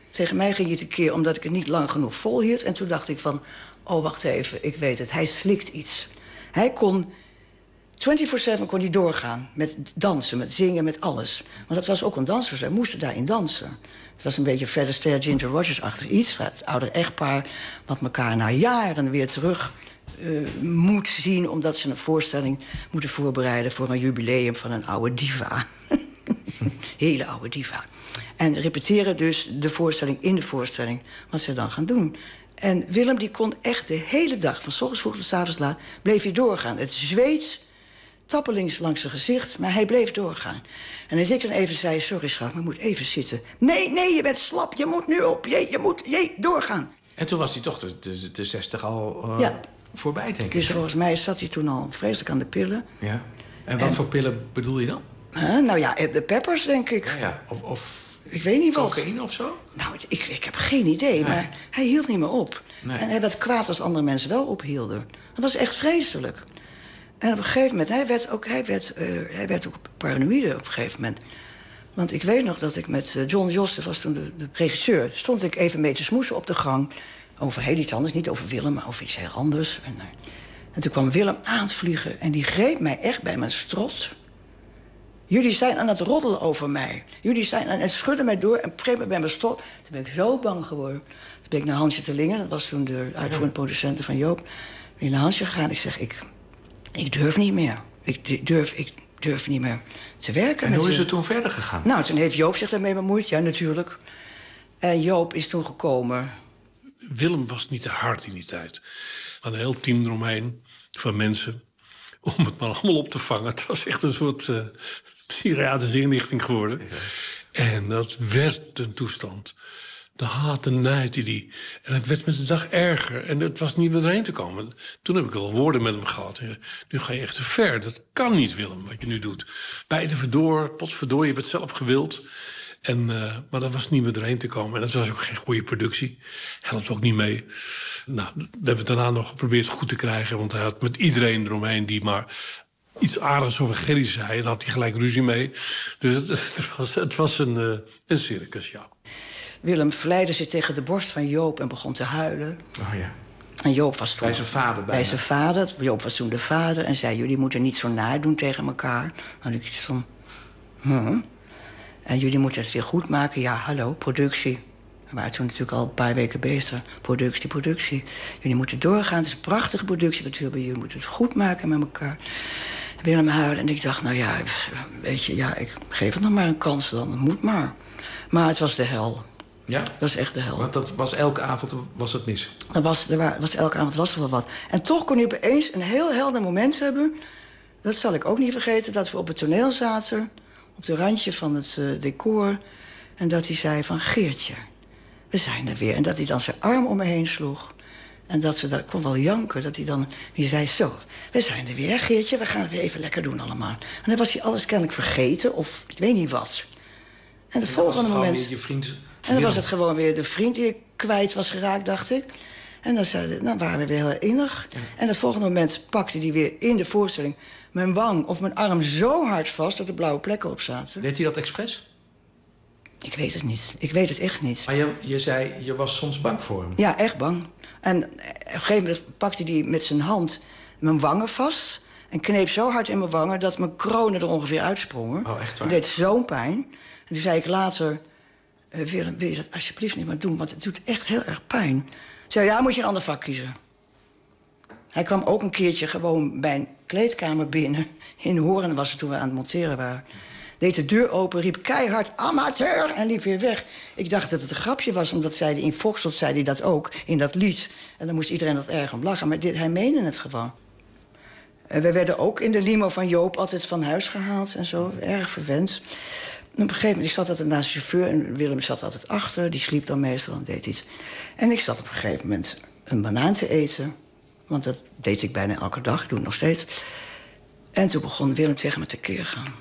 Tegen mij ging hij tekeer omdat ik het niet lang genoeg volhield. En toen dacht ik van, oh, wacht even, ik weet het. Hij slikt iets. Hij kon... vierentwintig zeven kon hij doorgaan met dansen, met zingen, met alles. Want dat was ook een danser, zij moesten daarin dansen. Het was een beetje Fred Astaire, Ginger Rogers-achtig iets. Het oude echtpaar wat elkaar na jaren weer terug uh, moet zien... omdat ze een voorstelling moeten voorbereiden voor een jubileum van een oude diva. Hele oude diva. En repeteren dus de voorstelling in de voorstelling, wat ze dan gaan doen. En Willem die kon echt de hele dag, van 's ochtends vroeg tot 's avonds laat, bleef hij doorgaan. Het zweet tappelings langs zijn gezicht, maar hij bleef doorgaan. En als ik dan even zei, sorry schat, maar ik moet even zitten. Nee, nee, je bent slap, je moet nu op, je, je moet je, doorgaan. En toen was hij toch de, de, de zestig al uh, ja. voorbij, denk ik. Dus volgens mij zat hij toen al vreselijk aan de pillen. Ja. En wat en, voor pillen bedoel je dan? Uh, nou ja, de peppers, denk ik. Ja, ja. Of, of ik weet niet wat. Cocaïne of zo? Nou, ik, ik heb geen idee, nee. Maar hij hield niet meer op. Nee. En hij werd kwaad als andere mensen wel ophielden. Dat was echt vreselijk. En op een gegeven moment, hij werd ook, hij werd, uh, hij werd ook paranoïde op een gegeven moment. Want ik weet nog dat ik met uh, John Jost, dat was toen de, de regisseur... stond ik even mee te smoesen op de gang. Over heel iets anders, niet over Willem, maar over iets heel anders. En, uh, en toen kwam Willem aan het vliegen en die greep mij echt bij mijn strot. Jullie zijn aan het roddelen over mij. Jullie zijn aan het schudden mij door en greep me bij mijn strot. Toen ben ik zo bang geworden. Toen ben ik naar Hansje Terlingen, dat was toen de uitvoerend producenten van Joop. Ben ik naar Hansje gegaan. Ik zeg, ik, ik durf niet meer. Ik durf, ik durf niet meer te werken. En met hoe is ze. het toen verder gegaan? Nou, toen heeft Joop zich daarmee bemoeid, ja, natuurlijk. En Joop is toen gekomen. Willem was niet te hard in die tijd. We hadden een heel team eromheen van mensen om het maar allemaal op te vangen. Het was echt een soort uh, psychiatrische inrichting geworden. Ja. En dat werd een toestand. De haat en nijd die die... En het werd met de dag erger. En het was niet meer doorheen te komen. Toen heb ik al woorden met hem gehad. Nu ga je echt te ver. Dat kan niet, Willem, wat je nu doet. Bijten verdoor, potverdoor, je hebt het zelf gewild. En, uh, maar dat was niet meer doorheen te komen. En dat was ook geen goede productie. Helpt ook niet mee. Nou, we hebben het daarna nog geprobeerd goed te krijgen. Want hij had met iedereen eromheen die maar iets aardigs over Gerry zei. Daar had hij gelijk ruzie mee. Dus het, het, was, het was een, uh, een circus, ja. Willem vlijde zich tegen de borst van Joop en begon te huilen. Oh ja. En Joop was toen... Bij zijn vader bijna. Bij zijn vader. Joop was toen de vader en zei, jullie moeten niet zo naar doen tegen elkaar. Nou, ik dacht van... Hm. En jullie moeten het weer goed maken. Ja, hallo, productie. We waren toen natuurlijk al een paar weken bezig. Productie, productie. Jullie moeten doorgaan. Het is een prachtige productie natuurlijk. Jullie moeten het goed maken met elkaar. Willem huilen. En ik dacht, nou ja, weet je, ja, ik geef het nog maar een kans dan. Het moet maar. Maar het was de hel. Ja? Dat is echt de hel. Want dat was elke avond was het mis? Er was, er was, elke avond was er wel wat. En toch kon hij opeens een heel helder moment hebben. Dat zal ik ook niet vergeten. Dat we op het toneel zaten. Op de randje van het uh, decor. En dat hij zei van, Geertje, we zijn er weer. En dat hij dan zijn arm om me heen sloeg. En dat we daar kon wel janken. Dat hij dan die zei, zo, we zijn er weer, Geertje. We gaan het weer even lekker doen allemaal. En dan was hij alles kennelijk vergeten. Of ik weet niet wat. En het en volgende was het moment... je vriend... En dan was het gewoon weer de vriend die ik kwijt was geraakt, dacht ik. En dan, zei, dan waren we weer heel innig. Ja. En het volgende moment pakte hij weer in de voorstelling mijn wang of mijn arm zo hard vast dat er blauwe plekken op zaten. Deed hij dat expres? Ik weet het niet. Ik weet het echt niet. Maar je, je zei, je was soms bang voor hem? Ja, echt bang. En op een gegeven moment pakte hij met zijn hand mijn wangen vast en kneep zo hard in mijn wangen dat mijn kronen er ongeveer uitsprongen. Oh, echt waar? Het deed zo'n pijn. En toen zei ik later... Uh, Willem, wil je dat alsjeblieft niet meer doen? Want het doet echt heel erg pijn. Ik zei, ja, moet je een ander vak kiezen. Hij kwam ook een keertje gewoon bij een kleedkamer binnen. In Hoorn was het toen we aan het monteren waren. Deed de deur open, riep keihard, amateur! En liep weer weg. Ik dacht dat het een grapje was, omdat zei hij in Foxtrot zei hij dat ook, in dat lied. En dan moest iedereen dat erg om lachen. Maar dit, hij meende het gewoon. Uh, we werden ook in de limo van Joop altijd van huis gehaald en zo. Erg verwend. En op een gegeven moment, ik zat altijd naast de chauffeur en Willem zat altijd achter. Die sliep dan meestal en deed iets. En ik zat op een gegeven moment een banaan te eten. Want dat deed ik bijna elke dag, ik doe het nog steeds. En toen begon Willem tegen me tekeer gaan.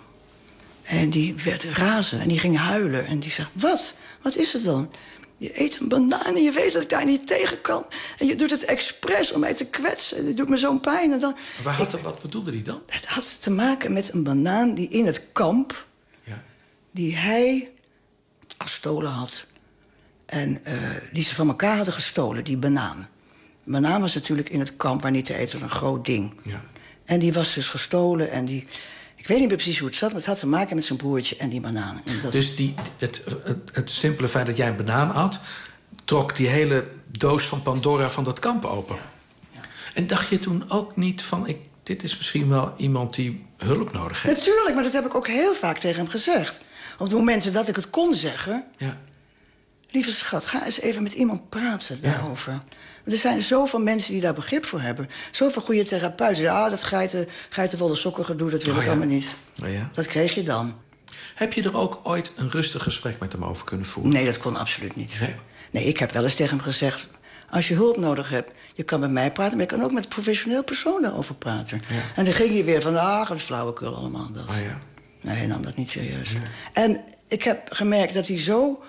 En die werd razend en die ging huilen. En die zei, wat? Wat is het dan? Je eet een banaan en je weet dat ik daar niet tegen kan. En je doet het expres om mij te kwetsen. En het doet me zo'n pijn. En dan... Waar had ik... Wat bedoelde hij dan? Het had te maken met een banaan die in het kamp... die hij gestolen had. En uh, die ze van elkaar hadden gestolen, die banaan. De banaan was natuurlijk in het kamp waar niet te eten was een groot ding. Ja. En die was dus gestolen en die... Ik weet niet meer precies hoe het zat, maar het had te maken met zijn broertje en die banaan. En dat dus die, het, het, het simpele feit dat jij een banaan at... trok die hele doos van Pandora van dat kamp open. Ja. Ja. En dacht je toen ook niet van... Ik, dit is misschien wel iemand die hulp nodig heeft? Natuurlijk, maar dat heb ik ook heel vaak tegen hem gezegd. Op de momenten dat ik het kon zeggen... Ja. Lieve schat, ga eens even met iemand praten daarover. Ja. Er zijn zoveel mensen die daar begrip voor hebben. Zoveel goede therapeuten. Ja, oh, dat geiten, geitenwolle sokken gedoe, dat wil oh, ik ja. allemaal niet. Oh, ja. Dat kreeg je dan. Heb je er ook ooit een rustig gesprek met hem over kunnen voeren? Nee, dat kon absoluut niet. Nee, nee ik heb wel eens tegen hem gezegd... als je hulp nodig hebt, je kan met mij praten... maar je kan ook met een professioneel persoon daarover praten. Ja. En dan ging je weer van, ah, dat is flauwekul allemaal. Dat. Oh, ja. Nee, hij nam dat niet serieus. Nee. En ik heb gemerkt dat hij zo...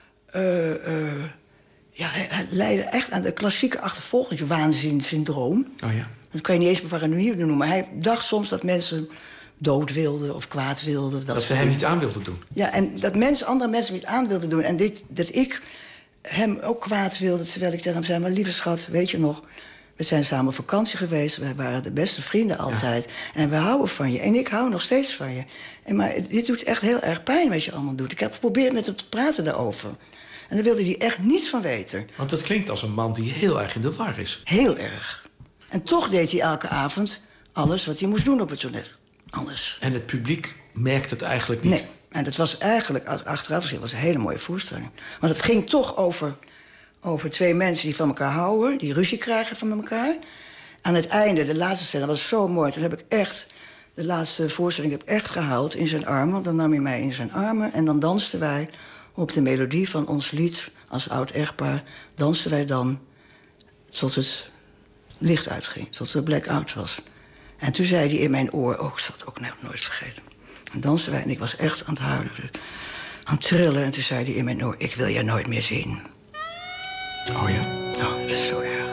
Uh, uh, ja, hij, hij leidde echt aan de klassieke achtervolgingswaanzin-syndroom. Oh ja. Dat kan je niet eens meer paranoïde noemen. Maar hij dacht soms dat mensen dood wilden of kwaad wilden. Dat, dat ze hem iets aan wilden doen. Ja, en dat mensen, andere mensen iets aan wilden doen. En dit, dat ik hem ook kwaad wilde, terwijl ik tegen hem zei... maar lieve schat, weet je nog, we zijn samen op vakantie geweest. We waren de beste vrienden altijd. Ja. En we houden van je. En ik hou nog steeds van je. En maar dit doet echt heel erg pijn wat je allemaal doet. Ik heb geprobeerd met hem te praten daarover. En daar wilde hij echt niets van weten. Want dat klinkt als een man die heel erg in de war is. Heel erg. En toch deed hij elke avond alles wat hij moest doen op het toilet. Alles. En het publiek merkt het eigenlijk niet? Nee. En dat was eigenlijk, achteraf gezien, was een hele mooie voorstelling. Want het ging toch over, over twee mensen die van elkaar houden... die ruzie krijgen van elkaar. Aan het einde, de laatste scène, was zo mooi. Toen heb ik echt, de laatste voorstelling heb ik echt gehuild in zijn armen. Want dan nam hij mij in zijn armen en dan dansten wij... op de melodie van ons lied, als oud echtpaar... dansten wij dan tot het licht uitging. Tot het blackout was. En toen zei hij in mijn oor... oh, ik zal het ook nooit vergeten. En dansten wij en ik was echt aan het huilen. Aan het trillen. En toen zei hij in mijn oor... ik wil je nooit meer zien. Oh ja? Oh, dat is zo erg.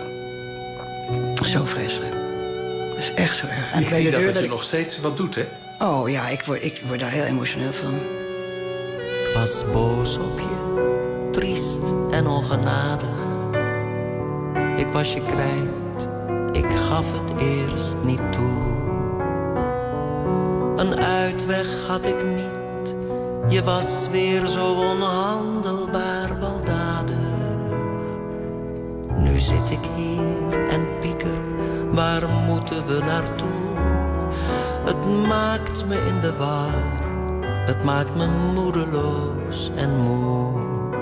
Zo vreselijk. Dat is echt zo erg. En ik zie dat het je nog steeds wat doet, hè? Oh ja, ik word, ik word daar heel emotioneel van. Ik was boos op je, triest en ongenadig. Ik was je kwijt, ik gaf het eerst niet toe. Een uitweg had ik niet, je was weer zo onhandelbaar baldadig. Nu zit ik hier en pieker, waar moeten we naartoe? Het maakt me in de war. Het maakt me moedeloos en moe.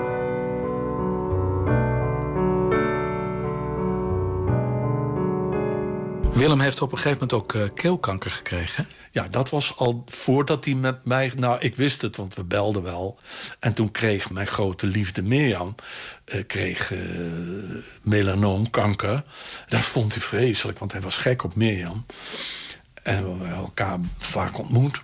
Willem heeft op een gegeven moment ook uh, keelkanker gekregen. Ja, dat was al voordat hij met mij... Nou, ik wist het, want we belden wel. En toen kreeg mijn grote liefde Mirjam... Uh, kreeg uh, melanoomkanker. Dat vond hij vreselijk, want hij was gek op Mirjam. En we hebben elkaar vaak ontmoet.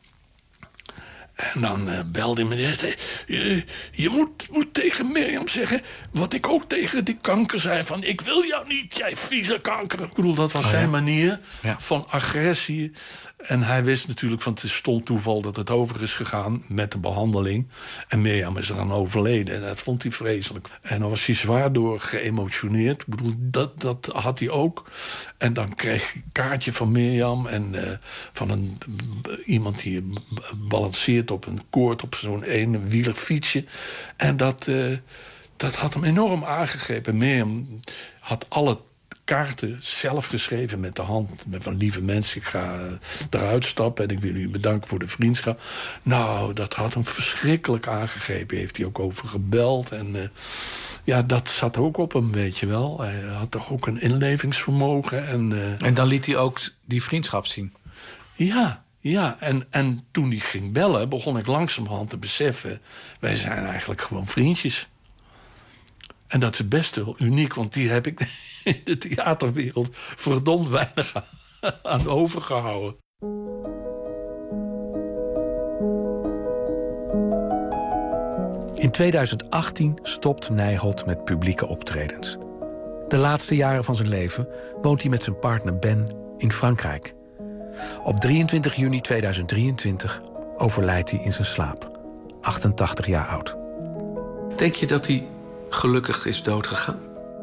En dan uh, belde hij me en zei... Je, je moet, moet tegen Mirjam zeggen... wat ik ook tegen die kanker zei... van ik wil jou niet, jij vieze kanker. Ik bedoel, dat was oh, zijn ja. manier ja. van agressie. En hij wist natuurlijk van het is stom toeval... dat het over is gegaan met de behandeling. En Mirjam is eraan overleden. En dat vond hij vreselijk. En dan was hij zwaar door geëmotioneerd. Ik bedoel, dat, dat had hij ook. En dan kreeg ik een kaartje van Mirjam... en uh, van een, iemand die balanceert op een koord op zo'n eenwielig fietsje. En dat, uh, dat had hem enorm aangegrepen. Mirjam had alle kaarten zelf geschreven met de hand. Met van lieve mensen, ik ga uh, eruit stappen... en ik wil u bedanken voor de vriendschap. Nou, dat had hem verschrikkelijk aangegrepen. Heeft hij ook over gebeld. En uh, ja, dat zat ook op hem, weet je wel. Hij had toch ook een inlevingsvermogen. En, uh, en dan liet hij ook die vriendschap zien? Ja. Ja, en, en toen hij ging bellen, begon ik langzamerhand te beseffen... wij zijn eigenlijk gewoon vriendjes. En dat is best wel uniek, want die heb ik in de theaterwereld... verdomd weinig aan overgehouden. In tweeduizend achttien stopt Nijholt met publieke optredens. De laatste jaren van zijn leven woont hij met zijn partner Ben in Frankrijk... Op drieëntwintig juni tweeduizend drieëntwintig overlijdt hij in zijn slaap. achtentachtig jaar oud. Denk je dat hij gelukkig is doodgegaan?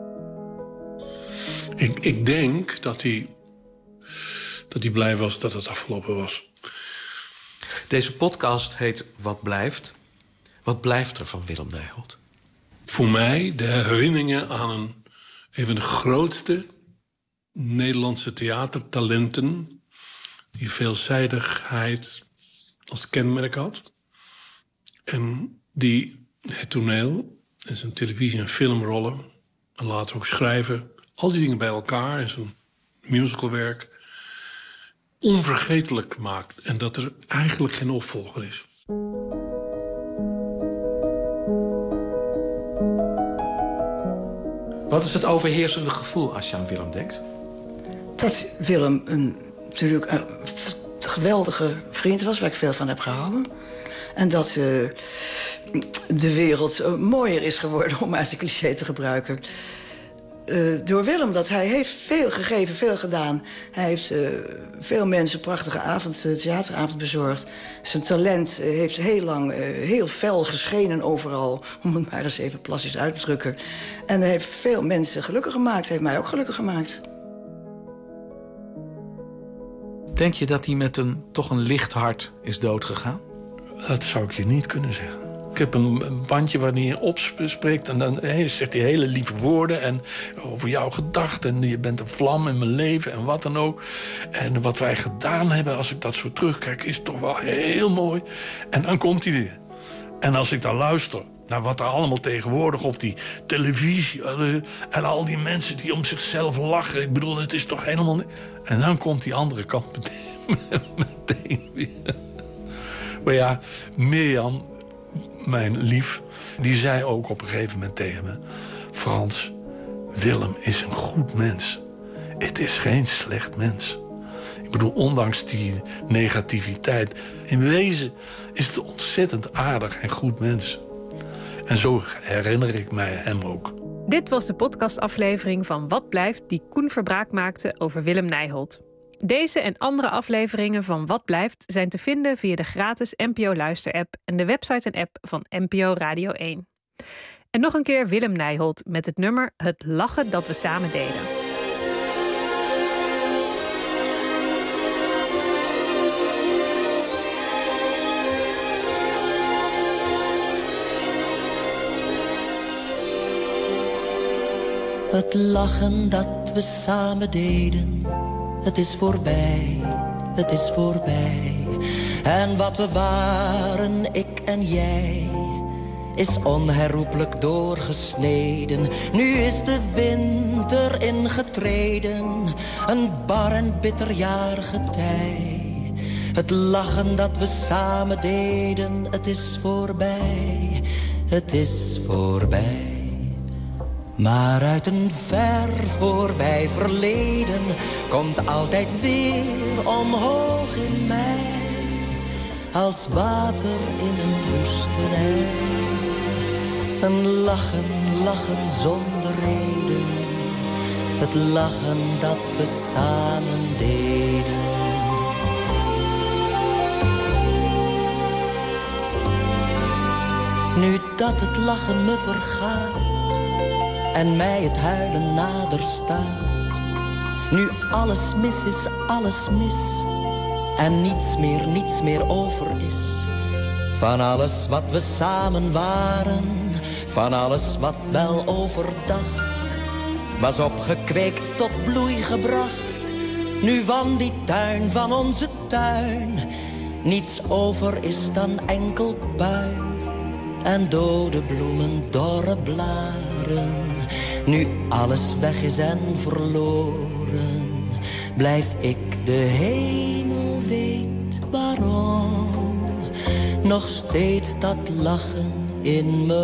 Ik, ik denk dat hij, dat hij blij was dat het afgelopen was. Deze podcast heet Wat blijft? Wat blijft er van Willem Nijholt? Voor mij de herinneringen aan een, een van de grootste Nederlandse theatertalenten, die veelzijdigheid als kenmerk had. En die het toneel en zijn televisie- en filmrollen, en later ook schrijven, al die dingen bij elkaar en zijn musicalwerk onvergetelijk maakt. En dat er eigenlijk geen opvolger is. Wat is het overheersende gevoel als je aan Willem denkt? Dat Willem een, natuurlijk een geweldige vriend was, waar ik veel van heb gehouden. En dat uh, de wereld uh, mooier is geworden, om maar eens een cliché te gebruiken. Uh, door Willem, dat hij heeft veel gegeven, veel gedaan. Hij heeft uh, veel mensen prachtige avond, uh, theateravond bezorgd. Zijn talent uh, heeft heel lang uh, heel fel geschenen overal, om het maar eens even plastisch uit te drukken. En hij heeft veel mensen gelukkig gemaakt, heeft mij ook gelukkig gemaakt. Denk je dat hij met een toch een licht hart is doodgegaan? Dat zou ik je niet kunnen zeggen. Ik heb een bandje waar hij in opspreekt en dan zegt hij hele lieve woorden en over jouw gedachten. En je bent een vlam in mijn leven en wat dan ook. En wat wij gedaan hebben, als ik dat zo terugkijk, is toch wel heel mooi. En dan komt hij weer. En als ik dan luister naar wat er allemaal tegenwoordig op die televisie en al die mensen die om zichzelf lachen. Ik bedoel, het is toch helemaal niet. En dan komt die andere kant meteen, meteen weer. Maar ja, Mirjam, mijn lief, die zei ook op een gegeven moment tegen me: Frans, Willem is een goed mens. Het is geen slecht mens. Ik bedoel, ondanks die negativiteit, in wezen is het ontzettend aardig en goed mens. En zo herinner ik mij hem ook. Dit was de podcastaflevering van Wat blijft, die Koen Verbraak maakte over Willem Nijholt. Deze en andere afleveringen van Wat blijft zijn te vinden via de gratis N P O Luister-app en de website en app van N P O Radio één. En nog een keer Willem Nijholt met het nummer Het lachen dat we samen deden. Het lachen dat we samen deden, het is voorbij, het is voorbij. En wat we waren, ik en jij, is onherroepelijk doorgesneden. Nu is de winter ingetreden, een bar en bitter jaargetij. Het lachen dat we samen deden, het is voorbij, het is voorbij. Maar uit een ver voorbij verleden komt altijd weer omhoog in mij, als water in een woestenij. Een lachen, lachen zonder reden, het lachen dat we samen deden. Nu dat het lachen me vergaat en mij het huilen nader staat. Nu alles mis is, alles mis. En niets meer, niets meer over is. Van alles wat we samen waren. Van alles wat wel overdacht. Was opgekweekt tot bloei gebracht. Nu van die tuin, van onze tuin. Niets over is dan enkel puin. En dode bloemen, dorre blaren. Nu alles weg is en verloren, blijf ik de hemel weet waarom nog steeds dat lachen in me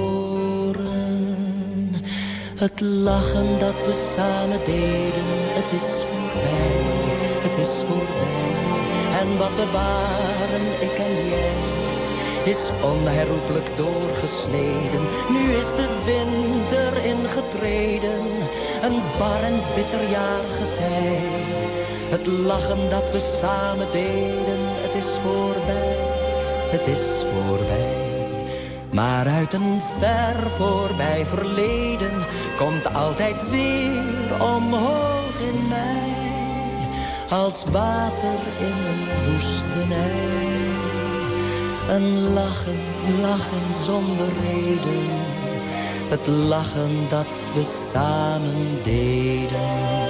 horen. Het lachen dat we samen deden, het is voorbij, het is voorbij. En wat we waren, ik en jij, is onherroepelijk doorgesneden. Nu is de winter ingetreden, een bar en bitter jaargetij. Het lachen dat we samen deden, het is voorbij, het is voorbij. Maar uit een ver voorbij verleden komt altijd weer omhoog in mij. Als water in een woestenij. Een lachen, lachen zonder reden. Het lachen dat we samen deden.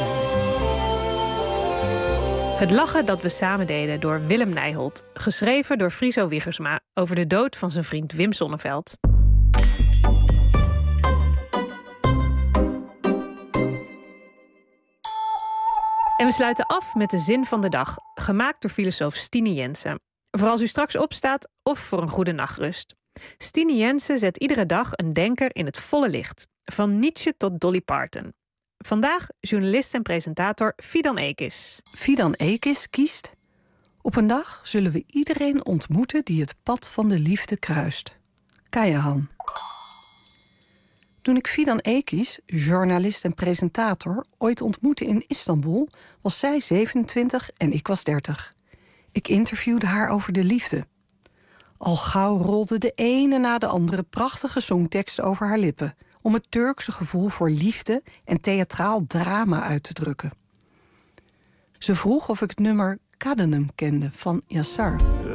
Het lachen dat we samen deden door Willem Nijholt. Geschreven door Friso Wiggersma over de dood van zijn vriend Wim Sonneveld. En we sluiten af met de zin van de dag. Gemaakt door filosoof Stine Jensen. Voor als u straks opstaat of voor een goede nachtrust. Stine Jensen zet iedere dag een denker in het volle licht. Van Nietzsche tot Dolly Parton. Vandaag journalist en presentator Fidan Ekis. Fidan Ekis kiest: op een dag zullen we iedereen ontmoeten die het pad van de liefde kruist. Kayahan. Toen ik Fidan Ekis, journalist en presentator, ooit ontmoette in Istanbul, was zij zevenentwintig en ik was dertig. Ik interviewde haar over de liefde. Al gauw rolde de ene na de andere prachtige songteksten over haar lippen, om het Turkse gevoel voor liefde en theatraal drama uit te drukken. Ze vroeg of ik het nummer Kadınım kende van Yassar.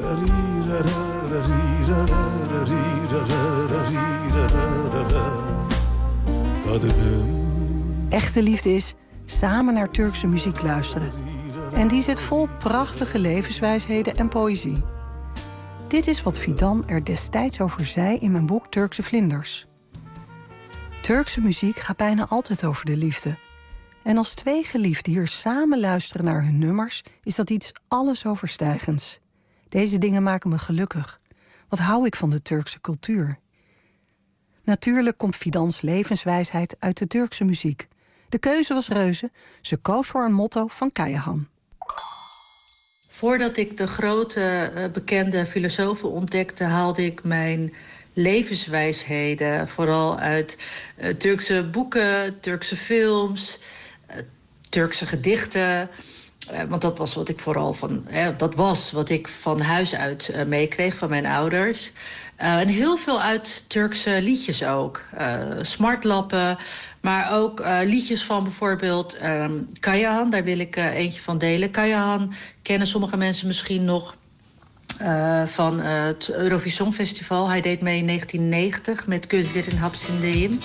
Echte liefde is samen naar Turkse muziek luisteren. En die zit vol prachtige levenswijsheden en poëzie. Dit is wat Fidan er destijds over zei in mijn boek Turkse Vlinders. Turkse muziek gaat bijna altijd over de liefde. En als twee geliefden hier samen luisteren naar hun nummers, is dat iets allesoverstijgends. Deze dingen maken me gelukkig. Wat hou ik van de Turkse cultuur? Natuurlijk komt Fidans levenswijsheid uit de Turkse muziek. De keuze was reuze. Ze koos voor een motto van Kayahan. Voordat ik de grote uh, bekende filosofen ontdekte, haalde ik mijn levenswijsheden vooral uit uh, Turkse boeken, Turkse films, uh, Turkse gedichten. Uh, want dat was wat ik vooral van, uh, dat was wat ik van huis uit uh, meekreeg van mijn ouders. Uh, en heel veel uit Turkse liedjes ook. Uh, smartlappen, maar ook uh, liedjes van bijvoorbeeld um, Kayahan. Daar wil ik uh, eentje van delen. Kayahan kennen sommige mensen misschien nog uh, van uh, het Eurovision Festival. Hij deed mee in negentien negentig met Gözlerin Hapsindeyim.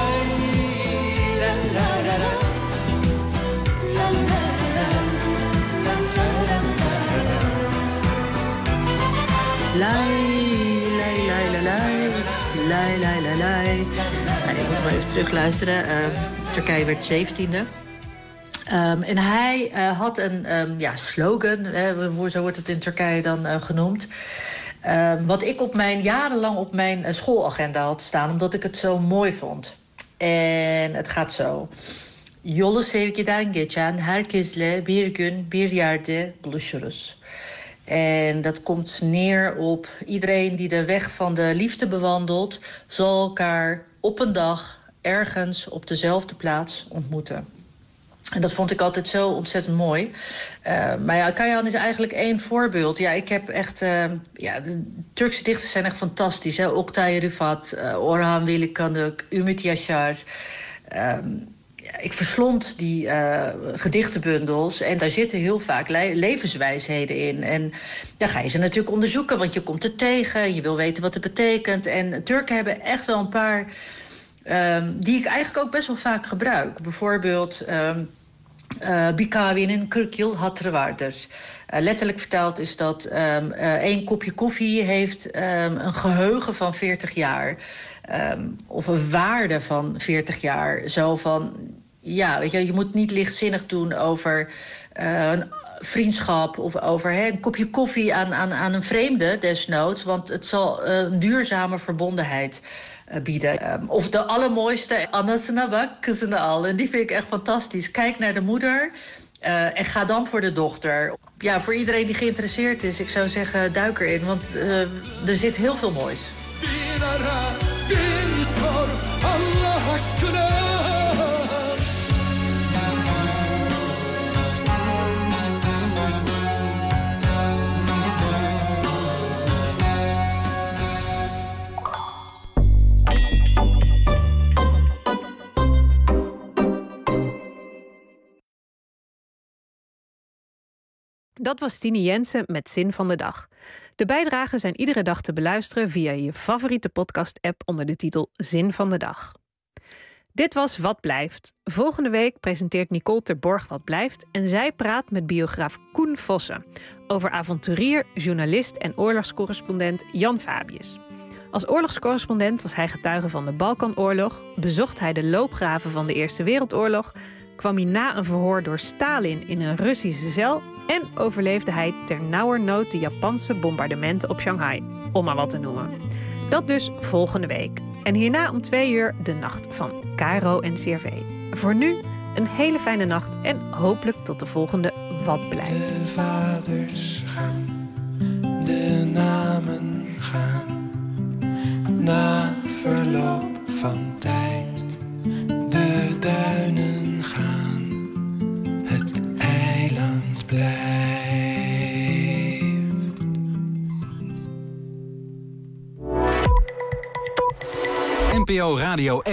Lai, lai, lai, lai. Nou, ik moet maar even terugluisteren. Uh, Turkije werd zeventiende. Um, en hij uh, had een um, ja, slogan, uh, zo wordt het in Turkije dan uh, genoemd. Uh, wat ik op mijn, jarenlang op mijn uh, schoolagenda had staan, omdat ik het zo mooi vond. En het gaat zo. Yolu sevgiden geçen herkesle bir gün bir yerde buluşuruz. En dat komt neer op iedereen die de weg van de liefde bewandelt, zal elkaar op een dag ergens op dezelfde plaats ontmoeten. En dat vond ik altijd zo ontzettend mooi. Uh, maar ja, Kayahan is eigenlijk één voorbeeld. Ja, ik heb echt... Uh, ja, de Turkse dichters zijn echt fantastisch. Hè? Oktay Rifat, uh, Orhan Veli-Kanık, Ümit Yaşar. Um, ja, ik verslond die uh, gedichtenbundels. En daar zitten heel vaak le- levenswijsheden in. En dan ga je ze natuurlijk onderzoeken, want je komt er tegen. Je wil weten wat het betekent. En Turken hebben echt wel een paar... Um, die ik eigenlijk ook best wel vaak gebruik. Bijvoorbeeld... Um, Uh, bir kahvenin kırk yıl hatırı vardır. Uh, letterlijk vertaald is dat um, uh, één kopje koffie heeft um, een geheugen van veertig jaar. Um, of een waarde van veertig jaar. Zo van, ja, weet je, je moet niet lichtzinnig doen over uh, een vriendschap of over hè, een kopje koffie aan, aan, aan een vreemde desnoods. Want het zal uh, een duurzame verbondenheid bieden. Um, of de allermooiste, anasına bak, kızını al. En die vind ik echt fantastisch. Kijk naar de moeder uh, en ga dan voor de dochter. Ja, voor iedereen die geïnteresseerd is, ik zou zeggen, duik erin. Want uh, er zit heel veel moois. Dat was Tine Jensen met Zin van de Dag. De bijdragen zijn iedere dag te beluisteren via je favoriete podcast-app onder de titel Zin van de Dag. Dit was Wat Blijft. Volgende week presenteert Nicole Terborg Wat Blijft en zij praat met biograaf Koen Vossen over avonturier, journalist en oorlogscorrespondent Jan Fabius. Als oorlogscorrespondent was hij getuige van de Balkanoorlog, bezocht hij de loopgraven van de Eerste Wereldoorlog, kwam hij na een verhoor door Stalin in een Russische cel en overleefde hij ternauwernood de Japanse bombardementen op Shanghai, om maar wat te noemen. Dat dus volgende week. En hierna om twee uur de nacht van K R O N C R V. Voor nu een hele fijne nacht en hopelijk tot de volgende Wat Blijft. De vaders gaan, de namen gaan, na verloop van tijd. De duinen gaan, het eiland blijft. N P O Radio